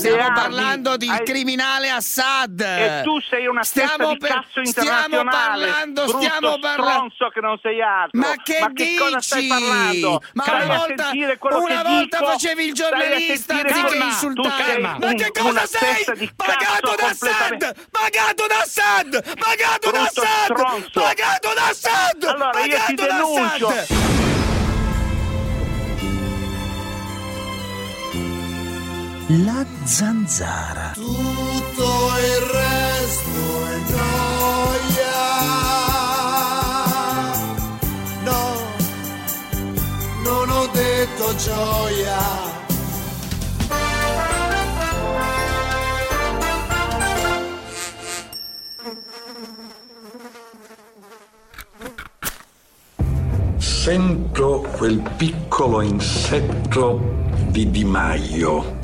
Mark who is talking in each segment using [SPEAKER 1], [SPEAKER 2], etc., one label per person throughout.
[SPEAKER 1] stiamo parlando del criminale Assad.
[SPEAKER 2] E tu sei una testa di cazzo internazionale. Stiamo parlando stronzo che non sei altro.
[SPEAKER 1] Ma che
[SPEAKER 2] cosa stai parlando?
[SPEAKER 1] Ma una volta facevi il giornalista anziché insultare. Ma che cosa sei? Pagato da Assad! Pagato da Assad! Pagato da Assad! Pagato da Assad!
[SPEAKER 2] Allora io ti denuncio.
[SPEAKER 3] La zanzara.
[SPEAKER 4] Tutto il resto è gioia. No, non ho detto gioia.
[SPEAKER 5] Sento quel piccolo insetto di Di Maio,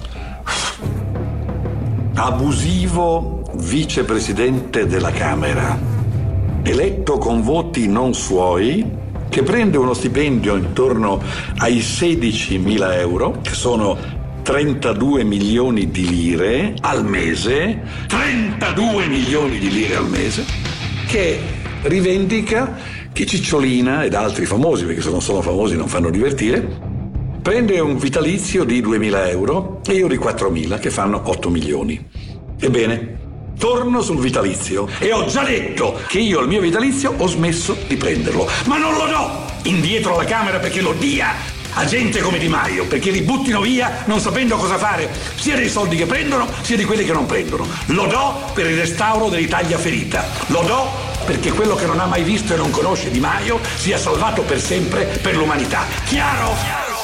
[SPEAKER 5] abusivo vicepresidente della Camera, eletto con voti non suoi, che prende uno stipendio intorno ai 16.000 euro, che sono 32 milioni di lire al mese, 32 milioni di lire al mese, che rivendica che Cicciolina ed altri famosi, perché se non sono famosi non fanno divertire, prende un vitalizio di 2.000 euro e io di 4.000, che fanno 8 milioni. Ebbene, torno sul vitalizio e ho già detto che io il mio vitalizio ho smesso di prenderlo, ma non lo do indietro alla Camera perché lo dia a gente come Di Maio, perché li buttino via non sapendo cosa fare sia dei soldi che prendono sia di quelli che non prendono. Lo do per il restauro dell'Italia ferita, lo do perché quello che non ha mai visto e non conosce Di Maio sia salvato per sempre per l'umanità. Chiaro?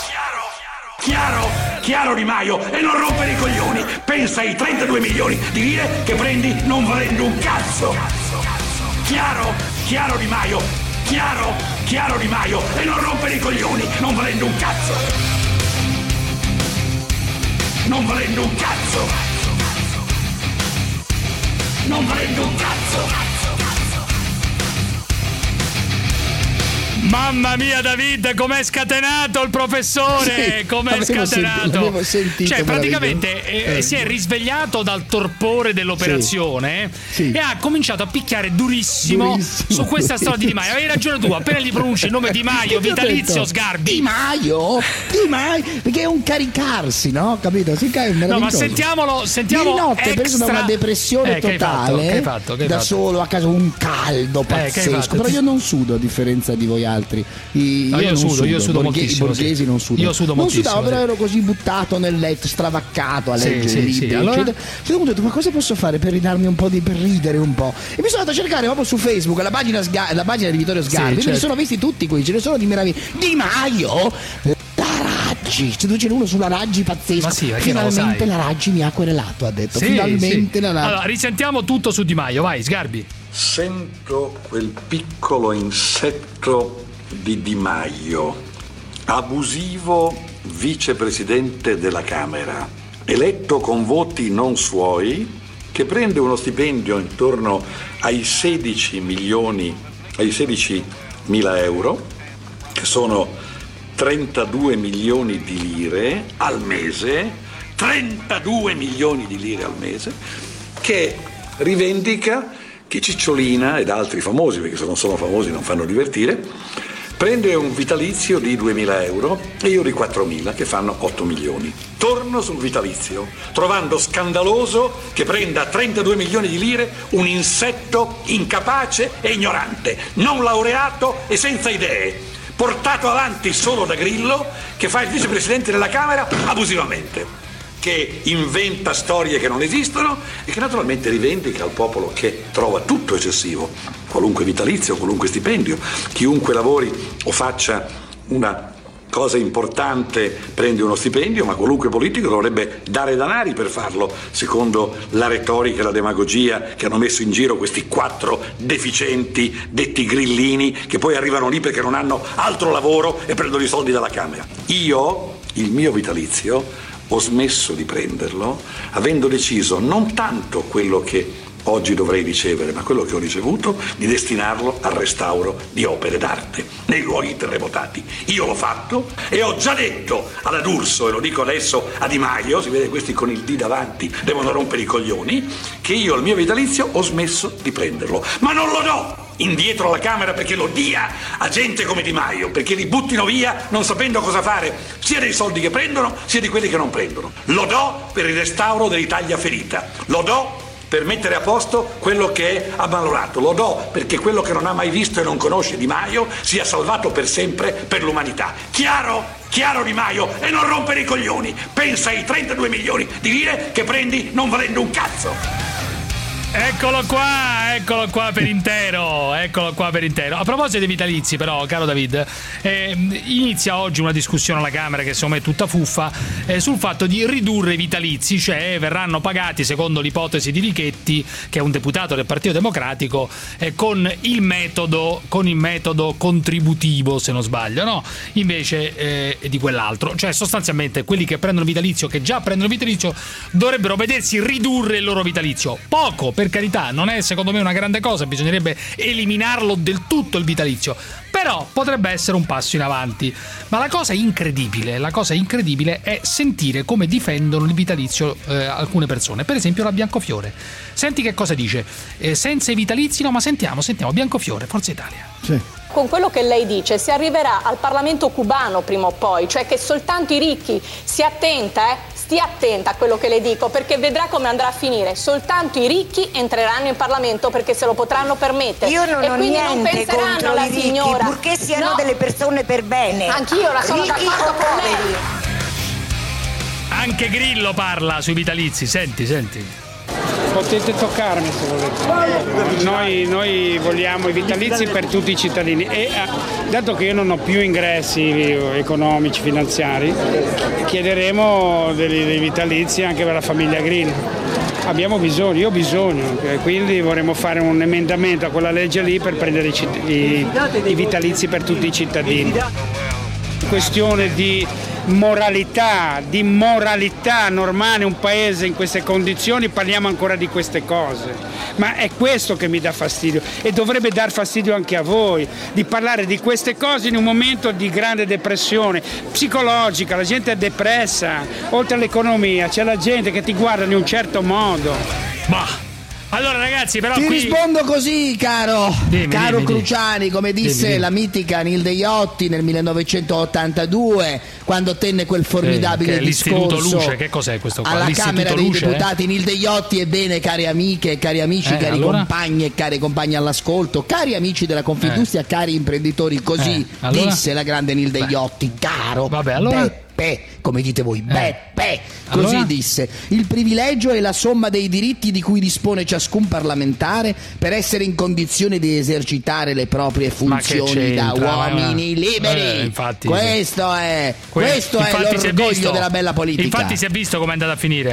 [SPEAKER 5] Chiaro Di Maio, e non rompere i coglioni. Pensa ai 32 milioni di lire che prendi non valendo un cazzo. Chiaro Di Maio. Chiaro Di Maio, e non rompere i coglioni, non valendo un cazzo. Non valendo un cazzo. Non valendo un cazzo.
[SPEAKER 6] Mamma mia David, com'è scatenato il professore, com'è scatenato. Cioè praticamente si è risvegliato dal torpore dell'operazione e ha cominciato a picchiare durissimo su questa storia di Di Maio. Hai ragione tu, appena gli pronunci il nome Di Maio, vitalizio, Sgarbi.
[SPEAKER 3] Di Maio, perché è un caricarsi, no? Capito?
[SPEAKER 6] No, ma sentiamolo.
[SPEAKER 3] Ieri notte preso da una depressione totale,
[SPEAKER 6] che hai fatto?
[SPEAKER 3] da solo a casa, un caldo pazzesco. Però io non sudo, a differenza di voi altri. Io sudo moltissimo. I borghesi non sudano.
[SPEAKER 6] Io sudo moltissimo.
[SPEAKER 3] Non sudavo, però ero così buttato nel letto, stravaccato a leggere libri. Allora, a un certo punto ho detto, ma cosa posso fare per ridarmi un po' per ridere un po'? E mi sono andato a cercare proprio su Facebook la pagina di Vittorio Sgarbi. Me li sono visti tutti qui, ce ne sono di meraviglia. Di Maio, la Raggi, c'è uno sulla Raggi pazzesco. Finalmente la Raggi mi ha querelato, ha detto. Finalmente la Raggi.
[SPEAKER 6] Allora, risentiamo tutto su Di Maio, vai Sgarbi.
[SPEAKER 5] Sento quel piccolo insetto di Di Maio, abusivo vicepresidente della Camera, eletto con voti non suoi, che prende uno stipendio intorno ai 16.000 euro, che sono 32 milioni di lire al mese, 32 milioni di lire al mese, che rivendica che Cicciolina ed altri famosi, perché se non sono famosi non fanno divertire, prende un vitalizio di 2.000 euro e io di 4.000, che fanno 8 milioni. Torno sul vitalizio, trovando scandaloso che prenda 32 milioni di lire un insetto incapace e ignorante, non laureato e senza idee, portato avanti solo da Grillo, che fa il vicepresidente della Camera abusivamente, che inventa storie che non esistono e che naturalmente rivendica al popolo che trova tutto eccessivo, qualunque vitalizio, qualunque stipendio, chiunque lavori o faccia una cosa importante prende uno stipendio, ma qualunque politico dovrebbe dare danari per farlo, secondo la retorica e la demagogia che hanno messo in giro questi 4 deficienti detti grillini, che poi arrivano lì perché non hanno altro lavoro e prendono i soldi dalla Camera. Io, il mio vitalizio, ho smesso di prenderlo, avendo deciso non tanto quello che oggi dovrei ricevere, ma quello che ho ricevuto, di destinarlo al restauro di opere d'arte nei luoghi terremotati. Io l'ho fatto e ho già detto alla D'Urso, e lo dico adesso a Di Maio, si vede questi con il D davanti devono rompere i coglioni, che io il mio vitalizio ho smesso di prenderlo, ma non lo do indietro alla Camera perché lo dia a gente come Di Maio, perché li buttino via non sapendo cosa fare sia dei soldi che prendono sia di quelli che non prendono. Lo do per il restauro dell'Italia ferita, lo do per mettere a posto quello che è ammalorato, lo do perché quello che non ha mai visto e non conosce Di Maio sia salvato per sempre per l'umanità. Chiaro? Chiaro Di Maio? E non rompere i coglioni, pensa ai 32 milioni di lire che prendi non valendo un cazzo.
[SPEAKER 6] Eccolo qua per intero. A proposito dei vitalizi, però, caro David, inizia oggi una discussione alla Camera che secondo me è tutta fuffa sul fatto di ridurre i vitalizi, cioè verranno pagati secondo l'ipotesi di Richetti, che è un deputato del Partito Democratico, con il metodo contributivo, se non sbaglio, no? Invece di quell'altro, cioè sostanzialmente quelli che prendono vitalizio, che già prendono vitalizio, dovrebbero vedersi ridurre il loro vitalizio. Poco, per carità, non è secondo me una grande cosa, bisognerebbe eliminarlo del tutto il vitalizio, però potrebbe essere un passo in avanti. Ma la cosa incredibile è sentire come difendono il vitalizio alcune persone, per esempio la Biancofiore. Senti che cosa dice, senza i vitalizi no, ma sentiamo Biancofiore, Forza Italia.
[SPEAKER 3] Sì.
[SPEAKER 7] Con quello che lei dice si arriverà al Parlamento cubano prima o poi, cioè che soltanto i ricchi, stia attenta a quello che le dico, perché vedrà come andrà a finire. Soltanto i ricchi entreranno in Parlamento perché se lo potranno permettere.
[SPEAKER 8] Io non ho niente contro i ricchi,
[SPEAKER 7] signora,
[SPEAKER 8] purché siano delle persone per bene.
[SPEAKER 7] Anch'io la sono
[SPEAKER 8] ricchi
[SPEAKER 7] d'accordo
[SPEAKER 8] o
[SPEAKER 7] con
[SPEAKER 8] poveri.
[SPEAKER 7] lei.
[SPEAKER 6] Anche Grillo parla sui vitalizi, senti.
[SPEAKER 9] Potete toccarmi se volete. Noi vogliamo i vitalizi per tutti i cittadini e dato che io non ho più ingressi economici, finanziari, chiederemo dei vitalizi anche per la famiglia Green. Io ho bisogno, quindi vorremmo fare un emendamento a quella legge lì per prendere i vitalizi per tutti i cittadini. Questione di moralità normale, un paese in queste condizioni, parliamo ancora di queste cose, ma è questo che mi dà fastidio e dovrebbe dar fastidio anche a voi, di parlare di queste cose in un momento di grande depressione psicologica, la gente è depressa, oltre all'economia c'è la gente che ti guarda in un certo modo.
[SPEAKER 6] Allora ragazzi, però
[SPEAKER 3] ti
[SPEAKER 6] qui
[SPEAKER 3] rispondo così, caro Cruciani, come disse la mitica Nilde Iotti nel 1982, quando tenne quel formidabile discorso
[SPEAKER 6] Luce. Che cos'è questo qua?
[SPEAKER 3] alla Camera dei Deputati. Nilde Iotti, ebbene, cari amiche e cari amici, cari compagni e cari compagni all'ascolto, cari amici della Confindustria, cari imprenditori, così disse la grande Nilde Iotti, caro.
[SPEAKER 6] Vabbè, allora
[SPEAKER 3] come dite voi, così allora disse: il privilegio è la somma dei diritti di cui dispone ciascun parlamentare per essere in condizione di esercitare le proprie funzioni da uomini liberi.
[SPEAKER 6] Infatti,
[SPEAKER 3] questo è l'orgoglio della bella politica.
[SPEAKER 6] Infatti si è visto come è andata a finire.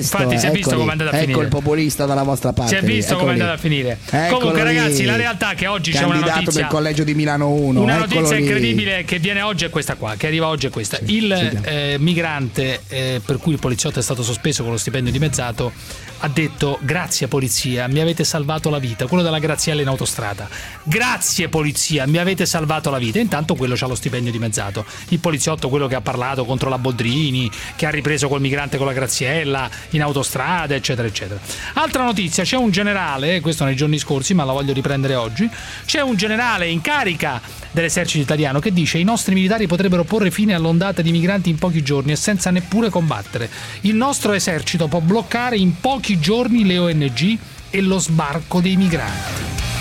[SPEAKER 3] Ecco il populista dalla vostra parte.
[SPEAKER 6] Si è visto come è andata a finire. Comunque ragazzi, la realtà è che oggi c'è una notizia
[SPEAKER 3] del collegio di Milano 1.
[SPEAKER 6] Una notizia incredibile che viene oggi è questa qua, che arriva oggi è questa. Il migrante per cui il poliziotto è stato sospeso con lo stipendio dimezzato ha detto: grazie polizia, mi avete salvato la vita. Quello della Graziella in autostrada, grazie polizia, mi avete salvato la vita. Intanto quello c'ha lo stipendio dimezzato. Il poliziotto, quello che ha parlato contro la Boldrini, che ha ripreso col migrante con la Graziella in autostrada, eccetera eccetera. Altra notizia, c'è un generale, questo nei giorni scorsi ma la voglio riprendere oggi, c'è un generale in carica dell'esercito italiano che dice: i nostri militari potrebbero porre fine all'ondata di migranti in pochi giorni e senza neppure combattere. Il nostro esercito può bloccare in pochi giorni le ONG e lo sbarco dei migranti.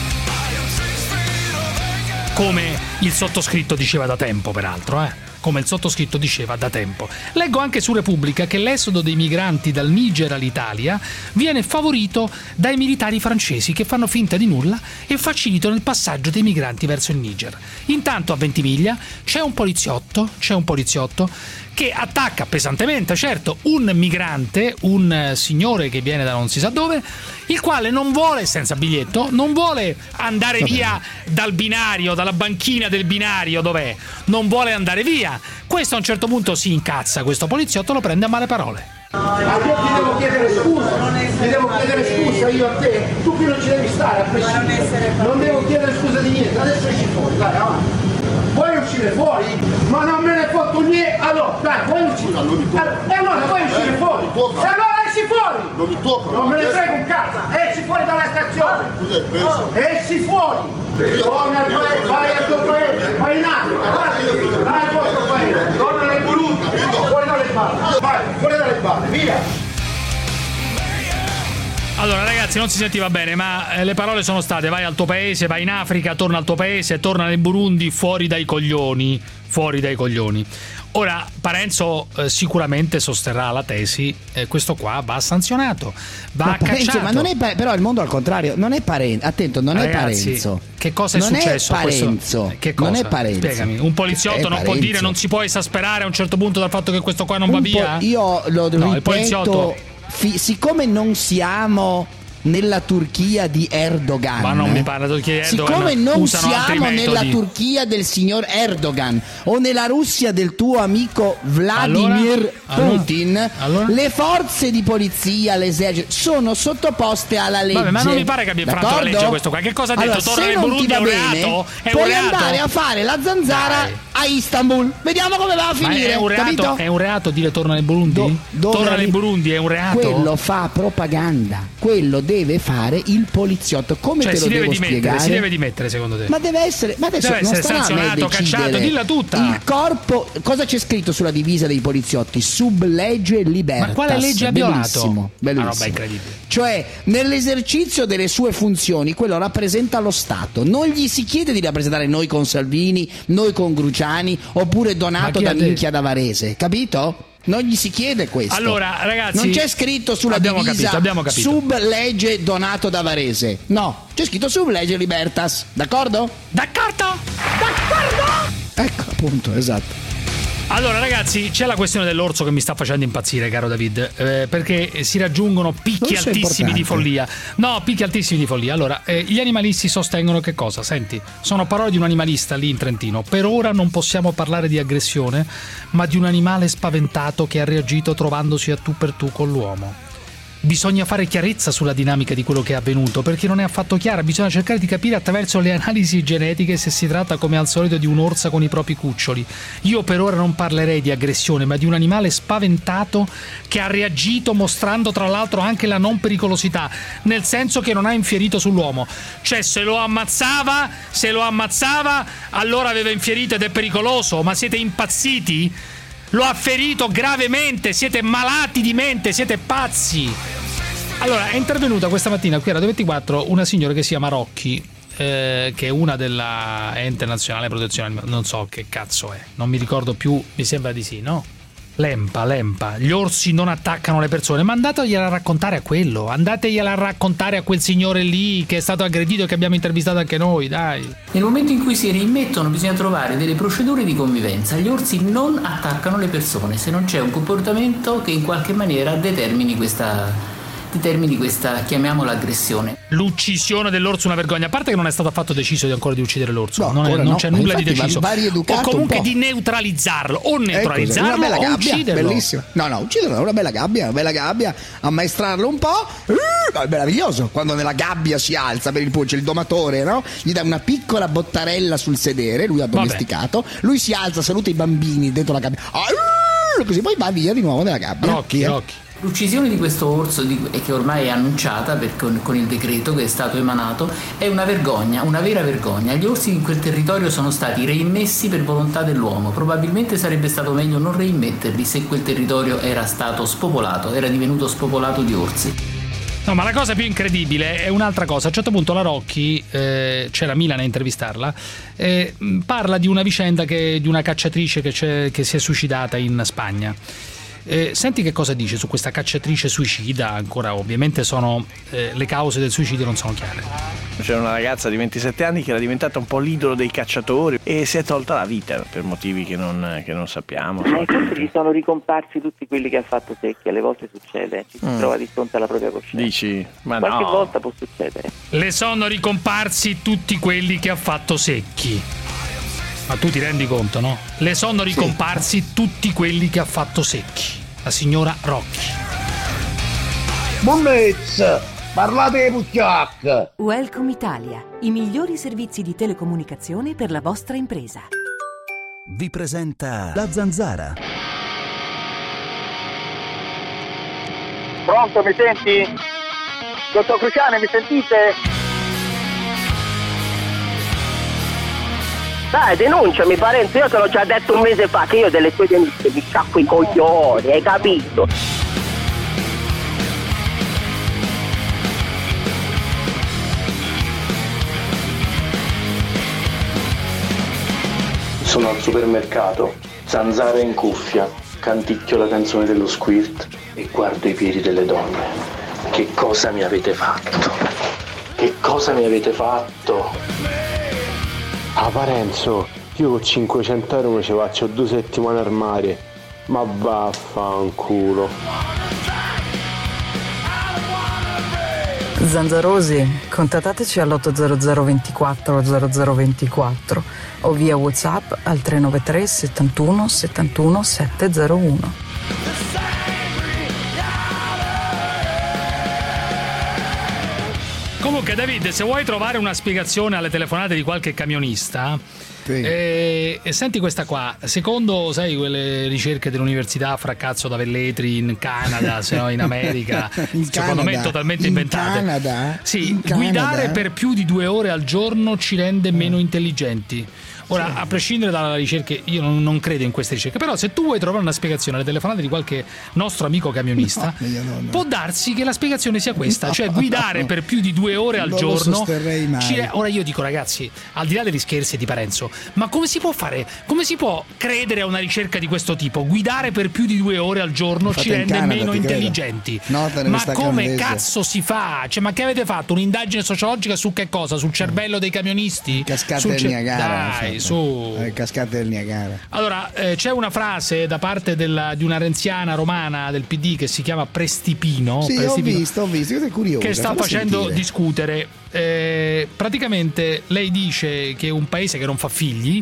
[SPEAKER 6] Come il sottoscritto diceva da tempo, peraltro, come il sottoscritto diceva da tempo. Leggo anche su Repubblica che l'esodo dei migranti dal Niger all'Italia viene favorito dai militari francesi che fanno finta di nulla e facilitano il passaggio dei migranti verso il Niger. Intanto a Ventimiglia c'è un poliziotto che attacca pesantemente, certo, un migrante, un signore che viene da non si sa dove, il quale non vuole, senza biglietto, non vuole andare via dal binario, dalla banchina del binario dov'è, non vuole andare via. Questo a un certo punto si incazza, questo poliziotto lo prende a male parole.
[SPEAKER 10] Ma io ti devo chiedere scusa io a te, tu qui non ci devi stare a prescindere, non devo chiedere scusa di niente, adesso esci fuori, dai avanti. Vuoi uscire fuori? Ma non me ne fotto niente, allora dai, vuoi uscire? Allora vuoi uscire fuori? E allora esci fuori! Non me ne frega un cazzo, esci fuori dalla stazione! Esci fuori! Torna al paese, vai al tuo paese, vai in Africa, vai al vostro paese, torna nel Burundi, fuori dalle balle, vai, fuori dalle balle, via!
[SPEAKER 6] Allora ragazzi, non si sentiva bene, ma le parole sono state: vai al tuo paese, vai in Africa, torna al tuo paese, torna nel Burundi, fuori dai coglioni, fuori dai coglioni. Ora Parenzo sicuramente sosterrà la tesi, questo qua va sanzionato, va cacciato.
[SPEAKER 3] Ma non è però il mondo al contrario, non è Parenzo, attento, non
[SPEAKER 6] ragazzi,
[SPEAKER 3] è Parenzo.
[SPEAKER 6] Che cosa è
[SPEAKER 3] non
[SPEAKER 6] successo?
[SPEAKER 3] È Parenzo.
[SPEAKER 6] Che cosa?
[SPEAKER 3] Non è Parenzo.
[SPEAKER 6] Spiegami, un poliziotto non può dire, non si può esasperare a un certo punto dal fatto che questo qua non va via?
[SPEAKER 3] Io lo ripeto,
[SPEAKER 6] il poliziotto...
[SPEAKER 3] siccome non siamo nella Turchia di Erdogan,
[SPEAKER 6] ma non mi parla Turchia di Erdogan,
[SPEAKER 3] siccome non siamo nella Turchia del signor Erdogan o nella Russia del tuo amico Vladimir Putin, le forze di polizia, l'esercito sono sottoposte alla legge.
[SPEAKER 6] Vabbè, ma non mi pare che abbia infranto la legge questo qua. Che cosa ha detto? Torna nel Burundi, è un reato?
[SPEAKER 3] Puoi andare a fare la zanzara a Istanbul. Vediamo come va a finire.
[SPEAKER 6] È un reato dire torna nel Burundi? Torna nel Burundi è un reato?
[SPEAKER 3] Quello fa propaganda. Quello deve fare il poliziotto. Come te lo devo spiegare?
[SPEAKER 6] Si deve dimettere secondo te?
[SPEAKER 3] Ma deve essere, ma adesso
[SPEAKER 6] deve
[SPEAKER 3] non
[SPEAKER 6] essere sanzionato, cacciato, dilla tutta.
[SPEAKER 3] Il corpo, cosa c'è scritto sulla divisa dei poliziotti? Sub legge libertas.
[SPEAKER 6] Ma quale legge ha violato?
[SPEAKER 3] Bellissimo.
[SPEAKER 6] Una roba incredibile.
[SPEAKER 3] Cioè, nell'esercizio delle sue funzioni, quello rappresenta lo Stato. Non gli si chiede di rappresentare noi con Salvini, noi con Gruciani, oppure Donato da minchia da Varese, capito? Non gli si chiede questo.
[SPEAKER 6] Allora, ragazzi,
[SPEAKER 3] non c'è scritto sulla divisa
[SPEAKER 6] abbiamo capito.
[SPEAKER 3] Sub legge Donato da Varese. No, c'è scritto sub legge libertas. D'accordo?
[SPEAKER 6] D'accordo?
[SPEAKER 3] Ecco, appunto, esatto.
[SPEAKER 6] Allora ragazzi, c'è la questione dell'orso che mi sta facendo impazzire, caro David, perché si raggiungono picchi altissimi di follia. No, picchi altissimi di follia. Allora, gli animalisti sostengono che cosa? Senti, sono parole di un animalista lì in Trentino. Per ora non possiamo parlare di aggressione, ma di un animale spaventato che ha reagito trovandosi a tu per tu con l'uomo. Bisogna fare chiarezza sulla dinamica di quello che è avvenuto, perché non è affatto chiara. Bisogna cercare di capire attraverso le analisi genetiche se si tratta, come al solito, di un'orsa con i propri cuccioli. Io per ora non parlerei di aggressione, ma di un animale spaventato che ha reagito mostrando tra l'altro anche la non pericolosità, nel senso che non ha infierito sull'uomo. Cioè, se lo ammazzava, allora aveva infierito ed è pericoloso. Ma siete impazziti? Lo ha ferito gravemente, siete malati di mente, siete pazzi. Allora, è intervenuta questa mattina qui a Radio 24 una signora che si chiama Rocchi, che è una della Ente Nazionale Protezione Animali, non so che cazzo è, non mi ricordo più, mi sembra di sì, no? L'EMPA, gli orsi non attaccano le persone, ma andategliela a raccontare a quello, andategliela a raccontare a quel signore lì che è stato aggredito e che abbiamo intervistato anche noi, dai.
[SPEAKER 11] Nel momento in cui si rimettono bisogna trovare delle procedure di convivenza. Gli orsi non attaccano le persone se non c'è un comportamento che in qualche maniera determini questa, chiamiamola, aggressione.
[SPEAKER 6] L'uccisione dell'orso è una vergogna, a parte che non è stato affatto deciso ancora di uccidere l'orso, non c'è nulla di deciso, o comunque di neutralizzarlo, o neutralizzarlo o ucciderlo.
[SPEAKER 3] Bellissimo. No, ucciderlo è una bella gabbia, ammaestrarlo un po', è meraviglioso quando nella gabbia si alza per il c'è il domatore, no? Gli dà una piccola bottarella sul sedere, lui ha domesticato, lui si alza, saluta i bambini dentro la gabbia, così poi va via di nuovo nella gabbia.
[SPEAKER 6] Rocchi.
[SPEAKER 11] L'uccisione di questo orso, che ormai è annunciata con il decreto che è stato emanato, è una vergogna, una vera vergogna. Gli orsi in quel territorio sono stati reimmessi per volontà dell'uomo. Probabilmente sarebbe stato meglio non reimmetterli se quel territorio era stato spopolato, era divenuto spopolato di orsi.
[SPEAKER 6] No, ma la cosa più incredibile è un'altra cosa. A un certo punto la Rocchi, c'era Milan a intervistarla, parla di una vicenda di una cacciatrice che si è suicidata in Spagna. Senti che cosa dice su questa cacciatrice suicida. Ancora ovviamente le cause del suicidio non sono chiare.
[SPEAKER 12] C'era una ragazza di 27 anni che era diventata un po' l'idolo dei cacciatori e si è tolta la vita per motivi che non sappiamo.
[SPEAKER 13] Ma forse gli sono ricomparsi tutti quelli che ha fatto Secchi, alle volte succede, ci si trova di fronte alla propria coscienza.
[SPEAKER 12] Dici? Ma
[SPEAKER 13] qualche volta può succedere.
[SPEAKER 6] Le sono ricomparsi tutti quelli che ha fatto Secchi. Ma tu ti rendi conto, no? Le sono ricomparsi tutti quelli che ha fatto Secchi. La signora Rocchi.
[SPEAKER 10] Bummezza, parlate di Pucciac.
[SPEAKER 14] Welcome Italia, i migliori servizi di telecomunicazione per la vostra impresa.
[SPEAKER 15] Vi presenta La Zanzara.
[SPEAKER 10] Pronto, mi senti? Dottor Cruciani, mi sentite?
[SPEAKER 16] Dai, denunciami Parenzo, io te l'ho già detto un mese fa che io delle tue denunce mi sciacquo i coglioni, hai capito?
[SPEAKER 17] Sono al supermercato, zanzara in cuffia, canticchio la canzone dello Squirt e guardo i piedi delle donne. Che cosa mi avete fatto? Che cosa mi avete fatto? Ah Parenzo, io con 500 euro mi ci faccio 2 settimane al mare, ma vaffanculo.
[SPEAKER 18] Zanzarosi, contattateci all'800 24 0024 o via WhatsApp al 393 71 71 701.
[SPEAKER 6] Comunque David, se vuoi trovare una spiegazione alle telefonate di qualche camionista, senti questa qua. Secondo, sai, quelle ricerche dell'università Fraccazzo da Velletri in Canada, se no in America, secondo me totalmente inventate.
[SPEAKER 3] In Canada?
[SPEAKER 6] Sì,
[SPEAKER 3] in
[SPEAKER 6] guidare
[SPEAKER 3] Canada?
[SPEAKER 6] Per più di 2 ore al giorno ci rende meno intelligenti. Ora, a prescindere dalla ricerca, io non credo in queste ricerche, però se tu vuoi trovare una spiegazione alle telefonate di qualche nostro amico camionista,
[SPEAKER 3] no.
[SPEAKER 6] può darsi che la spiegazione sia questa, cioè guidare per più di 2 ore al
[SPEAKER 3] Non
[SPEAKER 6] giorno.
[SPEAKER 3] lo sosterrei mai.
[SPEAKER 6] Ora io dico, ragazzi, al di là degli scherzi di Parenzo, ma come si può fare? Come si può credere a una ricerca di questo tipo? Guidare per più di 2 ore al giorno ci rende
[SPEAKER 3] Canada,
[SPEAKER 6] meno intelligenti. Ma come
[SPEAKER 3] canadese.
[SPEAKER 6] cazzo si fa? Cioè, ma che avete fatto? Un'indagine sociologica su che cosa? Sul cervello dei camionisti?
[SPEAKER 3] Cascate del Niagara.
[SPEAKER 6] Dai, su.
[SPEAKER 3] Cascate del Niagara.
[SPEAKER 6] Allora, c'è una frase da parte di una renziana romana del PD che si chiama Prestipino.
[SPEAKER 3] Sì,
[SPEAKER 6] Prestipino,
[SPEAKER 3] ho visto, questo è curioso.
[SPEAKER 6] che sta facendo discutere. Praticamente lei dice che un paese che non fa figli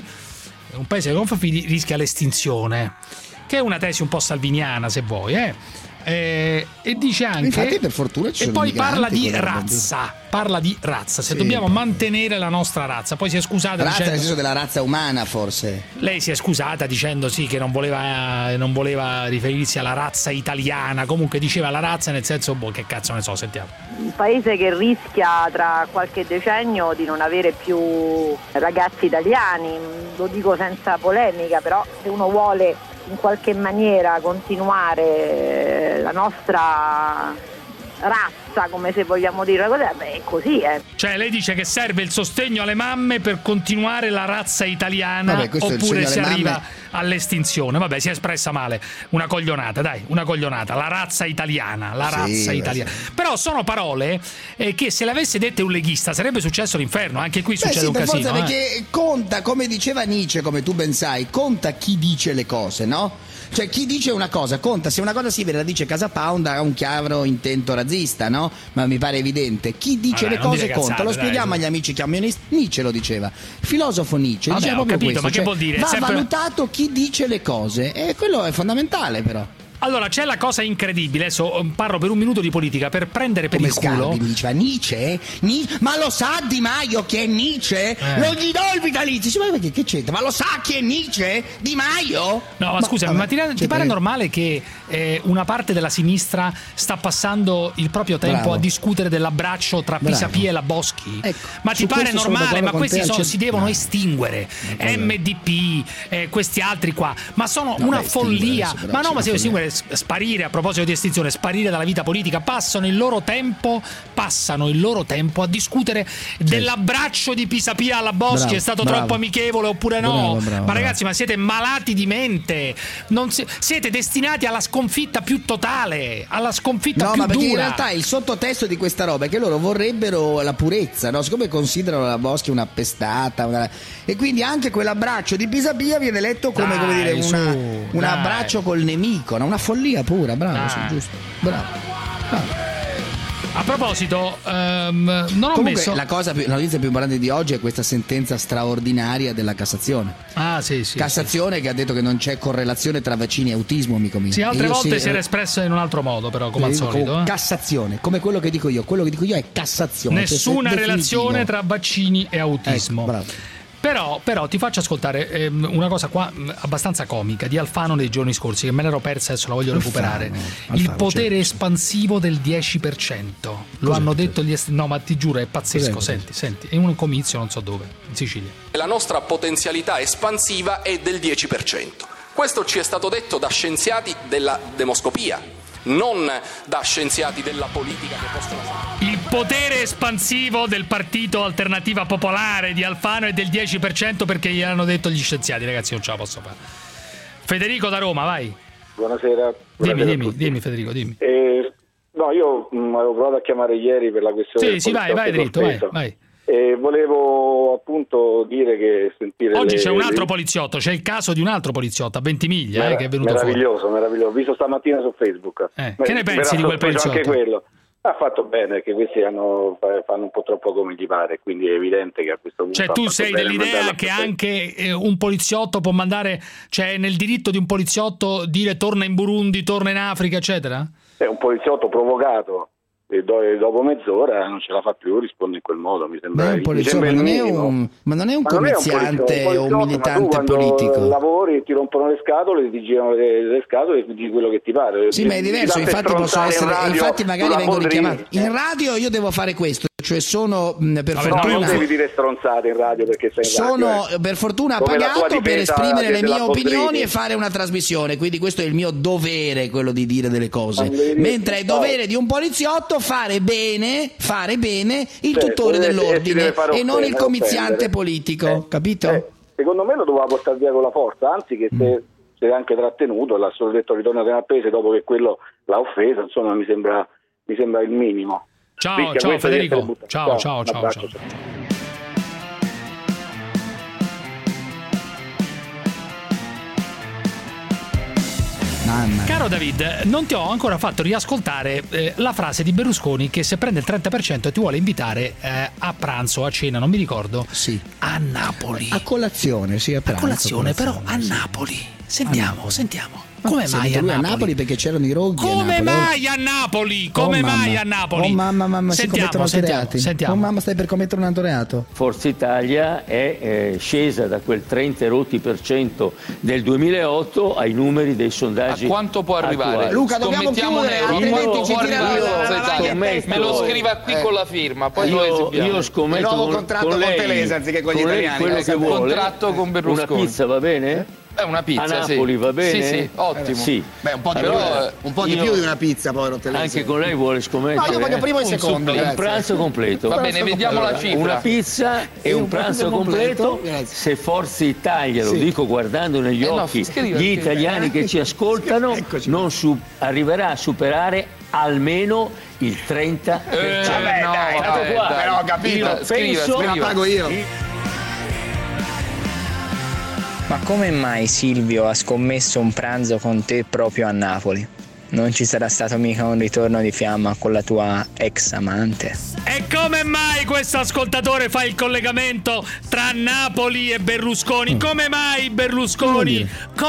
[SPEAKER 6] rischia l'estinzione, che è una tesi un po' salviniana, se vuoi, e dice anche,
[SPEAKER 3] infatti, per fortuna ci
[SPEAKER 6] e
[SPEAKER 3] sono
[SPEAKER 6] poi
[SPEAKER 3] migranti,
[SPEAKER 6] parla di razza, se
[SPEAKER 3] sì,
[SPEAKER 6] dobbiamo mantenere la nostra razza. Poi si è scusata
[SPEAKER 3] razza
[SPEAKER 6] dicendo,
[SPEAKER 3] nel senso della razza umana, forse.
[SPEAKER 6] lei si è scusata dicendo sì che non voleva riferirsi alla razza italiana, comunque diceva la razza nel senso, che cazzo ne so, sentiamo.
[SPEAKER 16] Un paese che rischia tra qualche decennio di non avere più ragazzi italiani, lo dico senza polemica, però se uno vuole in qualche maniera continuare la nostra razza, come se vogliamo dire una cosa, è così,
[SPEAKER 6] Cioè lei dice che serve il sostegno alle mamme per continuare la razza italiana, oppure si arriva all'estinzione. Vabbè, si è espressa male, una coglionata, la razza italiana, italiana. Però sono parole che se le avesse dette un leghista sarebbe successo l'inferno. Anche qui succede un casino,
[SPEAKER 3] perché conta, come diceva Nietzsche, come tu ben sai, conta chi dice le cose, no? Cioè chi dice una cosa conta, se una cosa si vede la dice Casa Pound ha un chiaro intento razzista, no? Ma mi pare evidente. Chi dice le cose conta, lo spieghiamo agli amici camionnisti. Nietzsche lo diceva, il filosofo Nietzsche diceva proprio
[SPEAKER 6] capito,
[SPEAKER 3] questo,
[SPEAKER 6] ma che vuol dire?
[SPEAKER 3] Va valutato chi dice le cose, e quello è fondamentale, però.
[SPEAKER 6] Allora, c'è la cosa incredibile, adesso parlo per un minuto di politica, per prendere per il culo.
[SPEAKER 3] Come diceva Nietzsche? Ma lo sa Di Maio chi è Nietzsche? Non gli do il vitalizio. Ma che c'entra? Ma lo sa chi è Nietzsche? Di Maio?
[SPEAKER 6] No, ma scusami, ma ti pare normale che una parte della sinistra sta passando il proprio tempo a discutere dell'abbraccio tra Pisapia e la Boschi?
[SPEAKER 3] Ecco,
[SPEAKER 6] ma ti pare normale? Ma questi si devono estinguere. MDP, questi altri qua. Ma sono una follia. Ma no, ma si deve estinguere. sparire, a proposito di estinzione, sparire dalla vita politica, passano il loro tempo a discutere dell'abbraccio di Pisapia alla Boschi. È stato troppo amichevole oppure no? Ma ragazzi, ma siete malati di mente, siete destinati alla sconfitta più totale, alla sconfitta più dura.
[SPEAKER 3] Ma perché in realtà il sottotesto di questa roba è che loro vorrebbero la purezza, no? Siccome considerano la Boschi una pestata, e quindi anche quell'abbraccio di Pisapia viene letto come, un abbraccio col nemico, no? Una follia pura. Giusto, bravo.
[SPEAKER 6] A proposito, non ho messo.
[SPEAKER 3] La notizia più importante di oggi è questa sentenza straordinaria della Cassazione.
[SPEAKER 6] Sì.
[SPEAKER 3] Cassazione che ha detto che non c'è correlazione tra vaccini e autismo, amico mio.
[SPEAKER 6] Sì, altre volte si era espressa in un altro modo, però, come al solito.
[SPEAKER 3] Cassazione, come quello che dico io. Quello che dico io è Cassazione.
[SPEAKER 6] Nessuna relazione tra vaccini e autismo.
[SPEAKER 3] Bravo.
[SPEAKER 6] Però ti faccio ascoltare una cosa qua abbastanza comica di Alfano dei giorni scorsi, che me l'ero persa, adesso la voglio recuperare. Il potere espansivo del 10%. Lo hanno detto no, ma ti giuro, è pazzesco. Senti, è un comizio non so dove, in Sicilia.
[SPEAKER 19] La nostra potenzialità espansiva è del 10%. Questo ci è stato detto da scienziati della demoscopia, non da scienziati della politica che possono fare.
[SPEAKER 6] Il potere espansivo del partito Alternativa Popolare di Alfano è del 10% perché gli hanno detto gli scienziati. Ragazzi, non ce la posso fare. Federico da Roma, vai.
[SPEAKER 20] Buonasera.
[SPEAKER 6] Dimmi Federico, dimmi.
[SPEAKER 20] No, io avevo provato a chiamare ieri per la questione.
[SPEAKER 6] Sì, vai dritto, vai.
[SPEAKER 20] Volevo appunto dire che sentire
[SPEAKER 6] oggi c'è un altro poliziotto, c'è il caso di un altro poliziotto a Ventimiglia che è venuto
[SPEAKER 20] meraviglioso, ho visto stamattina su Facebook.
[SPEAKER 6] Che ne pensi di quel poliziotto?
[SPEAKER 20] Anche quello ha fatto bene, perché questi fanno un po' troppo come gli pare, quindi è evidente che a questo punto
[SPEAKER 6] tu sei dell'idea che anche un poliziotto può mandare, cioè nel diritto di un poliziotto dire torna in Burundi, torna in Africa, eccetera?
[SPEAKER 20] È un poliziotto provocato e dopo mezz'ora non ce la fa più, risponde in quel modo, mi sembra.
[SPEAKER 3] Ma non è un commerciante o un militante politico.
[SPEAKER 20] Lavori, ti rompono le scatole, ti girano le scatole e ti dici quello che ti pare.
[SPEAKER 3] Sì, ma è diverso, infatti magari vengono richiamati. In radio io devo fare questo, cioè sono per fortuna.
[SPEAKER 20] Non devi dire stronzate in radio perché sei in radio.
[SPEAKER 3] Sono per fortuna pagato per esprimere le mie opinioni e fare una trasmissione, quindi questo è il mio dovere, quello di dire delle cose. Mentre è dovere di un poliziotto fare bene il tutore dell'ordine e non il comiziante politico, capito?
[SPEAKER 20] Secondo me lo doveva portare via con la forza, anzi che se è anche trattenuto, l'ha solo detto ritorno a paese dopo che quello l'ha offesa, insomma mi sembra il minimo.
[SPEAKER 6] Ciao Federico, ciao. Caro David, non ti ho ancora fatto riascoltare la frase di Berlusconi che se prende il 30% ti vuole invitare a pranzo, a cena, non mi ricordo.
[SPEAKER 3] Sì.
[SPEAKER 6] A Napoli.
[SPEAKER 3] A colazione, sì, a pranzo.
[SPEAKER 6] A colazione, però a Napoli. Sentiamo. Come mai a Napoli?
[SPEAKER 3] Perché c'erano i roghi.
[SPEAKER 6] Come mai a Napoli? Mai a Napoli?
[SPEAKER 3] Oh mamma, sentiamo. Oh mamma, stai per commettere un altro reato.
[SPEAKER 21] Forza Italia è scesa da quel 30% del 2008 ai numeri dei sondaggi.
[SPEAKER 19] A quanto può arrivare?
[SPEAKER 21] Attuali.
[SPEAKER 3] Luca, dobbiamo chiudere, altrimenti ci tira
[SPEAKER 19] me lo scriva qui con la firma, poi lo esibiamo.
[SPEAKER 21] Io scommetto
[SPEAKER 19] il nuovo contratto con Telesa anziché con gli italiani.
[SPEAKER 21] Quello che vuole.
[SPEAKER 19] Contratto con Berlusconi.
[SPEAKER 21] Una pizza va bene?
[SPEAKER 19] Una pizza,
[SPEAKER 21] a Napoli va bene?
[SPEAKER 19] Sì, ottimo.
[SPEAKER 21] Sì.
[SPEAKER 3] Beh, un po' di più di una pizza, povero Telesa.
[SPEAKER 21] Anche con lei vuole scommettere?
[SPEAKER 3] No, io voglio primo e secondo.
[SPEAKER 21] Un pranzo completo.
[SPEAKER 19] Va bene, vediamo la cifra.
[SPEAKER 21] Una pizza e un pranzo completo. Se Forza Italia, lo dico guardando negli occhi gli italiani che ci ascoltano, non arriverà a superare almeno il 30%.
[SPEAKER 19] Vabbè,
[SPEAKER 21] qua.
[SPEAKER 19] Però ho capito.
[SPEAKER 21] Penso,
[SPEAKER 19] la
[SPEAKER 3] pago io.
[SPEAKER 22] Ma come mai Silvio ha scommesso un pranzo con te proprio a Napoli? Non ci sarà stato mica un ritorno di fiamma con la tua ex amante?
[SPEAKER 6] E come mai questo ascoltatore fa il collegamento tra Napoli e Berlusconi? Come mai Berlusconi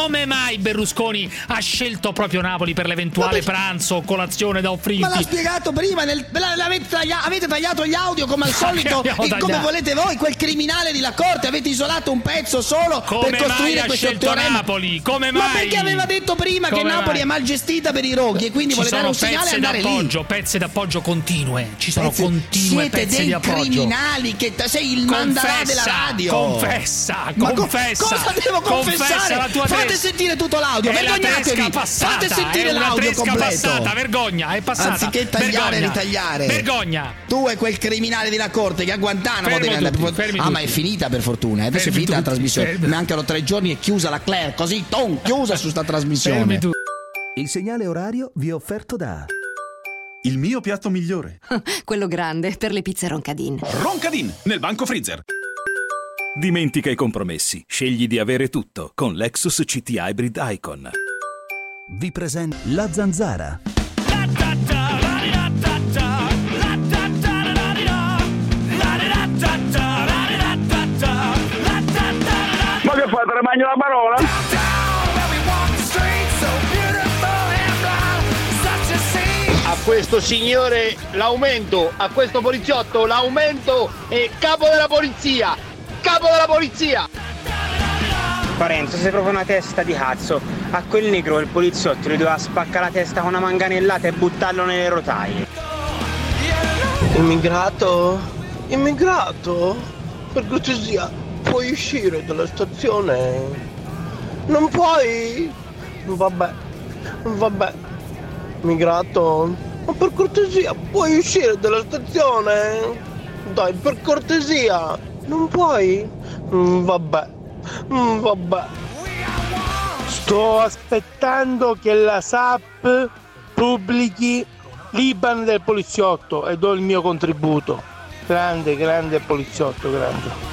[SPEAKER 6] ha scelto proprio Napoli per l'eventuale pranzo o colazione da offrirti?
[SPEAKER 3] Ma l'ha spiegato prima, avete tagliato gli audio come al solito, come volete voi, quel criminale di La Corte, avete isolato un pezzo solo per costruire questo teorema.
[SPEAKER 6] Napoli? Come mai?
[SPEAKER 3] Ma perché aveva detto prima che Napoli è mal gestita per i roghi e quindi vuole dare un segnale e andare lì.
[SPEAKER 6] Pezze d'appoggio continue. Ci sono continue pezze di appoggio.
[SPEAKER 3] Siete dei criminali che sei il mandarà della radio.
[SPEAKER 6] Confessa.
[SPEAKER 3] Cosa devo confessare?
[SPEAKER 6] La tua
[SPEAKER 3] Fate sentire tutto l'audio. Vergognatevi. Fate sentire l'audio completo.
[SPEAKER 6] Passata, vergogna, è passata.
[SPEAKER 3] Anziché tagliare e ritagliare.
[SPEAKER 6] Vergogna.
[SPEAKER 3] Tu e quel criminale di La Corte che a Guantanamo deve andare. Ma è finita per fortuna. Adesso è finita la trasmissione. Mancano 3 giorni e chiusa la Claire. Così, chiusa su sta trasmissione.
[SPEAKER 15] Il segnale orario vi è offerto da...
[SPEAKER 1] Il mio piatto migliore.
[SPEAKER 2] Quello grande per le pizze Roncadin.
[SPEAKER 1] Roncadin, nel banco freezer.
[SPEAKER 15] Dimentica i compromessi. Scegli di avere tutto con Lexus CT Hybrid Icon. Vi presenta La Zanzara.
[SPEAKER 10] Ma che fate, remagno la parola? A questo signore l'aumento, a questo poliziotto l'aumento e capo della polizia!
[SPEAKER 23] Parenzo, sei proprio una testa di cazzo. A quel negro il poliziotto gli doveva spaccare la testa con una manganellata e buttarlo nelle rotaie.
[SPEAKER 10] Immigrato, per cortesia, puoi uscire dalla stazione? Non puoi? Vabbè. Immigrato, ma per cortesia, puoi uscire dalla stazione? Dai, per cortesia, non puoi? Vabbè. Sto aspettando che la SAP pubblichi l'IBAN del poliziotto e do il mio contributo. Grande poliziotto, grande.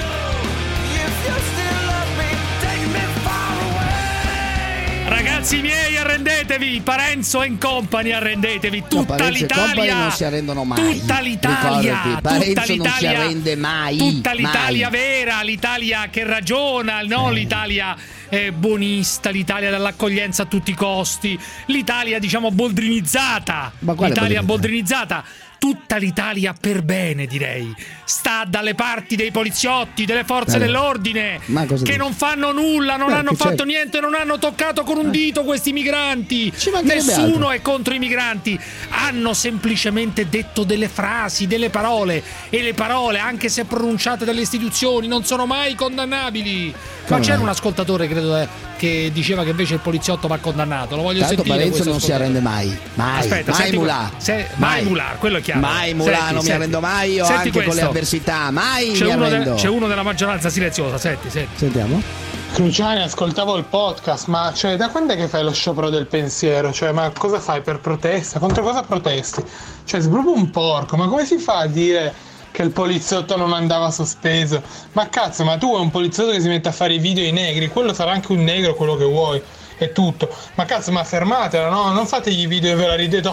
[SPEAKER 6] Ragazzi miei, arrendetevi. Parenzo and Company, arrendetevi. Tutta l'Italia
[SPEAKER 3] non si arrendono mai.
[SPEAKER 6] Tutta l'Italia.
[SPEAKER 3] Parenzo non si arrende mai.
[SPEAKER 6] Tutta l'Italia vera, l'Italia che ragiona, no? L'Italia buonista, l'Italia dell'accoglienza a tutti i costi, l'Italia diciamo boldrinizzata. L'Italia boldrinizzata. Tutta l'Italia per bene, direi. Sta dalle parti dei poliziotti, delle forze dell'ordine, che non fanno nulla, non hanno fatto niente, non hanno toccato con un dito questi migranti. Nessuno è contro i migranti. Hanno semplicemente detto delle frasi, delle parole, e le parole, anche se pronunciate dalle istituzioni, non sono mai condannabili. Ma c'era un ascoltatore, credo, che diceva che invece il poliziotto va condannato. Lo voglio sentire.
[SPEAKER 3] Parenzo non si arrende mai.
[SPEAKER 6] Aspetta,
[SPEAKER 3] mai mulà.
[SPEAKER 6] Mai mulà, quello è chiaro.
[SPEAKER 3] Mai mulà, non mi arrendo mai io, anche con le avversità. Mai mi arrendo.
[SPEAKER 6] C'è uno della maggioranza silenziosa.
[SPEAKER 3] Sentiamo.
[SPEAKER 24] Cruciani, ascoltavo il podcast, ma cioè da quando è che fai lo sciopero del pensiero? Cioè, ma cosa fai per protesta? Contro cosa protesti? Cioè, sei proprio un porco, ma come si fa a dire che il poliziotto non andava sospeso? Ma cazzo, ma tu è un poliziotto che si mette a fare i video ai negri, quello sarà anche un negro, quello che vuoi, è tutto. Ma cazzo, ma fermatela, no? Non fategli i video e ve la ridete,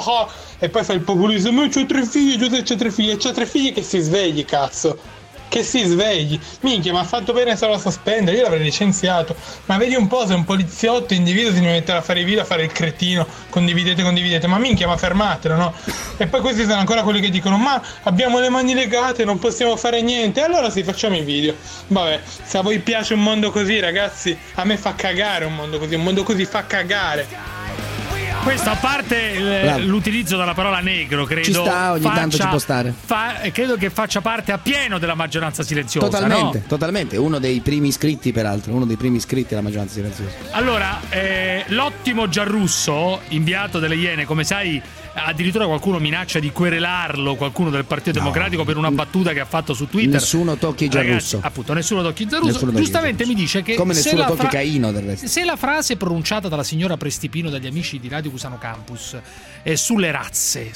[SPEAKER 24] e poi fa il populismo, ma c'ho 3 figli, c'ho 3 figli, e c'ho 3 figli che si svegli, cazzo. Che si svegli, minchia, ma ha fatto bene solo a sospendere, io l'avrei licenziato. Ma vedi un po', se un poliziotto individuo si deve mettere a fare i video, a fare il cretino, condividete, ma minchia, ma fermatelo, no? E poi questi sono ancora quelli che dicono, ma abbiamo le mani legate, non possiamo fare niente, allora sì, facciamo i video. Vabbè, se a voi piace un mondo così, ragazzi, a me fa cagare un mondo così fa cagare.
[SPEAKER 6] Questo, a parte l'utilizzo della parola negro, credo
[SPEAKER 3] ci sta, ogni tanto ci può stare.
[SPEAKER 6] Credo che faccia parte appieno della maggioranza silenziosa.
[SPEAKER 3] Totalmente. Uno dei primi iscritti, peraltro, della maggioranza silenziosa.
[SPEAKER 6] Allora, l'ottimo Giarrusso, inviato delle Iene, come sai, addirittura qualcuno minaccia di querelarlo, qualcuno del Partito Democratico, per una battuta che ha fatto su Twitter.
[SPEAKER 3] Nessuno tocchi Giarrusso.
[SPEAKER 6] Ragazzi, appunto, nessuno tocchi Giarrusso. Giustamente mi dice che
[SPEAKER 3] come nessuno tocchi Caino, del resto.
[SPEAKER 6] Se la frase pronunciata dalla signora Prestipino dagli amici di Radio Cusano Campus sulle razze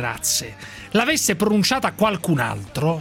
[SPEAKER 6] l'avesse pronunciata qualcun altro,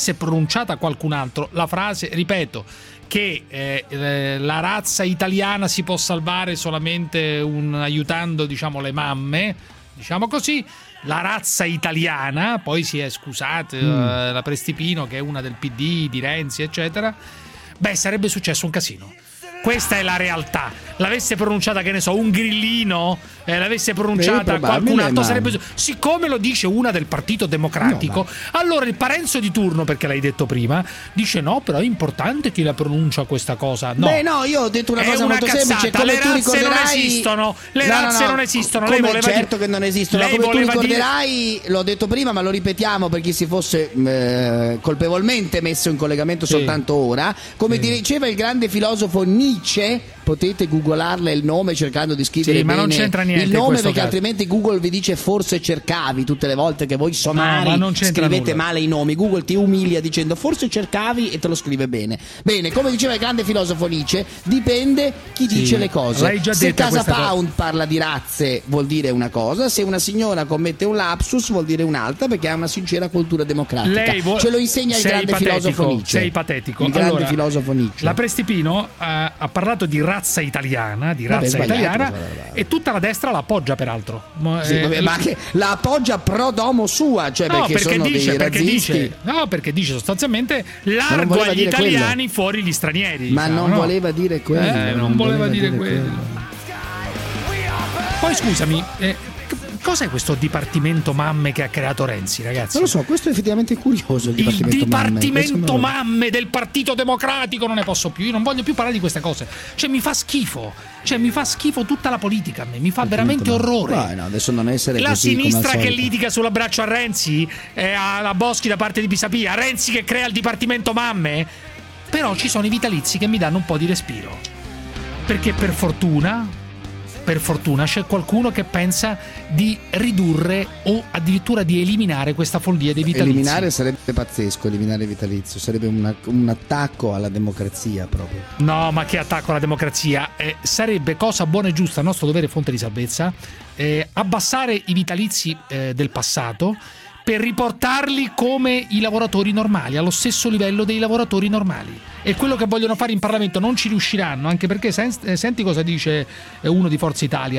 [SPEAKER 6] la frase, ripeto, che la razza italiana si può salvare solamente aiutando, diciamo, le mamme, diciamo così, la razza italiana, poi si è scusata la Prestipino, che è una del PD, di Renzi, eccetera, sarebbe successo un casino. questa è la realtà. L'avesse pronunciata, che ne so, un grillino, l'avesse pronunciata qualcun altro, sarebbe. Siccome lo dice una del Partito Democratico, allora il Parenzo di turno, perché l'hai detto prima, dice no, però è importante chi la pronuncia questa cosa. No.
[SPEAKER 3] Beh, no, io ho detto una cosa molto semplice. Come
[SPEAKER 6] le razze non esistono. Le razze non esistono.
[SPEAKER 3] Lei voleva certo che non esistono. Come tu ricorderai, l'ho detto prima, ma lo ripetiamo per chi si fosse colpevolmente messo in collegamento soltanto ora. Come diceva il grande filosofo Nietzsche, potete googolarle il nome cercando di scrivere bene
[SPEAKER 6] non c'entra niente
[SPEAKER 3] il nome, perché
[SPEAKER 6] caso.
[SPEAKER 3] Altrimenti Google vi dice forse cercavi tutte le volte che voi somari scrivete nulla. Male i nomi. Google ti umilia dicendo forse cercavi e te lo scrive bene. Bene, come diceva il grande filosofo Nietzsche, dipende chi dice le cose. Se Casa Pound parla di razze vuol dire una cosa, se una signora commette un lapsus vuol dire un'altra, perché ha una sincera cultura democratica. Ce lo insegna il grande filosofo Nietzsche.
[SPEAKER 6] Sei patetico.
[SPEAKER 3] Il grande filosofo Nietzsche.
[SPEAKER 6] La Prestipino ha parlato di razza italiana, e tutta la destra la appoggia, peraltro.
[SPEAKER 3] Ma che la appoggia pro domo sua, cioè perché sono dei razzisti.
[SPEAKER 6] Perché dice sostanzialmente largo agli italiani, fuori gli stranieri.
[SPEAKER 3] Ma non voleva dire quello.
[SPEAKER 6] Non voleva dire quello. Poi scusami, cos'è questo dipartimento mamme che ha creato Renzi, ragazzi?
[SPEAKER 3] Non lo so, questo è effettivamente curioso. Il
[SPEAKER 6] dipartimento mamme del Partito Democratico, non ne posso più, io non voglio più parlare di queste cose. Cioè mi fa schifo tutta la politica a me, mi fa veramente orrore.
[SPEAKER 3] No, adesso non essere
[SPEAKER 6] la
[SPEAKER 3] così,
[SPEAKER 6] sinistra che litiga sull'abbraccio a Renzi, alla Boschi da parte di Pisapia, Renzi che crea il dipartimento mamme. Però ci sono i vitalizi che mi danno un po' di respiro, perché per fortuna c'è qualcuno che pensa di ridurre o addirittura di eliminare questa follia dei vitalizi.
[SPEAKER 3] Eliminare sarebbe pazzesco, eliminare il vitalizio sarebbe un attacco alla democrazia proprio.
[SPEAKER 6] No, ma che attacco alla democrazia? Sarebbe cosa buona e giusta, nostro dovere fonte di salvezza, abbassare i vitalizi del passato per riportarli come i lavoratori normali, allo stesso livello dei lavoratori normali. E quello che vogliono fare in Parlamento non ci riusciranno, anche perché senti cosa dice uno di Forza Italia,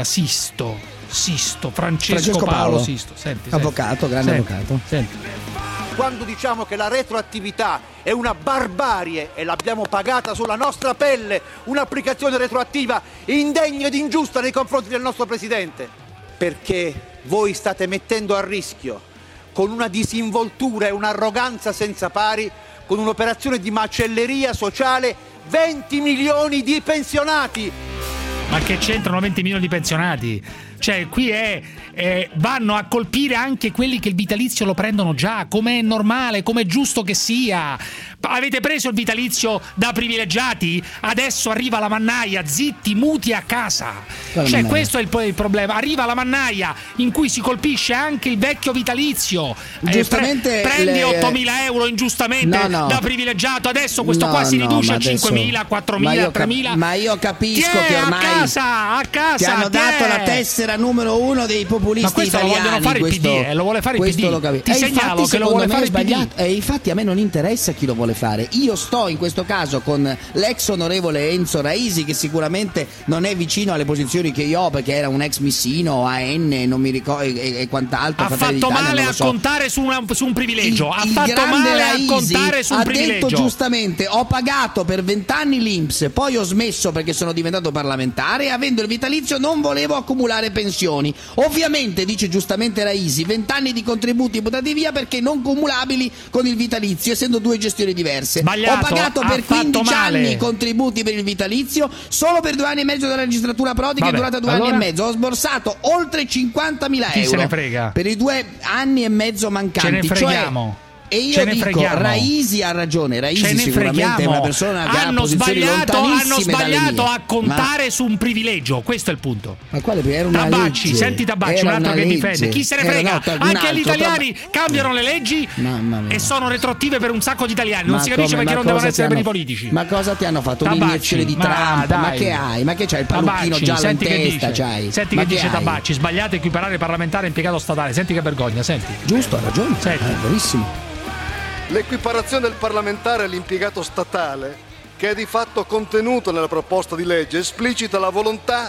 [SPEAKER 6] Francesco Paolo Sisto. Senti,
[SPEAKER 3] avvocato, grande avvocato.
[SPEAKER 6] Senti.
[SPEAKER 4] Quando diciamo che la retroattività è una barbarie e l'abbiamo pagata sulla nostra pelle, un'applicazione retroattiva indegna ed ingiusta nei confronti del nostro Presidente, perché voi state mettendo a rischio, con una disinvoltura e un'arroganza senza pari, con un'operazione di macelleria sociale, 20 milioni di pensionati.
[SPEAKER 6] Ma che c'entrano 20 milioni di pensionati? Cioè, qui vanno a colpire anche quelli che il vitalizio lo prendono già, come è normale, come è giusto che sia. Avete preso il vitalizio da privilegiati? Adesso arriva la mannaia, zitti, muti a casa. Questo è il problema. Arriva la mannaia in cui si colpisce anche il vecchio vitalizio.
[SPEAKER 3] Giustamente
[SPEAKER 6] prendi 8.000 euro ingiustamente da privilegiato. Adesso questo qua si riduce a 5.000, 4.000, 3.000.
[SPEAKER 3] Ma io capisco che ormai
[SPEAKER 6] a casa
[SPEAKER 3] ti hanno dato la tessera numero 1 dei populisti italiani.
[SPEAKER 6] Ma questo lo vogliono fare il PD, lo vuole fare il PD. Ti segnalo che lo vuole fare il PD.
[SPEAKER 3] Infatti a me non interessa chi lo vuole fare. Io sto in questo caso con l'ex onorevole Enzo Raisi, che sicuramente non è vicino alle posizioni che io ho, perché era un ex missino, AN, non mi ricordo, e quant'altro.
[SPEAKER 6] Ha fatto male a contare su un privilegio. Ha fatto male a contare su un privilegio.
[SPEAKER 3] Ha detto giustamente: ho pagato per 20 anni l'INPS, poi ho smesso perché sono diventato parlamentare, e avendo il vitalizio non volevo accumulare pensioni. Ovviamente, dice giustamente Raisi, 20 anni di contributi buttati via perché non cumulabili con il vitalizio, essendo due gestioni diverse.
[SPEAKER 6] Sbagliato,
[SPEAKER 3] ho pagato per 15 anni i contributi per il vitalizio, solo per 2 anni e mezzo della legislatura Prodi, che è durata 2 anni e mezzo. Ho sborsato oltre 50.000 euro.
[SPEAKER 6] Chi se ne frega?
[SPEAKER 3] Per i 2 anni e mezzo mancanti.
[SPEAKER 6] Ce ne freghiamo.
[SPEAKER 3] E io dico, Raisi ha ragione. Raisi sicuramente è una persona che ha posizioni
[SPEAKER 6] hanno
[SPEAKER 3] lontanissime
[SPEAKER 6] sbagliato a contare su un privilegio. Questo è il punto.
[SPEAKER 3] Ma quale? Era una
[SPEAKER 6] Tabacci,
[SPEAKER 3] legge.
[SPEAKER 6] Senti Tabacci, un altro che difende. Chi se ne frega? Anche gli italiani cambiano le leggi e sono retroattive per un sacco di italiani. Non si capisce perché non devono essere per i politici.
[SPEAKER 3] Ma cosa ti hanno fatto? Un'iniezione di Trump? Ma che hai? Ma che c'hai il parrucchino giallo in testa?
[SPEAKER 6] Senti che dice Tabacci: sbagliate equiparare il parlamentare e impiegato statale. Senti che vergogna, senti.
[SPEAKER 3] Giusto, ha ragione. Verissimo.
[SPEAKER 5] L'equiparazione del parlamentare all'impiegato statale, che è di fatto contenuto nella proposta di legge, esplicita la volontà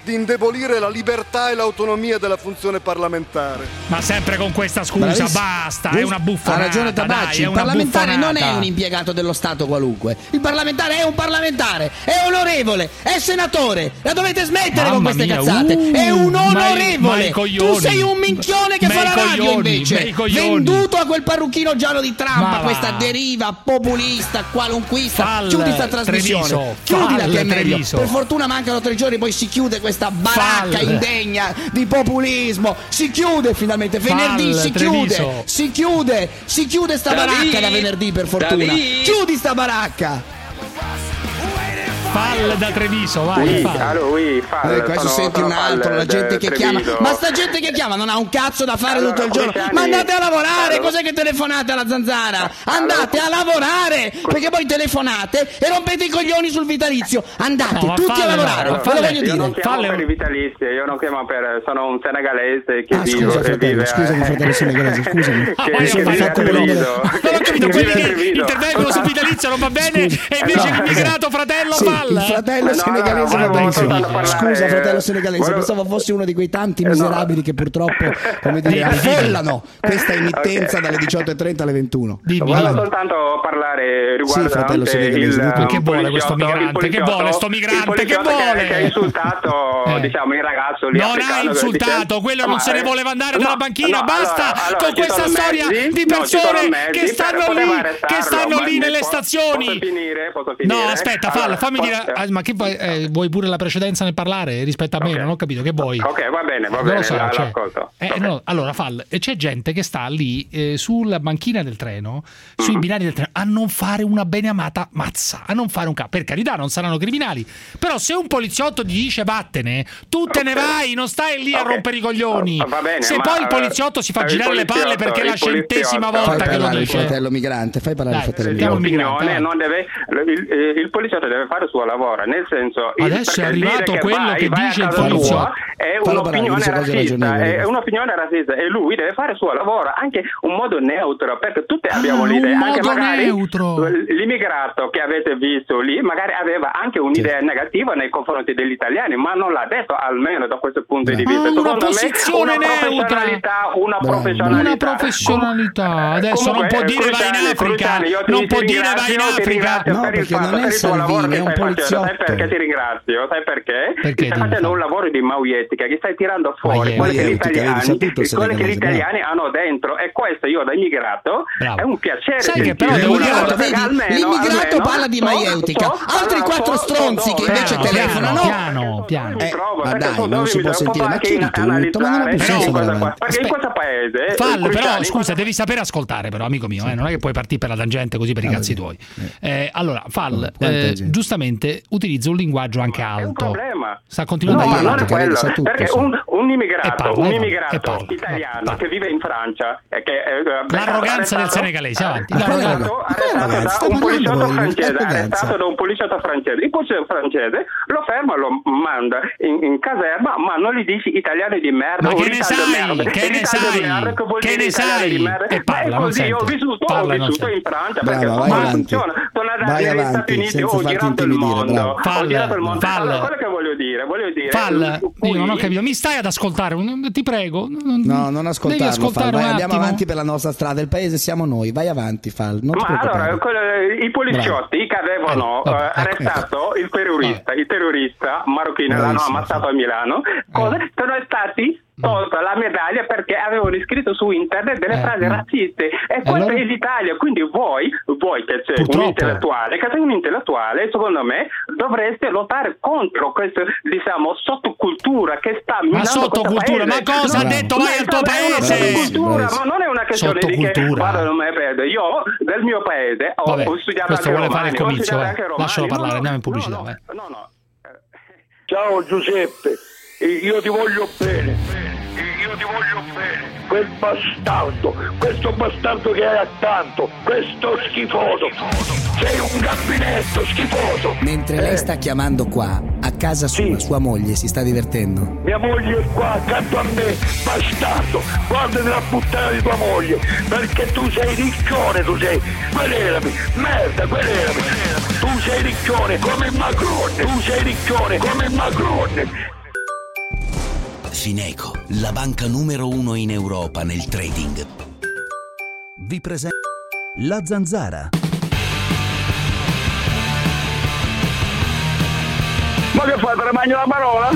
[SPEAKER 5] di indebolire la libertà e l'autonomia della funzione parlamentare.
[SPEAKER 6] Ma sempre con questa scusa, basta, è una buffonata.
[SPEAKER 3] Ha ragione Tabacci, il parlamentare non è un impiegato dello Stato qualunque. Il parlamentare è un parlamentare, è onorevole, è senatore. La dovete smettere con queste cazzate. È un onorevole. Tu sei un minchione che fa la radio invece. Venduto a quel parrucchino giallo di Trump, questa deriva populista, qualunquista. Chiudi sta trasmissione. Chiudila che è meglio. Per fortuna mancano 3 giorni, poi si chiude questa baracca indegna di populismo. Si chiude finalmente. Venerdì si chiude sta baracca da venerdì, per fortuna. Chiudi sta baracca.
[SPEAKER 6] Fall da Treviso, vai.
[SPEAKER 3] Adesso senti un altro, la gente che chiama. Ma sta gente che chiama non ha un cazzo da fare tutto il giorno. Ma andate a lavorare, cos'è che telefonate alla zanzara? Andate a lavorare, perché poi telefonate e rompete i coglioni sul vitalizio. Andate tutti a lavorare.
[SPEAKER 7] Io non chiamo per i vitalizi, io non chiamo per. Sono un senegalese che vive.
[SPEAKER 3] Scusami, fratello senegalese, scusami.
[SPEAKER 6] Non ho capito, quelli che intervengono sul vitalizio non va bene, e invece l'immigrato fratello Fall.
[SPEAKER 3] Il fratello senegalese va benissimo. Scusa, fratello senegalese, pensavo fossi uno di quei tanti miserabili che purtroppo, come dire, affollano questa emittenza dalle 18:30 alle 21.
[SPEAKER 7] Volevo soltanto parlare riguardante
[SPEAKER 6] che vuole questo migrante? Che vuole sto migrante? Che vuole?
[SPEAKER 7] Che ha insultato, diciamo, il ragazzo lì.
[SPEAKER 6] Non ha insultato, quello non se ne voleva andare dalla banchina. Basta con questa storia di persone che stanno lì nelle stazioni.
[SPEAKER 7] Posso finire?
[SPEAKER 6] No, aspetta, fammi dire. Ma che vuoi pure la precedenza nel parlare rispetto a me? Non ho capito che vuoi.
[SPEAKER 7] Ok, va bene, l'ascolto.
[SPEAKER 6] No, allora c'è gente che sta lì sulla banchina del treno, sui binari del treno, a non fare una beneamata mazza, a non fare un per carità, non saranno criminali, però se un poliziotto ti dice vattene, tu te ne vai, non stai lì a rompere i coglioni.
[SPEAKER 7] Va bene,
[SPEAKER 6] se poi il poliziotto si fa girare le palle perché è la 100ª volta che lo dice.
[SPEAKER 3] Il fratello migrante, fai parlare il fratello
[SPEAKER 7] migrante. Non deve, il poliziotto deve fare il suo lavoro, nel senso,
[SPEAKER 6] adesso è arrivato quello che dice il poliziotto
[SPEAKER 7] è un'opinione razzista, e lui deve fare il suo lavoro anche un modo neutro, perché tutti abbiamo l'idea, anche magari l'immigrato che avete visto lì magari aveva anche un'idea negativa nei confronti degli italiani, ma non l'ha detto, almeno da questo punto di vista.
[SPEAKER 6] Una posizione
[SPEAKER 7] una
[SPEAKER 6] professionalità. Adesso non può dire vai in Africa, non può dire vai in Africa.
[SPEAKER 3] No, perché non è Salvini, è un poliziotto.
[SPEAKER 7] Sai perché ti ringrazio? Sai perché? Perché stai facendo un lavoro di mauietica, che stai tirando fuori quello che gli italiani hanno dentro, e questo io da immigrato è un piacere.
[SPEAKER 6] Sai che però
[SPEAKER 3] l'immigrato parla di maieutica, altri 4 stronzi che invece telefonano.
[SPEAKER 6] Piano.
[SPEAKER 3] Ma dai, non si può sentire, ma chiedi tutto, ma non ha più senso.
[SPEAKER 7] Perché in questo paese
[SPEAKER 6] però scusa, devi sapere ascoltare, però amico mio, non è che puoi partire per la tangente così per i cazzi tuoi. Allora giustamente utilizza un linguaggio anche alto.
[SPEAKER 7] È un problema.
[SPEAKER 6] Sta continuando a parlare,
[SPEAKER 7] perché un immigrato italiano che vive in Francia,
[SPEAKER 6] l'arroganza del senegalese, avanti.
[SPEAKER 7] Arrestato da un poliziotto francese. Il poliziotto francese lo ferma, lo manda in caserma, ma non gli dici italiani di merda.
[SPEAKER 6] Ma che ne sai? Che ne sai? E parla, non sente.
[SPEAKER 7] Ho vissuto in Francia, perché non funziona. Sono andato negli Stati Uniti, ho girato il mondo. Quello che voglio dire.
[SPEAKER 6] Io non ho capito, mi stai ad ascoltare? Ti prego.
[SPEAKER 3] No, non ascoltarlo. Andiamo avanti per la nostra strada. Il paese siamo noi. Vai avanti, Fall. Non ti preoccupare.
[SPEAKER 7] I poliziotti che avevano arrestato il terrorista marocchino, l'hanno ammazzato a Milano, sono stati tolta la medaglia perché avevano iscritto su internet delle frasi razziste, e questa è l'Italia. Quindi voi che sei un intellettuale, secondo me dovreste lottare contro questa, diciamo, sottocultura che sta minando questo paese.
[SPEAKER 6] Ma cosa ha detto vai al tuo paese?
[SPEAKER 7] Ma non è una questione di che io del mio paese ho studiato
[SPEAKER 6] questo
[SPEAKER 7] anche
[SPEAKER 6] vuole fare il comizio, lascialo parlare,
[SPEAKER 7] no,
[SPEAKER 6] andiamo in pubblicità.
[SPEAKER 7] No.
[SPEAKER 10] Ciao Giuseppe, io ti voglio bene. Questo bastardo che hai accanto, questo schifoso, sei un gabinetto schifoso.
[SPEAKER 3] Mentre lei sta chiamando qua, a casa sua moglie si sta divertendo.
[SPEAKER 10] Mia moglie è qua accanto a me, bastardo, guardati la puttana di tua moglie, perché tu sei riccione, querelami, merda, querelami. Tu sei riccione come Macron.
[SPEAKER 8] Fineco, la banca numero 1 in Europa nel trading, vi presenta La Zanzara.
[SPEAKER 9] Ma che fai, per mangiare la parola?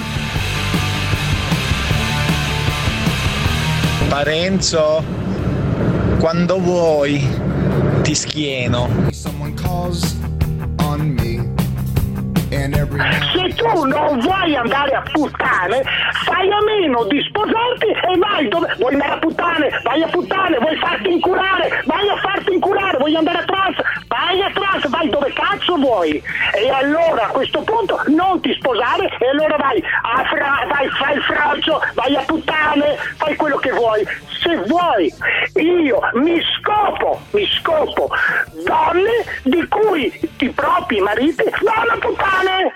[SPEAKER 11] Parenzo, quando vuoi ti schieno.
[SPEAKER 9] Se tu non vuoi andare a puttane, fai a meno di sposarti e vai dove vuoi andare a puttane, vuoi farti incurare, vai a farti incurare, vuoi andare a trans, vai dove cazzo vuoi. E allora a questo punto non ti sposare e allora vai, fai il fraccio, vai a puttane, fai quello che vuoi. Se vuoi, io mi scopo donne di cui i propri mariti vanno a puttane.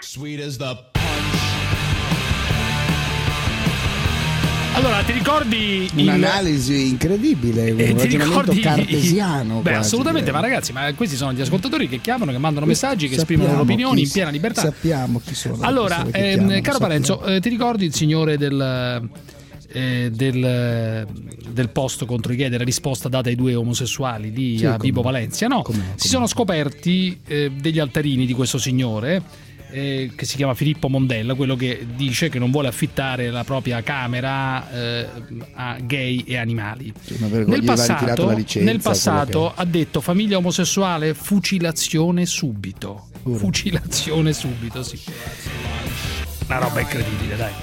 [SPEAKER 6] Allora, ti ricordi
[SPEAKER 3] un'analisi incredibile, un ragionamento cartesiano?
[SPEAKER 6] Beh, assolutamente, ma ragazzi, ma questi sono gli ascoltatori che chiamano, che mandano messaggi, che esprimono le loro opinioni in piena libertà.
[SPEAKER 3] Sappiamo chi sono.
[SPEAKER 6] Allora, caro Parenzo, ti ricordi il signore del post contro i gay, della risposta data ai 2 omosessuali lì a Vibo Valencia? No, si sono scoperti degli altarini di questo signore che si chiama Filippo Mondella, quello che dice che non vuole affittare la propria camera a gay e animali. Nel passato ha detto: famiglia omosessuale, fucilazione subito. Fucilazione subito, sì. Una roba incredibile, dai.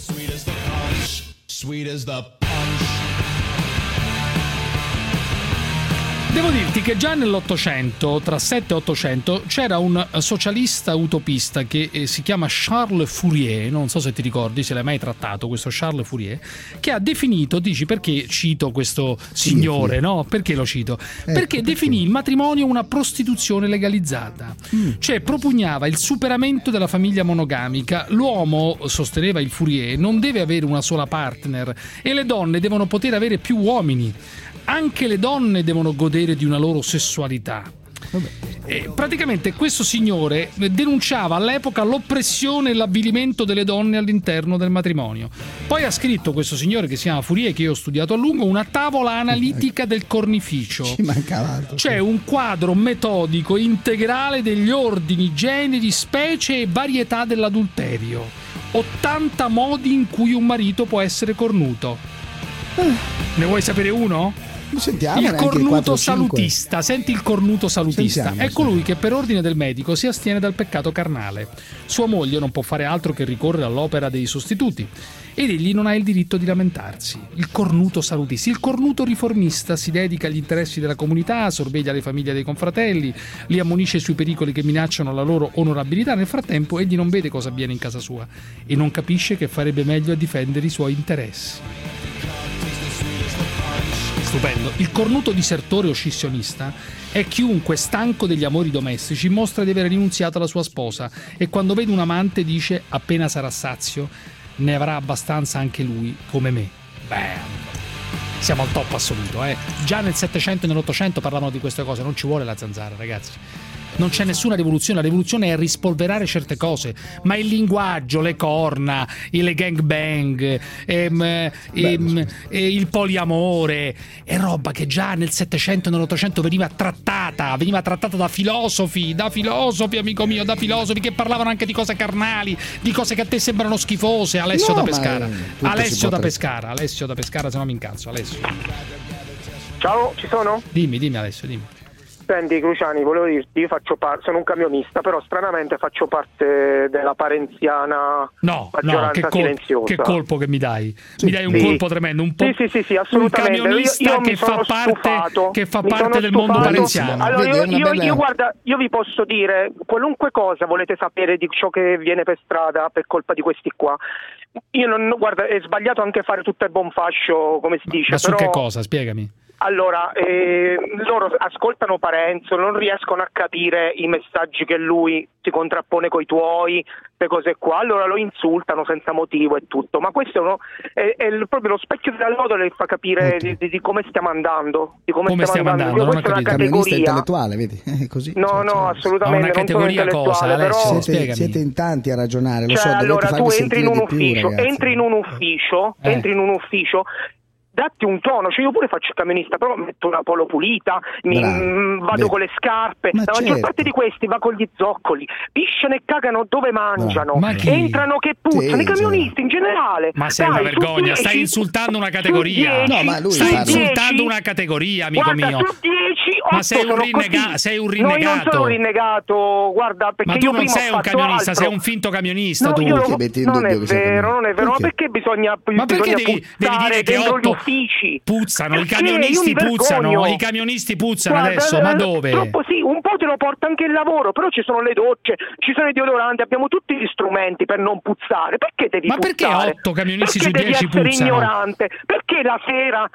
[SPEAKER 6] Devo dirti che già nell'Ottocento, tra 7 e 800, c'era un socialista utopista che si chiama Charles Fourier, non so se ti ricordi, se l'hai mai trattato, questo Charles Fourier, che ha definito, dici perché cito questo signore, no? Perché lo cito? Perché definì il matrimonio una prostituzione legalizzata, cioè propugnava il superamento della famiglia monogamica. L'uomo, sosteneva il Fourier, non deve avere una sola partner e le donne devono poter avere più uomini. Anche le donne devono godere di una loro sessualità. E praticamente questo signore denunciava all'epoca l'oppressione e l'avvilimento delle donne all'interno del matrimonio. Poi ha scritto questo signore, che si chiama Fourier, che io ho studiato a lungo, una tavola analitica del cornificio.
[SPEAKER 3] Ci mancava altro.
[SPEAKER 6] Cioè un quadro metodico integrale degli ordini, generi, specie e varietà dell'adulterio. 80 modi in cui un marito può essere cornuto. Ne vuoi sapere uno?
[SPEAKER 3] Sentiamo,
[SPEAKER 6] il cornuto salutista. Senti il cornuto salutista.
[SPEAKER 3] Sentiamo,
[SPEAKER 6] è colui che per ordine del medico si astiene dal peccato carnale. Sua moglie non può fare altro che ricorrere all'opera dei sostituti ed egli non ha il diritto di lamentarsi. Il cornuto salutista. Il cornuto riformista si dedica agli interessi della comunità, sorveglia le famiglie dei confratelli, li ammonisce sui pericoli che minacciano la loro onorabilità. Nel frattempo egli non vede cosa avviene in casa sua e non capisce che farebbe meglio a difendere i suoi interessi. Stupendo. Il cornuto disertore o scissionista è chiunque, stanco degli amori domestici, mostra di aver rinunziato alla sua sposa e quando vede un amante dice: appena sarà sazio ne avrà abbastanza anche lui come me. Beh, siamo al top assoluto, eh. Già nel 700 e nell'800 parlavano di queste cose. Non ci vuole la zanzara, ragazzi. Non c'è nessuna rivoluzione, la rivoluzione è rispolverare certe cose, ma il linguaggio, le corna, le gangbang, il poliamore è roba che già nel 700 e nell'800 veniva trattata da filosofi, amico mio, da filosofi che parlavano anche di cose carnali, di cose che a te sembrano schifose. Alessio da Pescara, se no mi incazzo. Alessio.
[SPEAKER 23] Ciao, ci sono?
[SPEAKER 6] Dimmi Alessio, dimmi.
[SPEAKER 23] Senti Cruciani, volevo dirti, io sono un camionista, però stranamente faccio parte della parenziana maggioranza silenziosa.
[SPEAKER 6] Che colpo che mi dai? Mi dai un colpo tremendo, un po'.
[SPEAKER 23] Sì, assolutamente.
[SPEAKER 6] Un camionista
[SPEAKER 23] io
[SPEAKER 6] che fa parte del mondo parenziano.
[SPEAKER 23] Allora, guarda, io vi posso dire qualunque cosa volete sapere di ciò che viene per strada per colpa di questi qua. Guarda, è sbagliato anche fare tutto il buon fascio, come si dice.
[SPEAKER 6] Ma su che cosa? Spiegami.
[SPEAKER 23] Allora, loro ascoltano Parenzo, non riescono a capire i messaggi che lui si contrappone coi tuoi, le cose qua, allora lo insultano senza motivo e tutto, ma questo è proprio lo specchio della lodola che fa capire di come stiamo andando,
[SPEAKER 6] come stiamo andando.
[SPEAKER 23] Questa è una categoria
[SPEAKER 3] intellettuale, vedi? Così.
[SPEAKER 23] No, assolutamente.
[SPEAKER 6] Una categoria cosa, Alessio?
[SPEAKER 23] Però
[SPEAKER 3] siete in tanti a ragionare, lo
[SPEAKER 23] cioè,
[SPEAKER 3] so,
[SPEAKER 23] allora tu entri in un ufficio,
[SPEAKER 3] ragazzi.
[SPEAKER 23] entri in un ufficio, datti un tono, cioè io pure faccio il camionista, però metto una polo pulita, vado con le scarpe, la maggior parte di questi va con gli zoccoli, pisciano e cagano dove mangiano, entrano che puzzano, i camionisti in generale.
[SPEAKER 6] Ma sei una vergogna, stai insultando una categoria. Stai insultando una categoria, amico mio.
[SPEAKER 23] Su 10,
[SPEAKER 6] ma sei un rinnegato.
[SPEAKER 23] No, io non sono un rinnegato, guarda, perché
[SPEAKER 6] ma tu
[SPEAKER 23] io
[SPEAKER 6] non
[SPEAKER 23] prima
[SPEAKER 6] sei un camionista, sei un finto camionista.
[SPEAKER 23] No,
[SPEAKER 6] tu
[SPEAKER 23] non è vero, ma perché bisogna
[SPEAKER 6] devi dire che 8 puzzano, i camionisti puzzano,
[SPEAKER 23] guarda,
[SPEAKER 6] adesso, ma dove?
[SPEAKER 23] Troppo sì, un po' te lo porta anche il lavoro, però ci sono le docce, ci sono i deodoranti, abbiamo tutti gli strumenti per non puzzare. Perché devi puzzare?
[SPEAKER 6] Perché 8 caministi su 10 puzzano?
[SPEAKER 23] Devi essere ignorante? Perché la sera,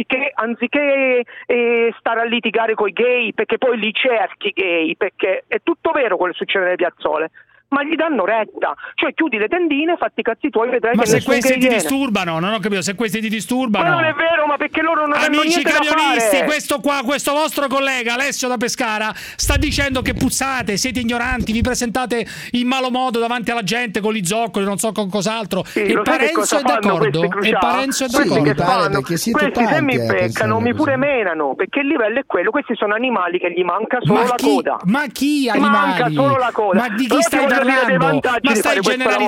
[SPEAKER 23] anziché stare a litigare coi gay, perché poi li cerchi gay, perché è tutto vero quello che succede nelle piazzole, ma gli danno retta, cioè chiudi le tendine, fatti i cazzi tuoi, vedrai
[SPEAKER 6] ma
[SPEAKER 23] che
[SPEAKER 6] se questi ti disturbano, non ho capito, se questi ti disturbano.
[SPEAKER 23] Ma non è vero, ma perché loro non hanno niente da fare.
[SPEAKER 6] Amici camionisti, questo vostro collega Alessio da Pescara sta dicendo che puzzate, siete ignoranti, vi presentate in malo modo davanti alla gente con gli zoccoli, non so con cos'altro. E Parenzo è d'accordo?
[SPEAKER 23] E Parenzo è d'accordo? Questi se mi beccano mi pure menano, perché il livello è quello, questi sono animali che gli manca solo la coda.
[SPEAKER 6] Ma chi animali?
[SPEAKER 23] Manca solo la coda.
[SPEAKER 6] Ma di chi stai parlando? Ma stai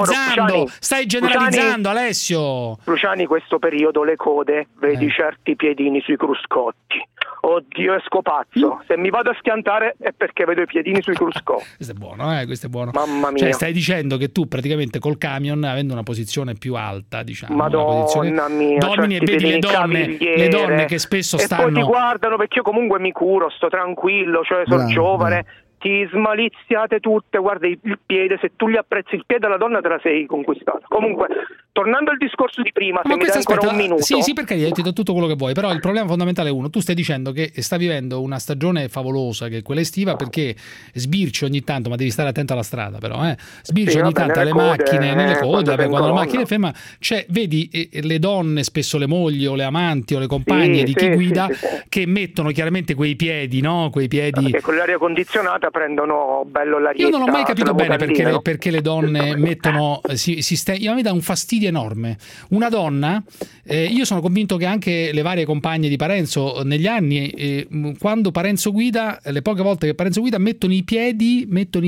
[SPEAKER 6] generalizzando, Alessio.
[SPEAKER 23] Luciani, questo periodo le code, vedi certi piedini sui cruscotti. Oddio, è scopazzo. Se mi vado a schiantare è perché vedo i piedini sui cruscotti.
[SPEAKER 6] Questo è buono, questo è buono.
[SPEAKER 23] Mamma mia.
[SPEAKER 6] Cioè, stai dicendo che tu praticamente col camion, avendo una posizione più alta, diciamo,
[SPEAKER 23] Madonna mia,
[SPEAKER 6] domini e vedi le donne che spesso stanno.
[SPEAKER 23] E poi ti guardano, perché io comunque mi curo, sto tranquillo, cioè sono giovane. Ti smaliziate tutte, guarda il piede, se tu gli apprezzi il piede alla donna te la sei conquistata. Comunque, tornando al discorso di prima, se mi dai ancora un minuto.
[SPEAKER 6] Sì, perché ti do tutto quello che vuoi, però il problema fondamentale è uno, tu stai dicendo che sta vivendo una stagione favolosa, che è quella estiva, perché sbirci ogni tanto, ma devi stare attento alla strada però, sbirci ogni tanto alle macchine, nelle code, quando la macchina è ferma, cioè vedi le donne, spesso le mogli o le amanti o le compagne di chi guida, che mettono chiaramente quei piedi, no? Quei piedi.
[SPEAKER 23] Perché con l'aria condizionata prendono bello l'arietta.
[SPEAKER 6] Io non ho mai capito bene perché le donne mettono a me dà un fastidio enorme. Una donna, io sono convinto che anche le varie compagne di Parenzo negli anni, quando Parenzo guida, le poche volte che Parenzo guida, mettono i piedi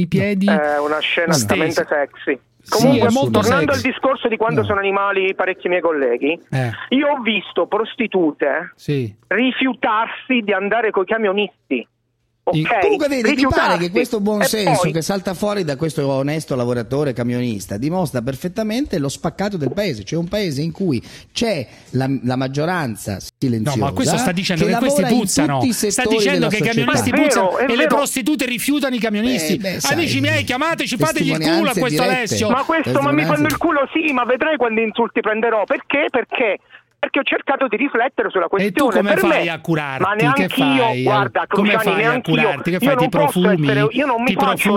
[SPEAKER 23] è una scena altamente sexy. Comunque, tornando al discorso di quando sono animali parecchi miei colleghi, io ho visto prostitute rifiutarsi di andare coi camionisti.
[SPEAKER 3] Comunque vedi, mi pare che questo buon senso che salta fuori da questo onesto lavoratore camionista dimostra perfettamente lo spaccato del paese, cioè un paese in cui c'è la maggioranza silenziosa.
[SPEAKER 6] No, ma questo sta dicendo che questi puzzano, sta dicendo che i camionisti puzzano e le prostitute rifiutano i camionisti. Amici miei, chiamateci, fategli il culo a questo Alessio.
[SPEAKER 23] Ma mi fanno il culo, sì, ma vedrai quando insulti prenderò. Perché? Perché ho cercato di riflettere sulla questione.
[SPEAKER 6] E tu come fai a curarti?
[SPEAKER 23] Ma neanche io, guarda,
[SPEAKER 6] come fai a curarti? Che fai? Ti profumi?
[SPEAKER 23] Io non mi faccio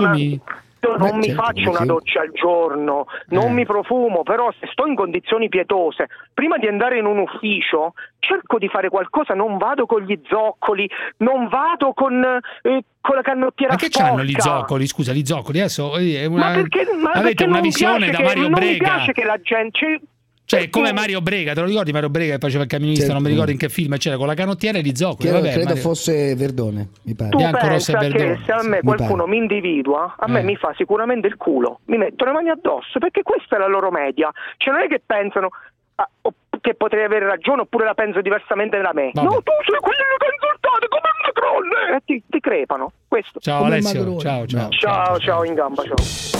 [SPEAKER 23] una doccia al giorno, non mi profumo, però se sto in condizioni pietose, prima di andare in un ufficio, cerco di fare qualcosa, non vado con gli zoccoli, non vado con la canottiera
[SPEAKER 6] sporca. Ma che c'hanno gli zoccoli? Scusa, gli zoccoli adesso avete una visione da Mario Brega.
[SPEAKER 23] Non mi piace che la gente...
[SPEAKER 6] Cioè, come Mario Brega, te lo ricordi Mario Brega che faceva il camionista, non mi ricordo in che film, c'era con la canottiera e gli zoccoli.
[SPEAKER 3] Credo fosse Verdone, mi pare.
[SPEAKER 23] Tu bianco, rosso e verdone. Se a me qualcuno mi individua, a me mi fa sicuramente il culo, mi mettono le mani addosso, perché questa è la loro media. Cioè non è che pensano che potrei avere ragione oppure la penso diversamente da me. Vabbè. No, tu sei quello che ha insultato come un macron, ti crepano. Questo.
[SPEAKER 6] Ciao come Alessio,
[SPEAKER 23] ciao, in gamba, ciao.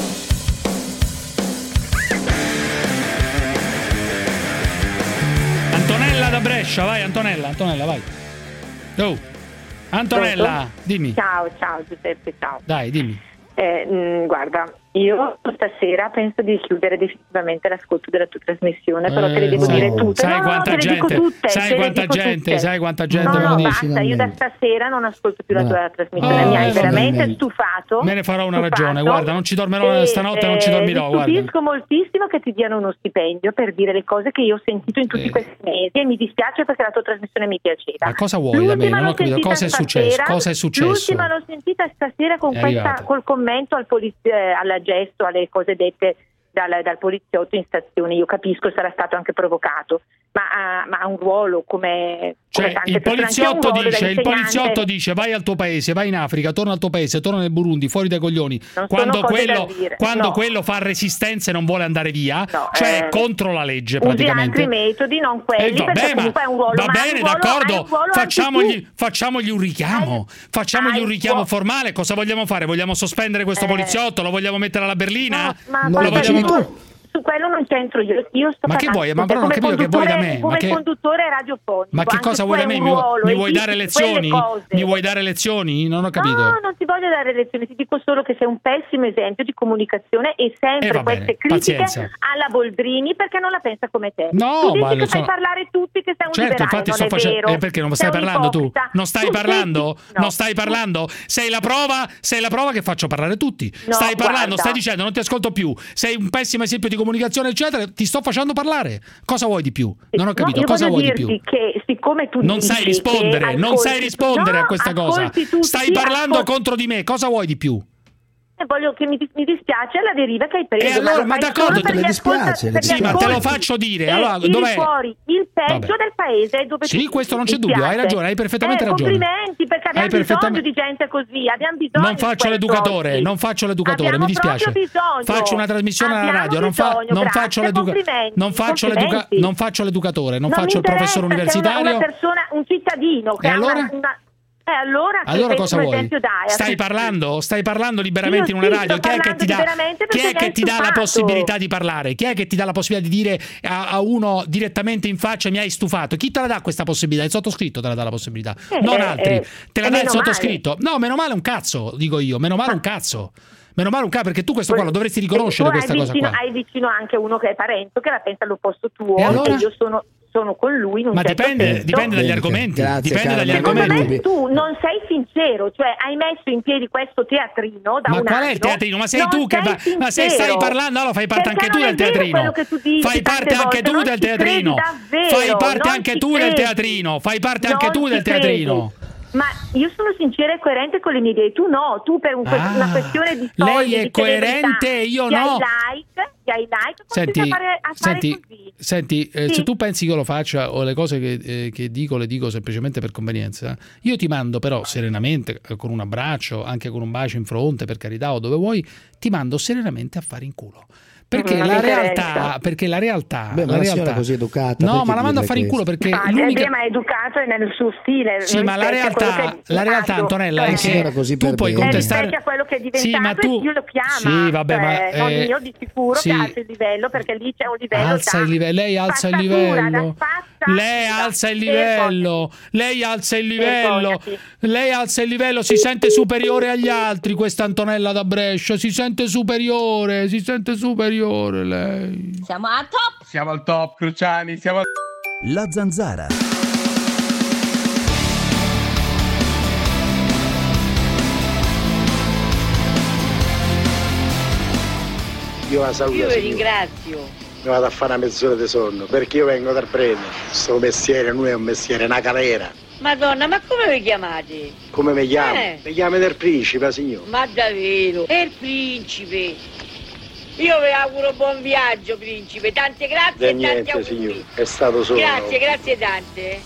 [SPEAKER 6] Antonella da Brescia, vai Antonella, vai. Oh. Antonella, dimmi.
[SPEAKER 12] Ciao Giuseppe, ciao.
[SPEAKER 6] Dai, dimmi.
[SPEAKER 12] Guarda,
[SPEAKER 16] Io stasera penso di chiudere definitivamente l'ascolto della tua trasmissione, però te le devo dire tutte.
[SPEAKER 6] Sai quanta gente me lo dici?
[SPEAKER 16] Basta, io da stasera non ascolto più la tua trasmissione, mi hai veramente stufato.
[SPEAKER 6] Me ne farò una ragione, guarda, non ci dormirò stanotte, non ci dormirò.
[SPEAKER 16] Mi stupisco moltissimo che ti diano uno stipendio per dire le cose che io ho sentito in tutti questi mesi e mi dispiace perché la tua trasmissione mi piaceva.
[SPEAKER 6] Ma cosa vuoi da me? Non ho capito cosa è successo. Cosa è successo?
[SPEAKER 16] L'ultima l'ho sentita stasera con col commento alla gesto, alle cose dette dal poliziotto in stazione. Io capisco, sarà stato anche provocato, ma ha un ruolo come
[SPEAKER 6] il poliziotto dice vai al tuo paese, vai in Africa, torna al tuo paese, torna nel Burundi, fuori dai coglioni. Quando quello fa resistenza e non vuole andare via, cioè è contro la legge praticamente.
[SPEAKER 16] Usi altri metodi, non quelli, perché comunque è un ruolo.
[SPEAKER 6] Va bene, d'accordo, facciamogli un richiamo, formale. Cosa vogliamo fare? Vogliamo sospendere questo poliziotto? Lo vogliamo mettere alla berlina?
[SPEAKER 16] Su quello non c'entro io sto
[SPEAKER 6] ma che vuoi? Ma però non capisco che vuoi da me.
[SPEAKER 16] Come conduttore radiofonico.
[SPEAKER 6] Ma che cosa vuoi da me? Mi vuoi dare lezioni? Mi vuoi dare lezioni? Non ho capito.
[SPEAKER 16] No, non ti voglio dare lezioni, ti dico solo che sei un pessimo esempio di comunicazione e sempre queste critiche alla Boldrini perché non la pensa come te.
[SPEAKER 6] No,
[SPEAKER 16] tu dici che fai parlare tutti, che sei un liberale,
[SPEAKER 6] infatti
[SPEAKER 16] non è vero.
[SPEAKER 6] Perché non stai parlando tu? Non stai parlando? Non stai parlando? Sei la prova che faccio parlare tutti. Stai parlando, stai dicendo non ti ascolto più. Sei un pessimo esempio di comunicazione eccetera, ti sto facendo parlare. Cosa vuoi di più? Non ho capito, cosa vuoi di più?
[SPEAKER 16] Che siccome tu
[SPEAKER 6] non sai rispondere, a questa cosa. Stai parlando contro di me, cosa vuoi di più?
[SPEAKER 16] Voglio che mi dispiace la deriva che hai preso.
[SPEAKER 6] E allora, ma d'accordo, te dispiace. Sì, ma te lo faccio dire. Allora, dov'è?
[SPEAKER 16] Fuori il peggio del paese dove
[SPEAKER 6] sì, questo non c'è dubbio, hai ragione, hai perfettamente ragione.
[SPEAKER 16] Complimenti, perché abbiamo bisogno di gente così, abbiamo bisogno.
[SPEAKER 6] Non faccio l'educatore, mi dispiace. Faccio una trasmissione alla radio, non faccio l'educatore, non faccio il professore universitario.
[SPEAKER 16] Una persona, un cittadino che
[SPEAKER 6] allora cosa vuoi? Stai parlando liberamente in una radio. Chi è che ti dà la possibilità di parlare? Chi è che ti dà la possibilità di dire a uno direttamente in faccia mi hai stufato? Chi te la dà questa possibilità? Il sottoscritto te la dà la possibilità, non altri. Te la dà il sottoscritto. No, meno male un cazzo, dico io. Meno male un cazzo, perché tu questo qua lo dovresti riconoscere questa cosa qua.
[SPEAKER 16] Hai vicino anche uno che è Parenzo che la pensa all'opposto tuo e io sono con lui in un certo senso.
[SPEAKER 6] Dipende dagli argomenti.
[SPEAKER 16] Tu non sei sincero, cioè hai messo in piedi questo teatrino da un anno.
[SPEAKER 6] Ma qual è il teatrino? Ma sei tu che ma se stai parlando, allora fai parte anche tu del teatrino. Fai parte anche tu del teatrino. Fai parte anche tu del teatrino. Fai parte anche tu del teatrino.
[SPEAKER 16] Ma io sono sincera e coerente con le mie idee, tu no, tu per una questione di soldi,
[SPEAKER 6] lei è coerente, io no.
[SPEAKER 16] Ti hai like, continui a fare così.
[SPEAKER 6] Senti, se tu pensi che io lo faccia o le cose che dico le dico semplicemente per convenienza, io ti mando però serenamente, con un abbraccio, anche con un bacio in fronte, per carità, o dove vuoi, ti mando serenamente a fare in culo. Perché la realtà
[SPEAKER 3] la realtà
[SPEAKER 6] così educata. No, ma la mando a fare in culo perché
[SPEAKER 16] ma è educato e nel suo stile.
[SPEAKER 6] Sì, ma la realtà Antonella è che tu puoi contestare
[SPEAKER 16] a quello che è diventato e Dio lo chiama.
[SPEAKER 6] Sì, vabbè, ma
[SPEAKER 16] non io di sicuro che alza il livello, perché lì c'è un livello.
[SPEAKER 6] Lei alza il livello. Lei alza il livello, si sente superiore agli altri, questa Antonella da Brescia, si sente superiore lei.
[SPEAKER 16] Siamo al top.
[SPEAKER 24] Siamo al top, Cruciani,
[SPEAKER 8] La Zanzara.
[SPEAKER 10] Io la saluto.
[SPEAKER 16] Io vi ringrazio.
[SPEAKER 10] Mi vado a fare una mezz'ora di sonno, perché io vengo dal Breno. Questo mestiere non è un mestiere, è una galera.
[SPEAKER 16] Madonna, ma come vi chiamate?
[SPEAKER 10] Come mi chiamo? Mi chiamo del Principe, signore.
[SPEAKER 16] Ma davvero? Del Principe. Io vi auguro buon viaggio, Principe. Tante grazie e tanti auguri.
[SPEAKER 10] Signore, è stato solo.
[SPEAKER 16] Grazie tante.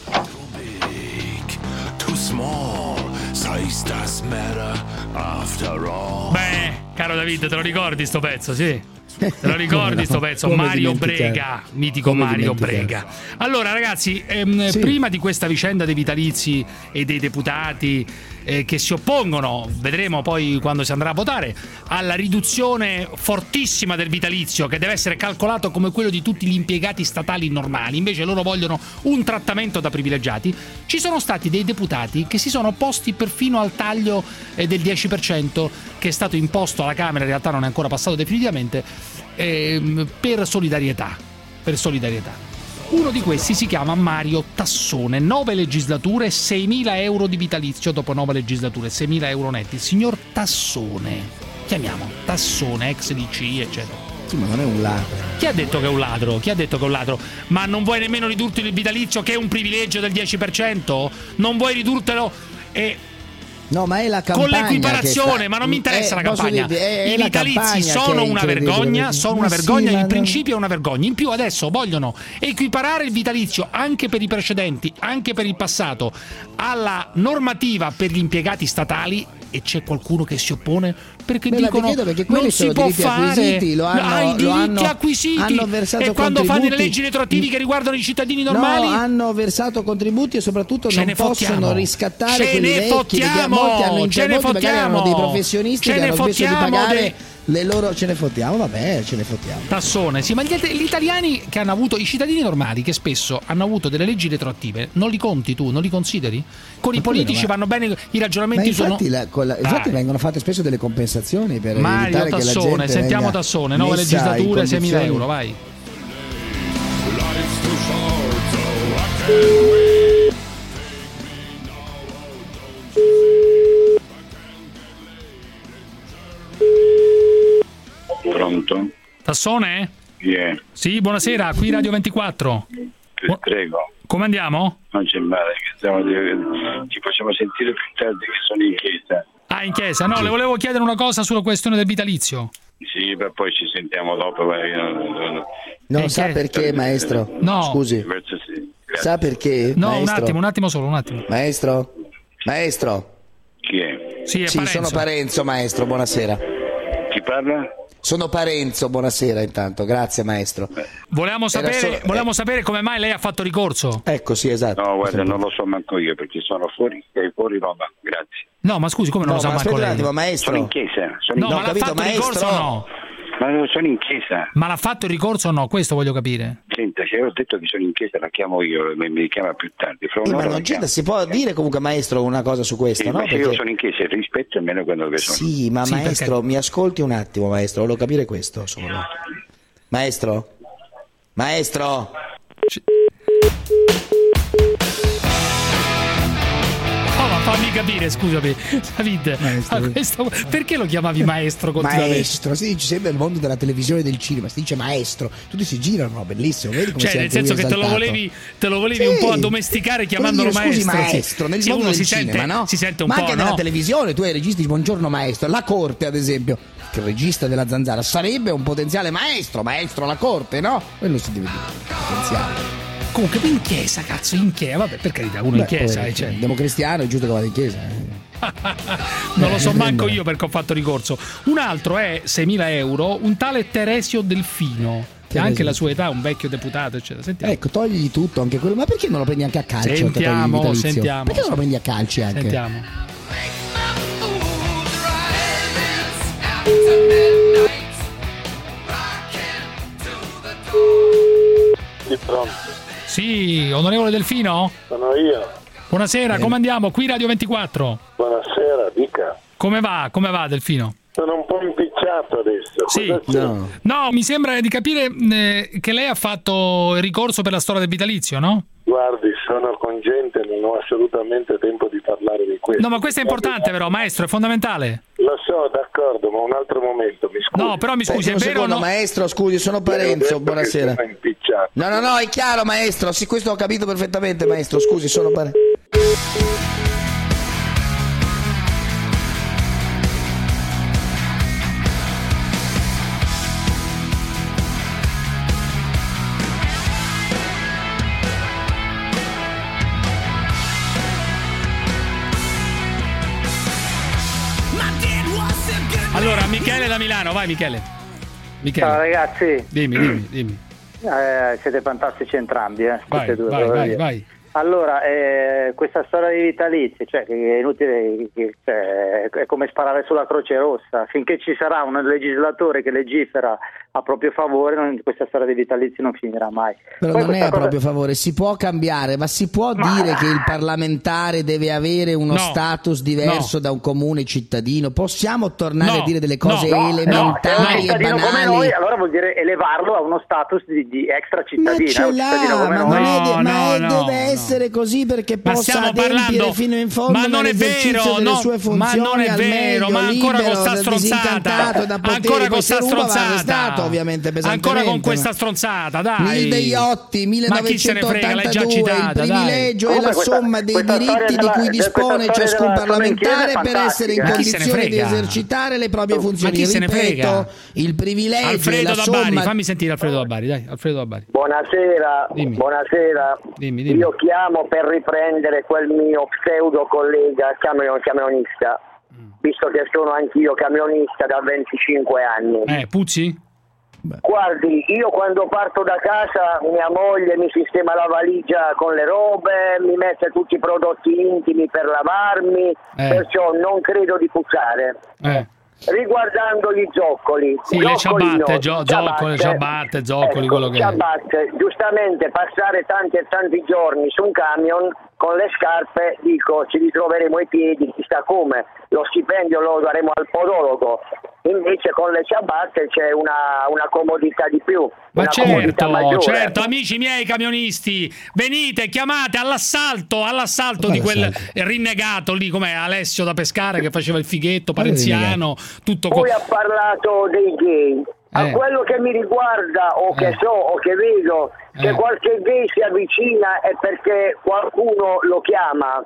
[SPEAKER 6] Beh, caro David, te lo ricordi sto pezzo, sì? Te lo ricordi sto pezzo? Mario Brega, mitico Mario Brega. Allora ragazzi, prima di questa vicenda dei vitalizi e dei deputati che si oppongono, vedremo poi quando si andrà a votare, alla riduzione fortissima del vitalizio, che deve essere calcolato come quello di tutti gli impiegati statali normali, invece loro vogliono un trattamento da privilegiati. Ci sono stati dei deputati che si sono opposti perfino al taglio del 10% che è stato imposto alla Camera, in realtà non è ancora passato definitivamente, per solidarietà. Uno di questi si chiama Mario Tassone, 9 legislature, 6.000 euro di vitalizio dopo 9 legislature, 6.000 euro netti. Il signor Tassone, chiamiamo Tassone, ex DC, eccetera.
[SPEAKER 3] Sì, ma non è un ladro.
[SPEAKER 6] Chi ha detto che è un ladro? Ma non vuoi nemmeno ridurti il vitalizio, che è un privilegio del 10%? Non vuoi ridurtelo
[SPEAKER 3] No, ma è la campagna
[SPEAKER 6] con l'equiparazione, ma non mi interessa la campagna. I vitalizi sono una vergogna, il principio è una vergogna. In più adesso vogliono equiparare il vitalizio anche per i precedenti, anche per il passato, alla normativa per gli impiegati statali, e c'è qualcuno che si oppone perché dicono
[SPEAKER 3] perché
[SPEAKER 6] non si può fare.
[SPEAKER 3] I diritti
[SPEAKER 6] acquisiti
[SPEAKER 3] hanno versato
[SPEAKER 6] e quando fanno le leggi retroattivi che riguardano i cittadini normali
[SPEAKER 3] hanno versato contributi e soprattutto non possono riscattare quelli vecchi. Molti hanno interrotti, magari erano dei professionisti che hanno smesso di pagare le loro. Ce ne fottiamo.
[SPEAKER 6] Tassone, sì, ma gli italiani che hanno avuto, i cittadini normali che spesso hanno avuto delle leggi retroattive, non li conti tu, non li consideri? Con i politici vanno bene i ragionamenti,
[SPEAKER 3] infatti vengono fatte spesso delle compensazioni per
[SPEAKER 6] Mario
[SPEAKER 3] evitare
[SPEAKER 6] Tassone,
[SPEAKER 3] che la gente
[SPEAKER 6] sentiamo Tassone, 9 legislature, 6.000 euro, vai.
[SPEAKER 12] Pronto?
[SPEAKER 6] Tassone?
[SPEAKER 12] Yeah.
[SPEAKER 6] Sì, buonasera, qui Radio 24.
[SPEAKER 12] Prego.
[SPEAKER 6] Come andiamo?
[SPEAKER 12] Non c'è male, ci facciamo sentire più tardi che sono in chiesa.
[SPEAKER 6] Ah, in chiesa? No, le volevo chiedere una cosa sulla questione del vitalizio.
[SPEAKER 12] Sì, ma poi ci sentiamo dopo.
[SPEAKER 3] Non sa perché, maestro?
[SPEAKER 6] No.
[SPEAKER 3] Scusi. Sa perché?
[SPEAKER 6] No,
[SPEAKER 3] maestro?
[SPEAKER 6] un attimo solo.
[SPEAKER 3] Maestro?
[SPEAKER 12] Chi è?
[SPEAKER 6] Sì,
[SPEAKER 3] sono Parenzo, maestro, buonasera.
[SPEAKER 12] Chi parla?
[SPEAKER 3] Sono Parenzo, buonasera intanto, grazie maestro.
[SPEAKER 6] Volevamo sapere come mai lei ha fatto ricorso.
[SPEAKER 3] Ecco, sì, esatto.
[SPEAKER 12] No, guarda, non lo so manco io perché sono fuori Roma, grazie.
[SPEAKER 6] No, ma scusi, come non lo sa manco lei?
[SPEAKER 3] Un attimo, maestro.
[SPEAKER 12] Sono in chiesa.
[SPEAKER 6] Ma l'ha fatto il ricorso o no?
[SPEAKER 12] Ma sono in chiesa.
[SPEAKER 6] Ma l'ha fatto il ricorso o no? Questo voglio capire.
[SPEAKER 12] Senta, se ho detto che sono in chiesa la chiamo io, mi chiama più tardi.
[SPEAKER 3] Ma non c'è, si può dire comunque, maestro, una cosa su questo,
[SPEAKER 12] sì,
[SPEAKER 3] no?
[SPEAKER 12] Ma se io sono in chiesa rispetto almeno quello che sono.
[SPEAKER 3] Sì, ma maestro, perché... mi ascolti un attimo, maestro, volevo capire questo solo. Maestro?
[SPEAKER 6] Fammi capire, scusami, David, perché lo chiamavi maestro continuamente?
[SPEAKER 3] Maestro, si dice sempre nel mondo della televisione e del cinema, si dice maestro, tutti si girano, bellissimo, vedi come
[SPEAKER 6] nel senso che te lo volevi sì, un po' addomesticare chiamandolo maestro.
[SPEAKER 3] Maestro, nel mondo del cinema, no?
[SPEAKER 6] Si sente un
[SPEAKER 3] ma
[SPEAKER 6] po',
[SPEAKER 3] anche nella televisione, tu hai registi, buongiorno maestro, la corte ad esempio, che il regista della Zanzara sarebbe un potenziale maestro la corte, no? Quello si deve dire, potenziale.
[SPEAKER 6] Comunque in chiesa, vabbè, per carità, uno in chiesa,
[SPEAKER 3] cioè. Democristiano è giusto che vada in chiesa.
[SPEAKER 6] Non lo so manco io perché ho fatto ricorso. Un altro è 6.000 euro, un tale Teresio Delfino, che ha anche la sua età, un vecchio deputato, eccetera. Sentiamo.
[SPEAKER 3] Ecco, togli tutto anche quello, ma perché non lo prendi anche a calcio?
[SPEAKER 6] Sentiamo.
[SPEAKER 3] Perché non lo prendi a calci anche?
[SPEAKER 6] Sentiamo.
[SPEAKER 12] Pronto?
[SPEAKER 6] Sì, onorevole Delfino?
[SPEAKER 12] Sono io.
[SPEAKER 6] Buonasera, come andiamo? Qui Radio 24.
[SPEAKER 12] Buonasera, dica.
[SPEAKER 6] Come va Delfino?
[SPEAKER 12] Sono un po' impicciato adesso.
[SPEAKER 6] Sì. No, mi sembra di capire che lei ha fatto il ricorso per la storia del vitalizio, no?
[SPEAKER 12] Guardi, sono con gente, non ho assolutamente tempo di parlare di questo.
[SPEAKER 6] No, ma questo è importante però, maestro, è fondamentale.
[SPEAKER 12] Lo so, d'accordo, ma un altro momento, mi scusi.
[SPEAKER 6] No, però mi scusi, è vero o no?
[SPEAKER 3] Maestro, scusi, sono Parenzo, buonasera. No, è chiaro, maestro, sì, questo ho capito perfettamente, maestro, scusi, sono Parenzo.
[SPEAKER 6] Allora, Michele da Milano, vai Michele.
[SPEAKER 13] Ciao ragazzi.
[SPEAKER 6] Dimmi.
[SPEAKER 13] Siete fantastici entrambi,
[SPEAKER 6] Vai.
[SPEAKER 13] Allora, questa storia di vitalizi, cioè, che è inutile, è come sparare sulla Croce Rossa. Finché ci sarà un legislatore che legifera a proprio favore, questa storia dei vitalizi non finirà mai.
[SPEAKER 3] Però
[SPEAKER 13] poi
[SPEAKER 3] non è a proprio favore, si può cambiare, ma si può dire che il parlamentare deve avere uno status diverso da un comune cittadino? Possiamo tornare a dire delle cose elementari e banali?
[SPEAKER 13] Come noi, allora vuol dire elevarlo a uno status di extra cittadino.
[SPEAKER 3] Ma ce l'ha, deve essere così perché possa adempiere fino in fondo nell'esercizio delle sue funzioni,
[SPEAKER 6] ma non è vero, ma ancora con sta stronzata,
[SPEAKER 3] ancora con sta stronzata, ovviamente pesantemente.
[SPEAKER 6] Ancora con questa stronzata, dai.
[SPEAKER 3] Nilde Iotti, 1982, il privilegio e la somma dei diritti di cui dispone ciascun parlamentare per essere in condizione di esercitare le proprie funzioni. Ripeto, il privilegio
[SPEAKER 6] Alfredo
[SPEAKER 3] e la
[SPEAKER 6] da Bari,
[SPEAKER 3] somma...
[SPEAKER 6] fammi sentire Alfredo da Bari, dai, Alfredo da Bari.
[SPEAKER 14] Buonasera, buonasera.
[SPEAKER 6] Dimmi.
[SPEAKER 14] Io chiamo per riprendere quel mio pseudo collega camionista, visto che sono anch'io camionista da 25 anni.
[SPEAKER 6] Puzzi?
[SPEAKER 14] Guardi, io quando parto da casa mia moglie mi sistema la valigia con le robe, mi mette tutti i prodotti intimi per lavarmi, perciò non credo di puzzare. Riguardando gli zoccoli,
[SPEAKER 6] le ciabatte, zoccoli, quello che è.
[SPEAKER 14] Giustamente passare tanti e tanti giorni su un camion con le scarpe, dico, ci ritroveremo i piedi, chissà come, lo stipendio lo daremo al podologo. Invece con le ciabatte c'è una comodità di più.
[SPEAKER 6] Ma certo, amici miei camionisti, venite, chiamate all'assalto di quel rinnegato lì, com'è Alessio da Pescara che faceva il fighetto parenziano, tutto.
[SPEAKER 14] Poi ha parlato dei gay. A quello che mi riguarda o che so o che vedo, se qualche gay si avvicina è perché qualcuno lo chiama,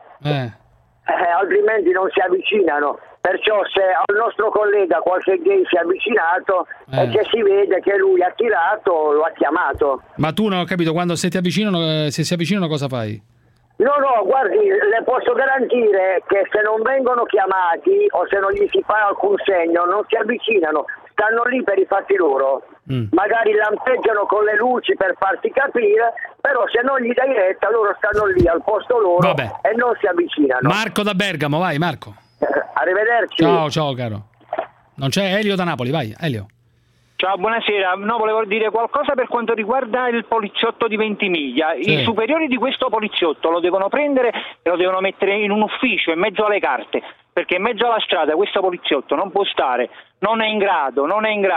[SPEAKER 14] altrimenti non si avvicinano. Perciò se al nostro collega qualche gay si è avvicinato è che si vede che lui ha tirato, lo ha chiamato.
[SPEAKER 6] Ma tu non ho capito, quando se si avvicinano cosa fai?
[SPEAKER 14] No, guardi, le posso garantire che se non vengono chiamati o se non gli si fa alcun segno non si avvicinano, stanno lì per i fatti loro. Magari lampeggiano con le luci per farti capire, però se non gli dai retta loro stanno lì al posto loro e non si avvicinano.
[SPEAKER 6] Marco da Bergamo, vai Marco.
[SPEAKER 14] Arrivederci.
[SPEAKER 6] Ciao caro. Non c'è Elio da Napoli, vai Elio.
[SPEAKER 23] Ciao, buonasera. No, volevo dire qualcosa per quanto riguarda il poliziotto di Ventimiglia. I superiori di questo poliziotto lo devono prendere e lo devono mettere in un ufficio in mezzo alle carte, perché in mezzo alla strada questo poliziotto non può stare, non è in grado.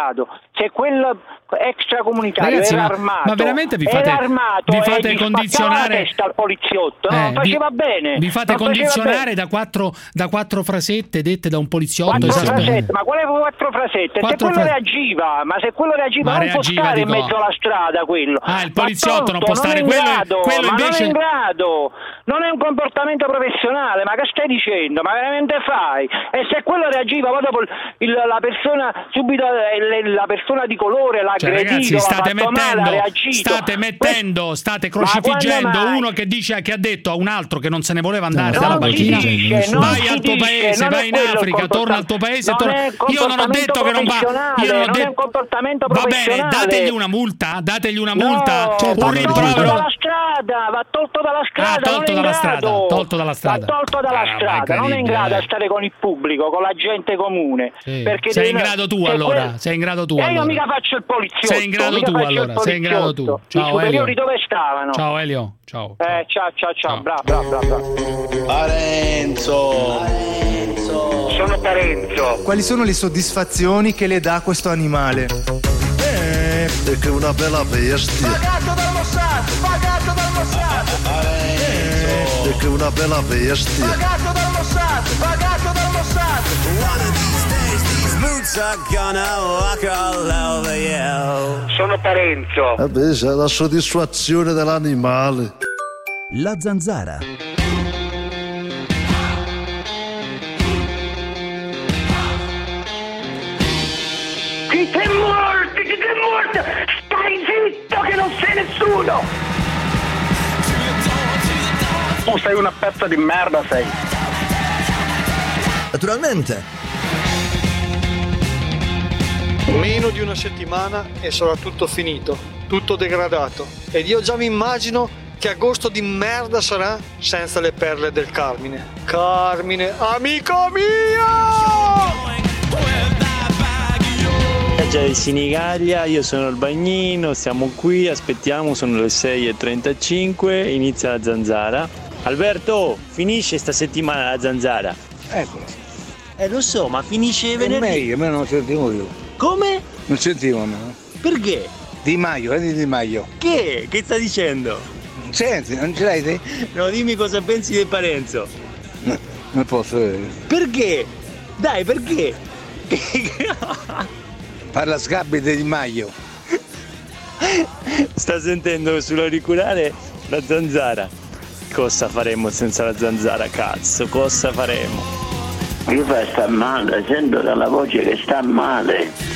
[SPEAKER 23] Se quel extracomunitario era armato,
[SPEAKER 6] ma veramente vi fate condizionare
[SPEAKER 23] la testa al poliziotto, non faceva bene.
[SPEAKER 6] Vi fate condizionare da quattro frasette dette da un poliziotto.
[SPEAKER 23] Ma quale 4 frasette? Se quello reagiva non può stare in mezzo alla strada quello.
[SPEAKER 6] Il poliziotto non può stare, quello invece
[SPEAKER 23] non è in grado. Non è un comportamento professionale, ma che stai dicendo? Ma veramente fai? E se quello reagiva, poi dopo la persona subito la persona di colore l'ha aggredito,
[SPEAKER 6] state crocifiggendo uno che dice, che ha detto a un altro che non se ne voleva andare dalla macchina. Vai al tuo paese, vai in Africa, torna al tuo paese. Io non ho detto che non va.
[SPEAKER 23] Non è un comportamento professionale.
[SPEAKER 6] Va bene, dategli una multa.
[SPEAKER 23] Un rimprovero. Va tolto dalla strada.
[SPEAKER 6] Tolto dalla strada.
[SPEAKER 23] Non è in grado a stare con il pubblico, con la gente comune. Perché
[SPEAKER 6] sei in grado tu allora.
[SPEAKER 23] Io mica faccio il poliziotto.
[SPEAKER 6] Sei in grado tu allora. Sei in grado tu.
[SPEAKER 23] Ciao, i superiori Elio. Dove stavano?
[SPEAKER 6] Ciao Elio. Ciao.
[SPEAKER 23] Ciao. Bravo.
[SPEAKER 17] Parenzo.
[SPEAKER 23] Sono Parenzo.
[SPEAKER 17] Quali sono le soddisfazioni che le dà questo animale?
[SPEAKER 5] Perché è una bella bestia.
[SPEAKER 10] Pagato dal Mossad.
[SPEAKER 5] Perché è una bella bestia.
[SPEAKER 10] Pagato dal Mossad.
[SPEAKER 17] One of these days these boots are gonna walk all over you.
[SPEAKER 23] Sono Parenzo.
[SPEAKER 5] Vabbè, c'è la soddisfazione dell'animale.
[SPEAKER 8] La Zanzara.
[SPEAKER 9] Chi t'è morto? Stai zitto che non sei nessuno!
[SPEAKER 23] Tu sei una pezza di merda, sei.
[SPEAKER 17] Naturalmente.
[SPEAKER 18] Meno di una settimana e sarà tutto finito, tutto degradato. Ed io già mi immagino
[SPEAKER 24] che agosto di merda sarà senza le perle del Carmine. Carmine, amico mio!
[SPEAKER 19] Già di Sinigaglia, io sono il Bagnino, siamo qui, aspettiamo, sono le 6:35, inizia la zanzara. Alberto, finisce sta settimana la zanzara?
[SPEAKER 10] Eccola.
[SPEAKER 19] Lo so, ma finisce venerdì.
[SPEAKER 10] Meglio, me non sentivo io.
[SPEAKER 19] Come?
[SPEAKER 10] Non sentivo, no?
[SPEAKER 19] Perché?
[SPEAKER 10] Di Maio, Di Maio.
[SPEAKER 19] Che? Che sta dicendo?
[SPEAKER 10] Senti, non ce l'hai te?
[SPEAKER 19] No, dimmi cosa pensi del Parenzo.
[SPEAKER 10] No, non posso vedere.
[SPEAKER 19] Perché? Dai, perché?
[SPEAKER 10] Parla Sgabbi di Maio.
[SPEAKER 19] Sta sentendo sull'auricolare la zanzara. Cosa faremo senza la zanzara, cazzo? Cosa faremo?
[SPEAKER 14] Mi fa sta male, sento dalla voce che sta male.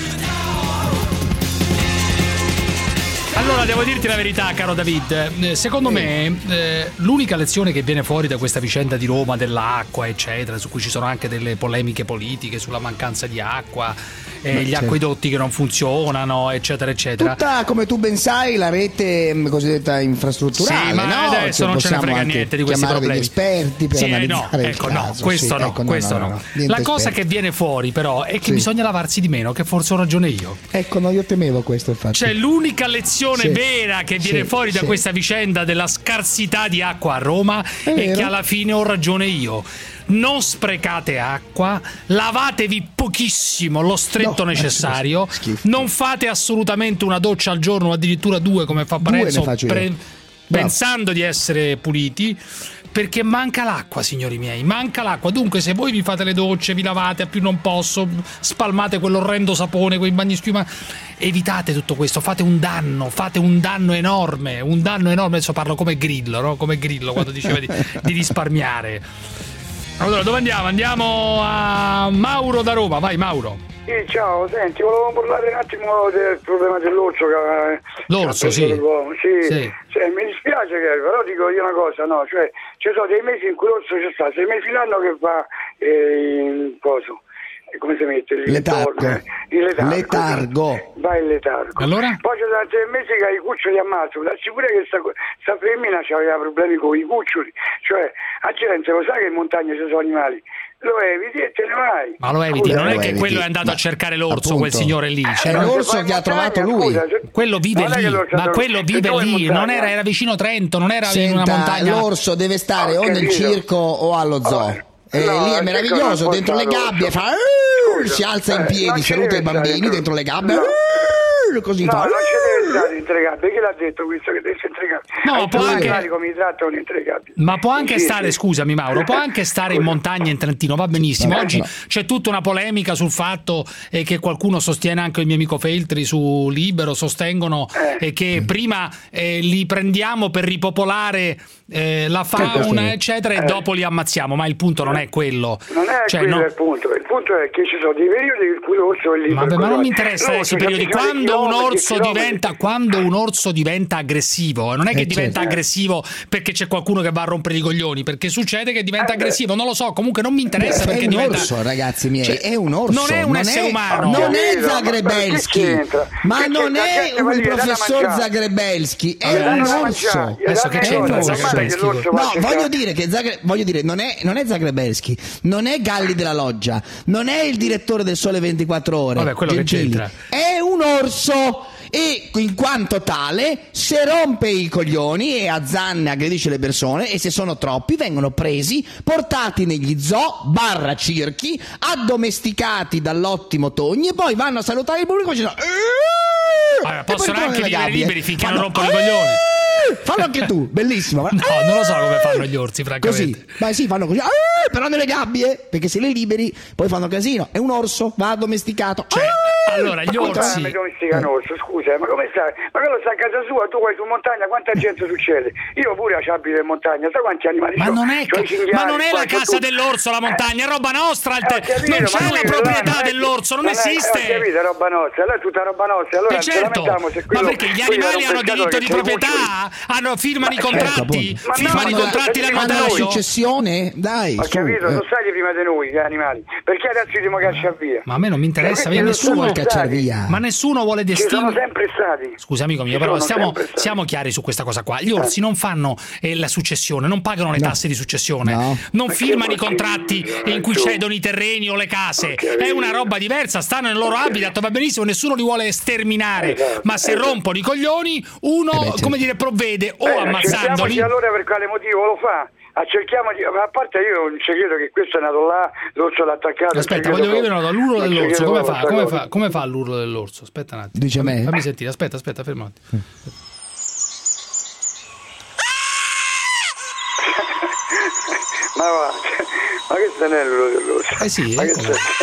[SPEAKER 6] Allora, devo dirti la verità, caro David. Secondo me, l'unica lezione che viene fuori da questa vicenda di Roma, dell'acqua, eccetera, su cui ci sono anche delle polemiche politiche sulla mancanza di acqua, gli acquedotti che non funzionano, eccetera, eccetera.
[SPEAKER 3] Tutta, come tu ben sai, la rete cosiddetta infrastrutturale.
[SPEAKER 6] Sì, ma
[SPEAKER 3] no?
[SPEAKER 6] adesso non ce ne frega niente di questi problemi.
[SPEAKER 3] Degli esperti per analizzare il caso.
[SPEAKER 6] Questo no. La cosa che viene fuori, però, è che bisogna lavarsi di meno, che forse ho ragione io.
[SPEAKER 3] Ecco, no, io temevo questo, infatti.
[SPEAKER 6] Cioè, l'unica lezione vera che viene fuori da questa vicenda della scarsità di acqua a Roma è che alla fine ho ragione io. Non sprecate acqua, lavatevi pochissimo, lo stretto necessario, non fate assolutamente una doccia al giorno, addirittura 2 come fa Parenzo, pensando di essere puliti, perché manca l'acqua, signori miei, manca l'acqua. Dunque, se voi vi fate le docce, vi lavate a più non posso, spalmate quell'orrendo sapone, quei bagni schiuma, evitate tutto questo, fate un danno enorme, adesso parlo come Grillo, no? Come Grillo quando diceva di risparmiare. Allora, dove andiamo? Andiamo a Mauro da Roma, vai Mauro.
[SPEAKER 20] Sì, ciao, senti, volevo parlare un attimo del problema dell'orso
[SPEAKER 6] l'orso, sì.
[SPEAKER 20] Mi dispiace però dico io una cosa, no, cioè ci sono dei mesi in cui l'orso c'è sta, 6 mesi l'anno che va in coso. Come si mette? Il letargo. Va il letargo.
[SPEAKER 6] Allora?
[SPEAKER 20] Poi c'è da 3 mesi che i cuccioli ammazzano. Darsi pure che sta femmina aveva problemi con i cuccioli. Cioè, a Firenze lo sai che in montagna ci sono animali. Lo eviti e te ne vai.
[SPEAKER 6] Ma lo eviti, non è che quello è andato a cercare l'orso, quel signore lì.
[SPEAKER 3] C'era l'orso che ha trovato lui.
[SPEAKER 6] Quello vive lì, ma quello vive lì, non era vicino Trento, non era in una montagna.
[SPEAKER 3] L'orso deve stare o nel circo o allo zoo. Lì è meraviglioso, dentro le gabbie fa si alza in piedi, saluta i bambini dentro le gabbie. Così fa.
[SPEAKER 20] Non ci deve stare dentro le gabbie. Chi l'ha detto questo che deve essere dentro le gabbie?
[SPEAKER 6] No, può anche. Ma può anche stare, scusami Mauro, può anche stare in montagna in Trentino, va benissimo. Oggi c'è tutta una polemica sul fatto che qualcuno sostiene, anche il mio amico Feltri su Libero, sostengono che prima li prendiamo per ripopolare la fauna, eccetera, e dopo li ammazziamo, ma il punto non è quello.
[SPEAKER 20] Non è quello il punto. Il punto è che ci sono dei periodi in cui l'orso è libero.
[SPEAKER 6] Vabbè, ma non mi interessa adesso i periodi. Quando un orso diventa aggressivo, non è che diventa aggressivo perché c'è qualcuno che va a rompere i coglioni, perché succede che diventa aggressivo, non lo so, comunque non mi interessa perché diventa
[SPEAKER 3] orso, ragazzi miei, è un orso,
[SPEAKER 6] non è un essere umano,
[SPEAKER 3] non è Zagrebelsky, ma non è un professor Zagrebelsky, è un orso.
[SPEAKER 6] Adesso che c'entra Zagrebelsky?
[SPEAKER 3] No, voglio dire, non è Zagrebelsky, non è Galli della Loggia, non è il direttore del Sole 24 Ore.
[SPEAKER 6] Vabbè, quello
[SPEAKER 3] Gentili.
[SPEAKER 6] che c'entra.
[SPEAKER 3] È un orso e in quanto tale se rompe i coglioni e azzanna e aggredisce le persone, e se sono troppi vengono presi, portati negli zoo / circhi, addomesticati dall'ottimo Togni e poi vanno a salutare il pubblico dicendo
[SPEAKER 6] possono anche vivere liberi finché non rompono i coglioni.
[SPEAKER 3] Fallo anche tu, bellissimo.
[SPEAKER 6] No, non lo so come fanno gli orsi, francamente.
[SPEAKER 3] Così, ma sì, fanno così, però nelle gabbie, perché se le liberi poi fanno casino. È un orso, va addomesticato.
[SPEAKER 6] Allora, gli orsi.
[SPEAKER 20] Ma domesticano orso, scusa, ma come stai? Ma quello sta a casa sua, tu vai su montagna, quanta gente succede? Io pure abito in montagna, sai quanti animali
[SPEAKER 6] ma
[SPEAKER 20] sono?
[SPEAKER 6] Non è la casa dell'orso, la montagna, è roba nostra. Non c'è la proprietà dell'orso, non esiste.
[SPEAKER 20] Ho capito, è roba nostra, allora è tutta roba nostra. Allora
[SPEAKER 6] certo, ma perché gli animali hanno diritto di proprietà? Firmano i contratti, l'hanno dato.
[SPEAKER 3] Successione? Dai.
[SPEAKER 20] Ho capito, sono stati prima di noi gli animali. Perché adesso li caccia via?
[SPEAKER 6] Ma a me non mi interessa via nessuno.
[SPEAKER 3] cacciare via.
[SPEAKER 6] Ma nessuno vuole
[SPEAKER 20] Ci sono
[SPEAKER 6] distinguere.
[SPEAKER 20] sempre stati.
[SPEAKER 6] Scusa amico mio, però siamo chiari su questa cosa qua. Gli orsi non fanno la successione, non pagano le tasse di successione, non firmano i contratti in cui cedono i terreni o le case. È una roba diversa, stanno nel loro habitat, va benissimo, nessuno li vuole sterminare, ma se rompono i coglioni uno, come dire, provvede o ammazzandoli.
[SPEAKER 20] Allora per quale motivo lo fa? Cerchiamo di... A parte io non ci credo che questo è nato là, l'orso l'ha attaccato.
[SPEAKER 6] Aspetta, voglio vedere dall'urlo dell'orso. Come fa l'urlo dell'orso? Aspetta un attimo.
[SPEAKER 3] Dice a me?
[SPEAKER 6] Fammi sentire, aspetta, fermati.
[SPEAKER 20] Ma che sta l'urlo dell'orso?
[SPEAKER 6] Sì,
[SPEAKER 20] ma che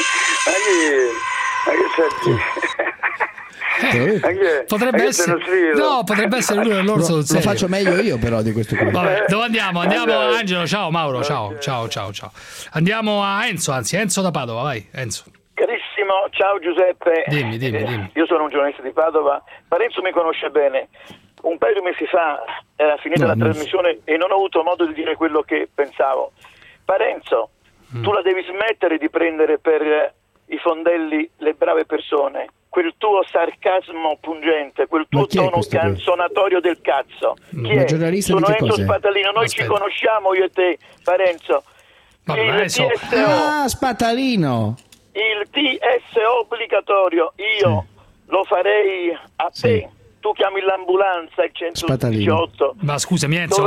[SPEAKER 6] potrebbe essere l'urlo dell'orso.
[SPEAKER 3] Lo faccio meglio io però di questo qui.
[SPEAKER 6] Vabbè, dove andiamo? Andiamo a Angelo, ciao Mauro, ciao. Andiamo a Enzo da Padova, vai Enzo.
[SPEAKER 1] Carissimo, ciao Giuseppe.
[SPEAKER 6] Dimmi.
[SPEAKER 1] Io sono un giornalista di Padova. Parenzo mi conosce bene. Un paio di mesi fa era finita la trasmissione e non ho avuto modo di dire quello che pensavo. Parenzo, tu la devi smettere di prendere per i fondelli le brave persone. Quel tuo sarcasmo pungente, quel tuo tono canzonatorio del cazzo. Chi è?
[SPEAKER 3] Sono
[SPEAKER 1] Enzo Spatalino, noi ci conosciamo io e te, Parenzo. Il TSO.
[SPEAKER 3] Spatalino.
[SPEAKER 1] Il TSO obbligatorio, io lo farei a te. Tu chiami l'ambulanza il 118.
[SPEAKER 6] Ma scusami Enzo,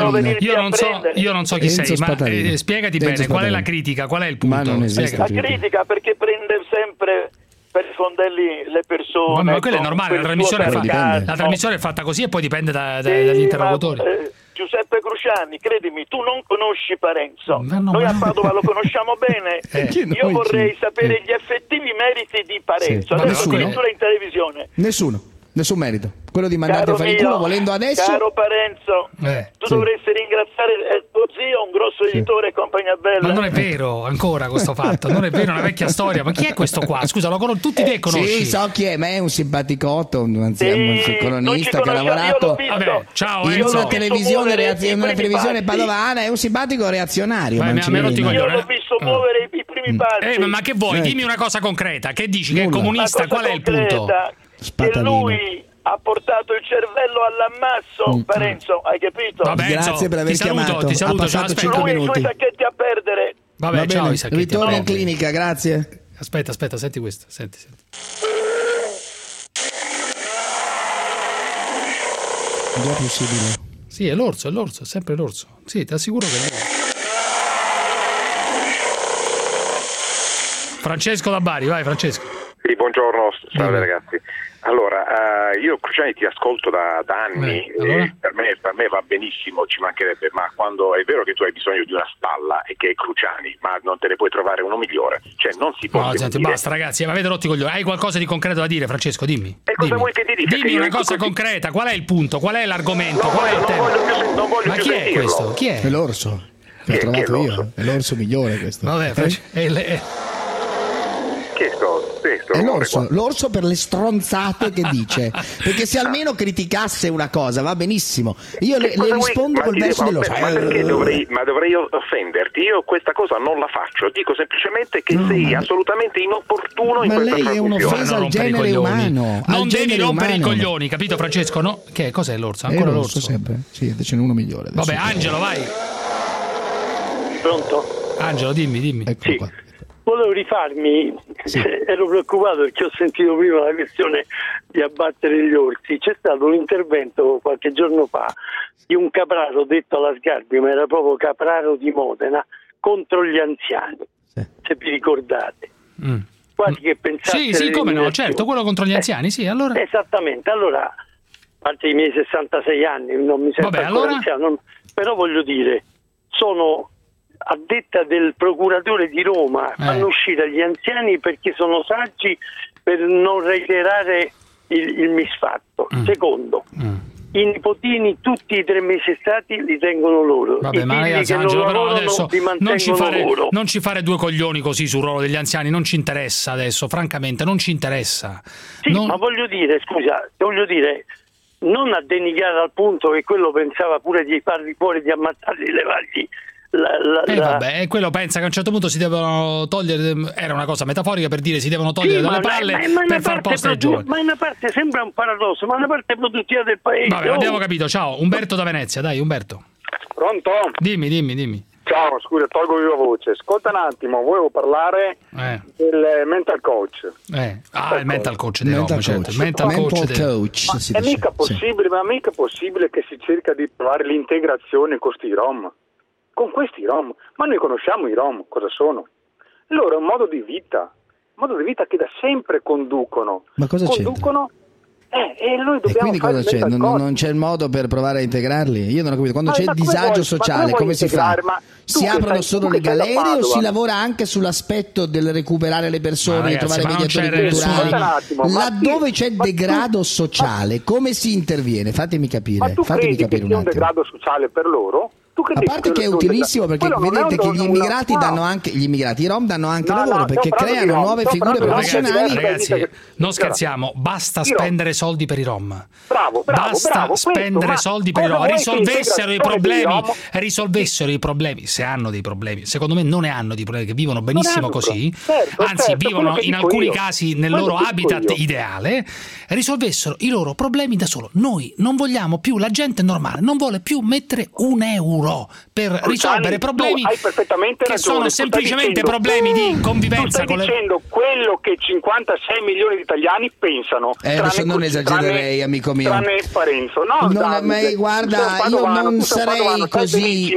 [SPEAKER 6] io non so chi sei, ma spiegati bene, qual è la critica, qual è il punto?
[SPEAKER 1] La critica perché prende sempre per i fondelli le persone.
[SPEAKER 6] Ma quello è normale, la trasmissione è fatta così e poi dipende dagli interlocutori.
[SPEAKER 1] Giuseppe Cruciani, credimi, tu non conosci Parenzo. Noi a Padova lo conosciamo bene. Io vorrei sapere gli effettivi meriti di Parenzo. Adesso addirittura in televisione.
[SPEAKER 3] Nessun merito. Quello di mandarti a fare il culo volendo adesso.
[SPEAKER 1] Caro Parenzo, tu dovresti ringraziare tuo zio, un grosso editore e compagnia bella.
[SPEAKER 6] Ma non è vero ancora questo fatto, non è vero, è una vecchia storia. Ma chi è questo qua? Scusa, tutti te conosci?
[SPEAKER 3] Sì, so chi è, ma è un simpaticotto, un colonnista che ha lavorato.
[SPEAKER 6] Vabbè, ciao
[SPEAKER 3] in
[SPEAKER 6] Enzo.
[SPEAKER 3] Una televisione padovana, è un simpatico reazionario.
[SPEAKER 1] Io l'ho visto muovere i primi passi.
[SPEAKER 6] Ma che vuoi? Dimmi una cosa concreta. Che dici? Che è comunista? Qual è il punto?
[SPEAKER 1] Che lui ha portato il cervello all'ammasso, Parenzo, hai capito?
[SPEAKER 6] Vabbè,
[SPEAKER 3] grazie per aver chiamato.
[SPEAKER 6] Ti saluto,
[SPEAKER 3] ha passato 5 minuti.
[SPEAKER 1] Lui i suoi sacchetti a perdere.
[SPEAKER 6] Vabbè, ciao,
[SPEAKER 3] ritorna in clinica, grazie.
[SPEAKER 6] Aspetta, senti questo, senti.
[SPEAKER 3] Non è possibile.
[SPEAKER 6] Sì, è l'orso, è sempre l'orso. Sì, ti assicuro che è lui. Francesco da Bari, vai Francesco.
[SPEAKER 2] Sì, buongiorno, salve ragazzi. Allora, io Cruciani ti ascolto da anni,
[SPEAKER 6] allora?
[SPEAKER 2] Per me va benissimo, ci mancherebbe, ma quando è vero che tu hai bisogno di una spalla e che è Cruciani, ma non te ne puoi trovare uno migliore, cioè non si può.
[SPEAKER 6] No, senti, basta ragazzi, ma avete rotto i coglioni. Hai qualcosa di concreto da dire, Francesco? Dimmi.
[SPEAKER 2] E cosa vuoi che ti dica?
[SPEAKER 6] Dimmi una cosa concreta, qual è il punto, qual è l'argomento, qual è il tema?
[SPEAKER 2] Non voglio
[SPEAKER 6] ma chi è questo? Chi è?
[SPEAKER 3] È l'orso. L'ho trovato io, è l'orso migliore questo.
[SPEAKER 6] Vabbè,
[SPEAKER 2] Che
[SPEAKER 3] è l'orso per le stronzate che dice, perché se almeno criticasse una cosa va benissimo, io le rispondo col verso dell'orso.
[SPEAKER 2] Ma perché dovrei offenderti? Io questa cosa non la faccio, dico semplicemente che sei assolutamente inopportuno in questa trasmissione.
[SPEAKER 3] Ma lei è un'offesa al genere umano.
[SPEAKER 6] Non devi rompere i coglioni, capito Francesco? No? Cos'è l'orso? Ancora l'orso?
[SPEAKER 3] Sempre. Sì, ce n'è uno migliore adesso.
[SPEAKER 6] Vabbè, Angelo, vai.
[SPEAKER 1] Pronto?
[SPEAKER 6] Angelo, dimmi.
[SPEAKER 3] Ecco qua.
[SPEAKER 1] Volevo rifarmi, ero preoccupato perché ho sentito prima la questione di abbattere gli orsi. C'è stato un intervento qualche giorno fa di un capraro detto alla Sgarbi, ma era proprio capraro di Modena, contro gli anziani, se vi ricordate. Quasi che pensate.
[SPEAKER 6] Sì, come no, certo, quello contro gli anziani, sì, allora.
[SPEAKER 1] Esattamente, allora, a parte i miei 66 anni, non mi sento ancora anziano, però voglio dire, sono... a detta del procuratore di Roma, fanno uscire gli anziani perché sono saggi per non reiterare il misfatto. Secondo, i nipotini tutti i 3 mesi stati li tengono loro.
[SPEAKER 6] Vabbè, ma ragazzi, Angelo, però adesso non ci fare due coglioni così sul ruolo degli anziani, non ci interessa adesso, francamente, non ci interessa.
[SPEAKER 1] Sì, ma voglio dire, non a denigrare al punto che quello pensava pure di farli fuori, di ammazzarli, di levargli
[SPEAKER 6] Vabbè, quello pensa che a un certo punto si devono togliere, era una cosa metaforica per dire si devono togliere dalle palle per far posto ai giovani.
[SPEAKER 1] Ma in una parte sembra un paradosso, ma in una parte produttiva del paese.
[SPEAKER 6] Vabbè, abbiamo capito. Ciao, Umberto da Venezia, dai Umberto.
[SPEAKER 4] Pronto?
[SPEAKER 6] Dimmi.
[SPEAKER 4] Ciao, scusa, tolgo viva voce. Ascolta un attimo, volevo parlare del mental coach.
[SPEAKER 6] Il mental coach di Roma, certo.
[SPEAKER 3] È
[SPEAKER 4] mica possibile che si cerca di trovare l'integrazione con questi Rom. Con questi Rom. Ma noi conosciamo i Rom, cosa sono? Loro è un modo di vita che da sempre conducono.
[SPEAKER 3] Ma cosa
[SPEAKER 4] conducono? E noi dobbiamo
[SPEAKER 3] quindi cosa c'è? Non c'è il modo per provare a integrarli? Io non ho capito. Quando c'è il disagio sociale, come si fa? Si aprono solo le galere o si lavora anche sull'aspetto del recuperare le persone, di trovare mediatori culturali? Laddove c'è degrado sociale, come si interviene? Fatemi capire.
[SPEAKER 4] Ma tu credi che sia un degrado sociale per loro?
[SPEAKER 3] A parte che è utilissimo perché vedete che gli immigrati danno anche i Rom danno anche lavoro perché creano nuove figure professionali.
[SPEAKER 6] Ragazzi, non scherziamo, basta spendere soldi per i Rom.
[SPEAKER 4] Basta
[SPEAKER 6] spendere soldi per i Rom. Risolvessero i problemi, se hanno dei problemi. Secondo me non ne hanno di problemi, che vivono benissimo così, anzi vivono in alcuni casi nel loro habitat ideale, risolvessero i loro problemi da solo. Noi non vogliamo più, la gente normale non vuole più mettere €1 per risolvere problemi che sono semplicemente problemi di convivenza con le...
[SPEAKER 4] Tu stai dicendo quello che 56 milioni di italiani pensano.
[SPEAKER 3] Non esagererei, amico mio.
[SPEAKER 4] Tranne Parenzo.
[SPEAKER 3] Guarda, io non sarei così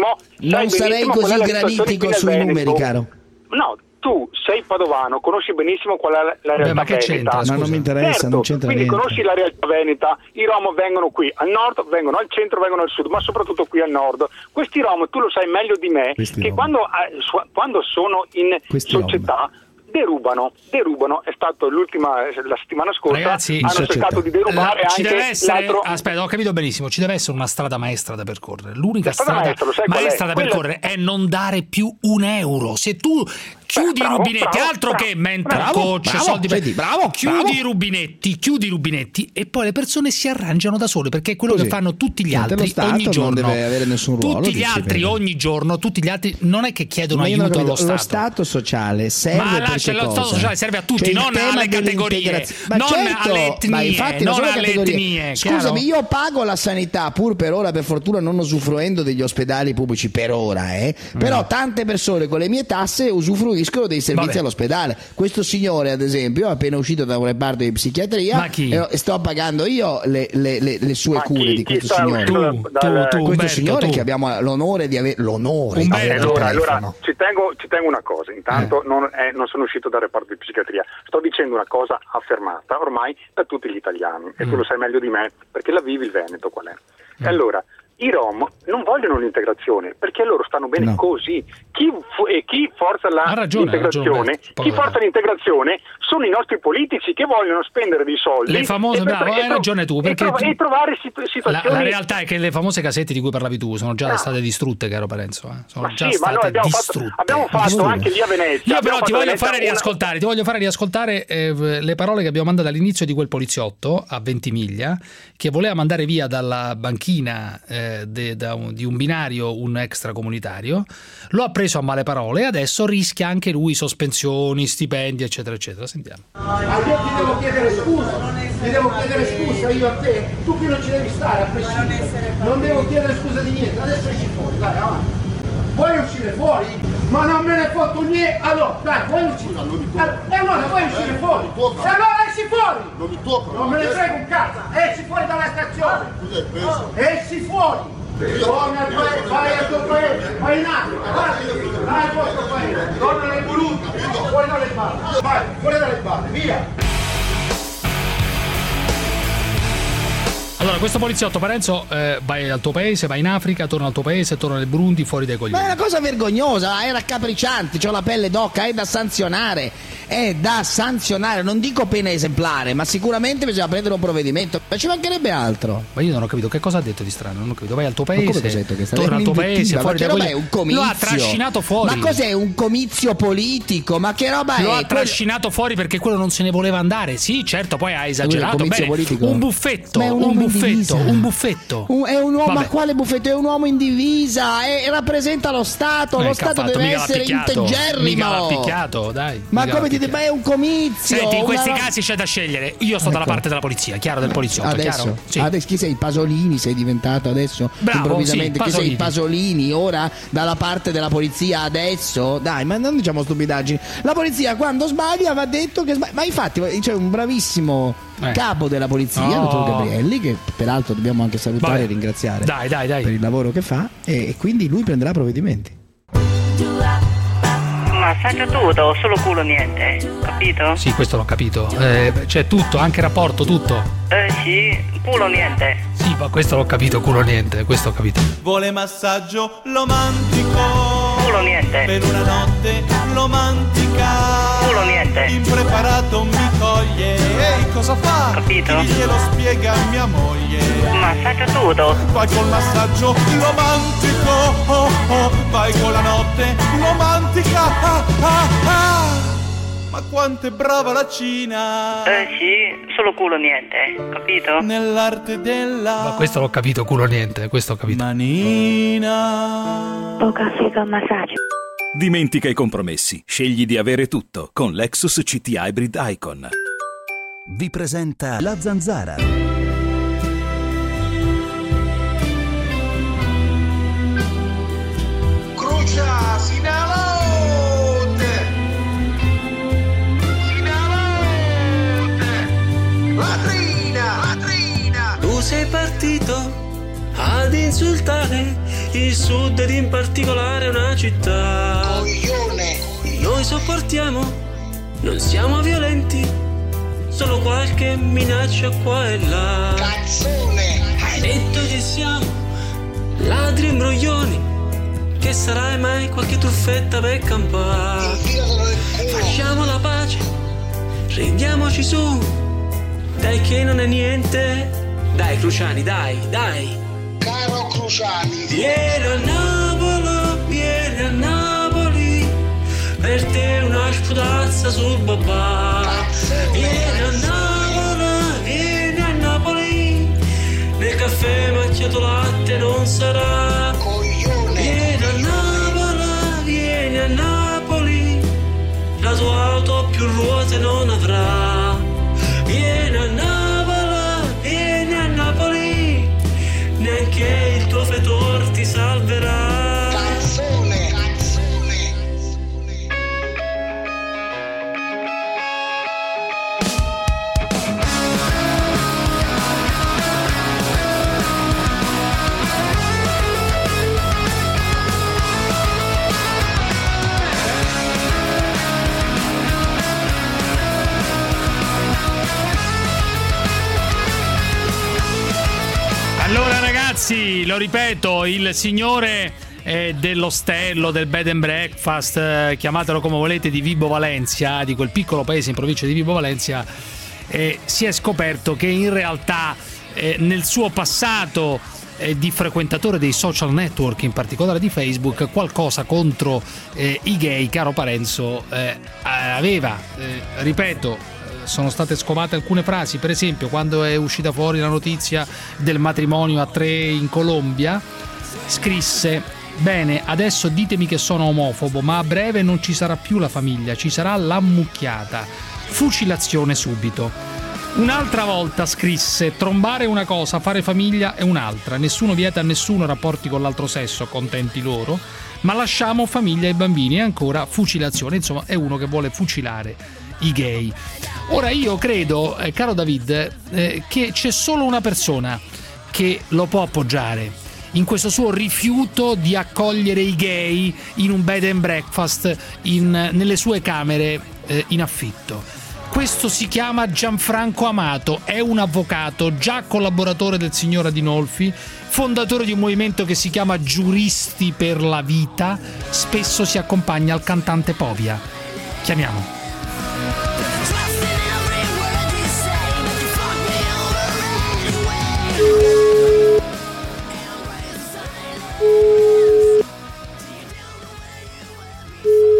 [SPEAKER 3] granitico sui numeri, caro.
[SPEAKER 4] No, tu sei padovano, conosci benissimo qual è la realtà veneta.
[SPEAKER 3] Ma non mi interessa, non c'entra
[SPEAKER 4] quindi
[SPEAKER 3] niente.
[SPEAKER 4] Conosci la realtà veneta. I Rom vengono qui al nord, vengono al centro, vengono al sud, ma soprattutto qui al nord. Questi Rom, tu lo sai meglio di me, che quando sono in società derubano. È stato la settimana scorsa.
[SPEAKER 6] Ragazzi,
[SPEAKER 4] hanno cercato di derubare
[SPEAKER 6] ci
[SPEAKER 4] anche
[SPEAKER 6] deve essere,
[SPEAKER 4] l'altro.
[SPEAKER 6] Aspetta, ho capito benissimo, ci deve essere una strada maestra da percorrere. L'unica strada maestra da percorrere è non dare più €1. Se tu chiudi i rubinetti, altro che mental coach, soldi per chiudi i rubinetti e poi le persone si arrangiano da sole, perché è quello che fanno tutti gli altri ogni giorno.
[SPEAKER 3] Non deve avere nessun ruolo.
[SPEAKER 6] Tutti gli altri ogni giorno, tutti gli altri non è che chiedono aiuto allo Stato.
[SPEAKER 3] Lo Stato sociale serve
[SPEAKER 6] lo Stato sociale serve a tutti, non alle categorie, non alle etnie, non alle etnie.
[SPEAKER 3] Scusami, io pago la sanità pur per ora, per fortuna non usufruendo degli ospedali pubblici per ora, però tante persone con le mie tasse usufruiscono dei servizi all'ospedale. Questo signore, ad esempio, è appena uscito da un reparto di psichiatria e sto pagando io le sue cure di questo signore. Questo signore che abbiamo l'onore di avere.
[SPEAKER 4] Allora, ci tengo una cosa. Intanto non sono uscito dal reparto di psichiatria. Sto dicendo una cosa affermata ormai da tutti gli italiani e tu lo sai meglio di me perché la vivi il Veneto qual è. E allora i Rom non vogliono l'integrazione perché loro stanno bene così. Chi forza l'integrazione sono i nostri politici che vogliono spendere dei soldi.
[SPEAKER 6] Le famose, hai ragione tu, perché
[SPEAKER 4] e trovare situazioni.
[SPEAKER 6] La realtà è che le famose casette di cui parlavi tu sono già state distrutte, caro Parenzo. Sono già state distrutte.
[SPEAKER 4] Abbiamo fatto anche lì a Venezia.
[SPEAKER 6] Io però ti voglio fare riascoltare le parole che abbiamo mandato all'inizio di quel poliziotto a Ventimiglia che voleva mandare via dalla banchina di un binario un extracomunitario. Lo ha preso a male parole e adesso rischia anche lui sospensioni, stipendi, eccetera eccetera. Sentiamo.
[SPEAKER 10] Io ti devo chiedere scusa io a te, tu qui non ci devi stare a prescindere, non devo chiedere scusa di niente, adesso esci fuori, dai avanti. Vuoi uscire fuori? Ma non me ne foto niente, allora dai, vuoi uscire? E allora vuoi uscire fuori? E allora esci fuori! Non me ne frega un cazzo, esci fuori dalla stazione! Esci fuori! Torna al paese, vai al tuo paese, vai in Africa, vai al vostro paese, torna nel Burundi, fuori dalle balle, vai, fuori dalle balle, via!
[SPEAKER 6] Allora, questo poliziotto, Parenzo, vai al tuo paese, vai in Africa, torna al tuo paese, torna nel Burundi, fuori dai coglioni.
[SPEAKER 3] Ma è una cosa vergognosa, è raccapricciante, c'ho la pelle d'oca, è da sanzionare, non dico pena esemplare, ma sicuramente bisogna prendere un provvedimento, ma ci mancherebbe altro.
[SPEAKER 6] Ma io non ho capito che cosa ha detto di strano, non ho capito, vai al tuo paese, torna al tuo paese, fuori dai coglioni.
[SPEAKER 3] È un comizio.
[SPEAKER 6] Lo ha trascinato fuori.
[SPEAKER 3] Ma cos'è, un comizio politico? Ma che roba è?
[SPEAKER 6] Lo ha trascinato fuori perché quello non se ne voleva andare, sì, certo, poi ha esagerato. Un buffetto, Un buffetto.
[SPEAKER 3] È un uomo, ma quale buffetto? È un uomo in divisa e rappresenta lo Stato. Lo Stato deve essere integerrimo.
[SPEAKER 6] Mica l'ha picchiato, dai.
[SPEAKER 3] Ma come dite? Ma è un comizio.
[SPEAKER 6] Senti, in questi casi c'è da scegliere. Io sto dalla parte della polizia, chiaro, del poliziotto, chiaro? Sì.
[SPEAKER 3] Adesso chi sei? Pasolini sei diventato adesso?
[SPEAKER 6] Bravo,
[SPEAKER 3] improvvisamente,
[SPEAKER 6] sì,
[SPEAKER 3] che sei Pasolini ora dalla parte della polizia adesso? Dai, ma non diciamo stupidaggini. La polizia quando sbaglia va detto che sbaglia. Ma infatti c'è un bravissimo capo della polizia, dottor Gabrielli, che peraltro dobbiamo anche salutare e ringraziare per il lavoro che fa, e quindi lui prenderà provvedimenti.
[SPEAKER 7] Massaggio tutto o solo culo niente, capito?
[SPEAKER 6] Sì, questo l'ho capito. C'è tutto, anche rapporto, tutto.
[SPEAKER 7] Sì, culo niente.
[SPEAKER 6] Sì, ma questo l'ho capito, culo niente, questo ho capito.
[SPEAKER 17] Vuole massaggio romantico,
[SPEAKER 7] culo niente.
[SPEAKER 17] Per una notte romantica,
[SPEAKER 7] culo niente.
[SPEAKER 17] Impreparato mi coglie, ehi cosa fa?
[SPEAKER 7] Capito?
[SPEAKER 17] Chi glielo spiega mia moglie?
[SPEAKER 7] Massaggio tutto.
[SPEAKER 17] Vai col massaggio romantico, oh oh, vai con la notte romantica, ah ah ah. Ma quanto è brava la Cina!
[SPEAKER 7] Sì, solo culo niente, capito?
[SPEAKER 17] Nell'arte della...
[SPEAKER 6] Ma questo l'ho capito, culo niente, questo ho capito.
[SPEAKER 17] Manina.
[SPEAKER 7] Poca figa massaggio.
[SPEAKER 8] Dimentica i compromessi, scegli di avere tutto con Lexus CT Hybrid Icon. Vi presenta La Zanzara.
[SPEAKER 10] Crucia, sinalote! Latrina!
[SPEAKER 15] Tu sei partito ad insultare il sud ed in particolare una città.
[SPEAKER 10] Coglione!
[SPEAKER 15] Noi sopportiamo, non siamo violenti, solo qualche minaccia qua e là.
[SPEAKER 10] Cazzone!
[SPEAKER 15] Hai detto che siamo ladri e imbroglioni, che sarai mai qualche truffetta per campare. Facciamo la pace, rendiamoci su, dai che non è niente. Dai Cruciani, dai.
[SPEAKER 10] Caro Cruciani,
[SPEAKER 15] vieni a Napoli, per te una sputazza sul babà. Vieni a Napoli, nel caffè macchiato latte non sarà. Coglione. Vieni a Napoli, la tua auto più ruote non avrà. Vieni a Napoli, neanche il tuo fetor ti salverà.
[SPEAKER 10] Canzone.
[SPEAKER 6] Allora ragazzi, lo ripeto, il signore dell'ostello, del bed and breakfast, chiamatelo come volete, di Vibo Valentia, di quel piccolo paese in provincia di Vibo Valentia, si è scoperto che in realtà nel suo passato di frequentatore dei social network, in particolare di Facebook, qualcosa contro i gay, caro Parenzo, aveva, ripeto, sono state scovate alcune frasi. Per esempio, quando è uscita fuori la notizia del matrimonio a 3 in Colombia, scrisse: bene, adesso ditemi che sono omofobo, ma a breve non ci sarà più la famiglia, ci sarà l'ammucchiata, fucilazione subito. Un'altra volta scrisse: trombare è una cosa, fare famiglia è un'altra, nessuno vieta a nessuno rapporti con l'altro sesso, contenti loro, ma lasciamo famiglia ai bambini. E ancora fucilazione, insomma è uno che vuole fucilare i gay. Ora io credo, caro David, che c'è solo una persona che lo può appoggiare in questo suo rifiuto di accogliere i gay in un bed and breakfast nelle sue camere in affitto. Questo si chiama Gianfranco Amato, è un avvocato, già collaboratore del signor Adinolfi, fondatore di un movimento che si chiama Giuristi per la Vita, spesso si accompagna al cantante Povia. Chiamiamo.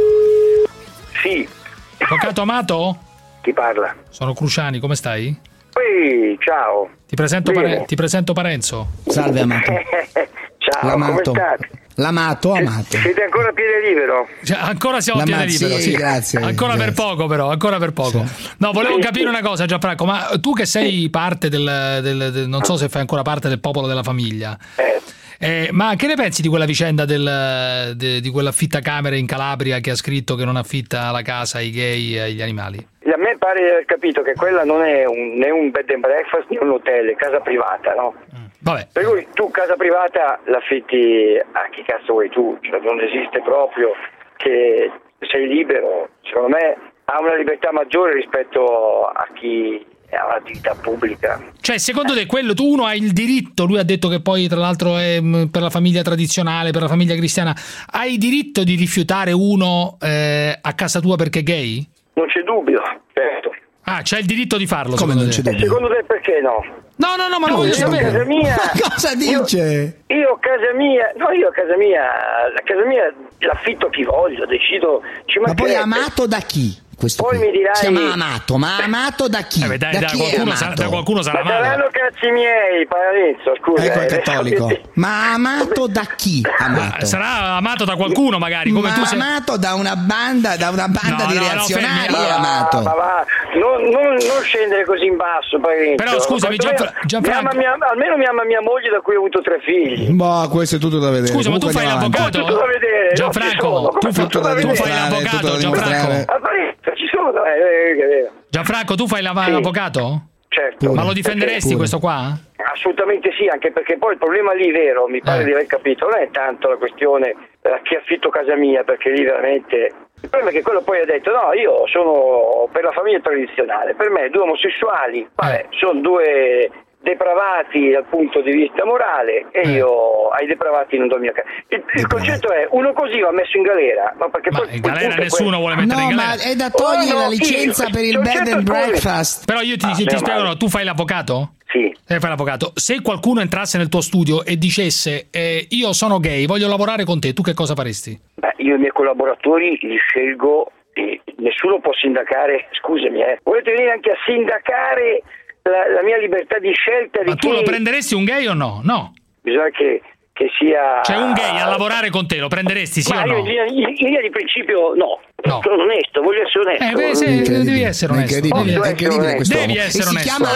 [SPEAKER 14] Sì.
[SPEAKER 6] Avvocato Amato?
[SPEAKER 14] Chi parla?
[SPEAKER 6] Sono Cruciani, come stai?
[SPEAKER 14] Ehi, ciao.
[SPEAKER 6] Ti presento Parenzo.
[SPEAKER 3] Salve Amato.
[SPEAKER 14] Ciao,
[SPEAKER 3] L'Amato.
[SPEAKER 14] come state?
[SPEAKER 3] L'Amato.
[SPEAKER 14] Siete ancora a piede libero?
[SPEAKER 6] Cioè, ancora siamo a piede libero, sì.
[SPEAKER 3] Grazie.
[SPEAKER 6] Ancora per poco, però, ancora per poco. No, volevo capire una cosa, Gianfranco, ma tu che sei parte non so se fai ancora parte del Popolo della Famiglia. Ma che ne pensi di quella vicenda di quell'affittacamere in Calabria che ha scritto che non affitta la casa ai gay e agli animali?
[SPEAKER 14] A me pare di aver capito che quella non è né un bed and breakfast né un hotel, è casa privata, no?
[SPEAKER 6] Vabbè.
[SPEAKER 14] Per cui tu casa privata l'affitti a chi cazzo vuoi tu, cioè non esiste proprio che sei libero, secondo me ha una libertà maggiore rispetto a chi ha un'attività pubblica.
[SPEAKER 6] Cioè, secondo te uno ha il diritto, lui ha detto che poi tra l'altro è per la famiglia tradizionale, per la famiglia cristiana, hai il diritto di rifiutare uno a casa tua perché è gay?
[SPEAKER 14] Non c'è dubbio, certo.
[SPEAKER 6] Ah, c'è il diritto di farlo.
[SPEAKER 3] Come non c'è dubbio?
[SPEAKER 14] Secondo te perché no?
[SPEAKER 6] No, ma lo voglio sapere.
[SPEAKER 14] Casa mia,
[SPEAKER 3] ma cosa dice?
[SPEAKER 14] Io casa mia, la casa mia l'affitto a chi voglio, decido.
[SPEAKER 3] Ma poi amato da chi? Questo
[SPEAKER 14] poi mi dirai...
[SPEAKER 3] Si chiama Amato, ma amato da chi?
[SPEAKER 6] Da qualcuno sarà
[SPEAKER 14] amato. Ma saranno cazzi miei, Parenzo, scusa.
[SPEAKER 3] Ecco il cattolico. Ma amato da chi? Amato.
[SPEAKER 6] Sarà amato da qualcuno magari, come tu sei.
[SPEAKER 3] Amato da una banda di reazionari, amato.
[SPEAKER 14] Ma non scendere così in basso, Parenzo.
[SPEAKER 6] Però scusami, Gianfranco.
[SPEAKER 14] Almeno mi ama mia moglie da cui ho avuto 3 figli.
[SPEAKER 3] Ma questo è tutto da vedere.
[SPEAKER 6] Scusa, ma tu fai l'avvocato?
[SPEAKER 14] Tutto da vedere.
[SPEAKER 6] Gianfranco, tu fai l'avvocato, Gianfranco.
[SPEAKER 14] Ci sono,
[SPEAKER 6] Gianfranco, tu fai l'avvocato?
[SPEAKER 14] Certo.
[SPEAKER 6] Ma lo difenderesti questo qua?
[SPEAKER 14] Assolutamente sì, anche perché poi il problema lì vero, mi pare di aver capito, non è tanto la questione a chi affitto casa mia, perché lì veramente il problema è che quello poi ha detto no, io sono per la famiglia tradizionale, per me 2 omosessuali sono 2 depravati dal punto di vista morale e io ai depravati non do mia casa. Il concetto è uno così va messo in galera, ma perché poi
[SPEAKER 6] in galera nessuno vuole mettere in galera.
[SPEAKER 3] No, ma è da togliere la licenza per il bed and breakfast.
[SPEAKER 6] Però io ti spiego, tu fai l'avvocato?
[SPEAKER 14] Sì.
[SPEAKER 6] Fai l'avvocato. Se qualcuno entrasse nel tuo studio e dicesse io sono gay, voglio lavorare con te, tu che cosa faresti?
[SPEAKER 14] Io i miei collaboratori li scelgo e nessuno può sindacare, scusami, volete venire anche a sindacare la mia libertà di scelta?
[SPEAKER 6] Ma tu lo prenderesti un gay o no? No.
[SPEAKER 14] Bisogna che sia...
[SPEAKER 6] Cioè un gay a lavorare con te, lo prenderesti sì o no?
[SPEAKER 14] In linea di principio no. Sono onesto, voglio essere onesto.
[SPEAKER 6] Devi essere onesto.
[SPEAKER 3] È incredibile questo uomo.
[SPEAKER 6] Devi essere onesto.
[SPEAKER 3] Si chiama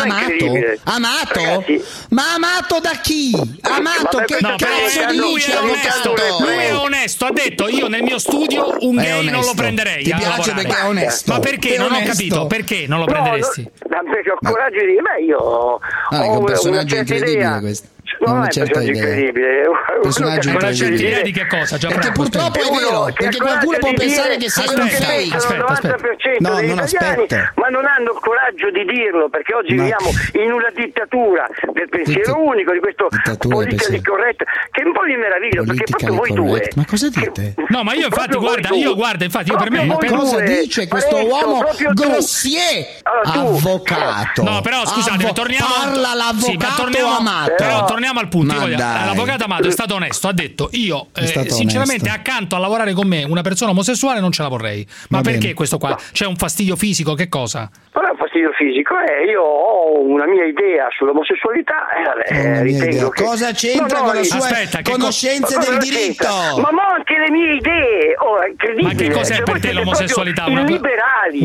[SPEAKER 3] Amato? Ma amato da chi? Amato che cazzo dice?
[SPEAKER 6] Lui è onesto, ha detto io nel mio studio un gay non lo prenderei.
[SPEAKER 3] Ti piace perché è onesto?
[SPEAKER 6] Ma perché? Non ho capito, perché non lo prenderesti?
[SPEAKER 14] Perché ho coraggio di dire, io ho
[SPEAKER 3] un personaggio incredibile questo.
[SPEAKER 14] No, non è un personaggio incredibile.
[SPEAKER 6] Personaggio idea di che cosa?
[SPEAKER 3] Perché purtroppo è vero, perché qualcuno può pensare che sei un fake.
[SPEAKER 6] Aspetta.
[SPEAKER 3] No, non aspetta.
[SPEAKER 14] Ma non hanno il coraggio di dirlo, perché oggi viviamo in una dittatura del pensiero unico, di questo politica corretto, che è un po' di meraviglio, perché proprio voi due.
[SPEAKER 3] Ma cosa dite?
[SPEAKER 6] No, ma io infatti guarda, per me
[SPEAKER 3] cosa dice questo uomo grossier? Avvocato.
[SPEAKER 6] No, però scusate, torniamo.
[SPEAKER 3] Parla l'avvocato Amato.
[SPEAKER 6] Però torniamo al punto. L'avvocato Amato è stato onesto, ha detto io sinceramente accanto a lavorare con me una persona omosessuale non ce la vorrei. Ma perché questo qua? C'è un fastidio fisico, che cosa?
[SPEAKER 14] Non è un fastidio fisico, io ho una mia idea sull'omosessualità ritengo che...
[SPEAKER 3] Cosa c'entra con le sue conoscenze del diritto?
[SPEAKER 14] Ma anche le mie idee, incredibile.
[SPEAKER 6] Ma che cos'è per te l'omosessualità?
[SPEAKER 14] Liberali.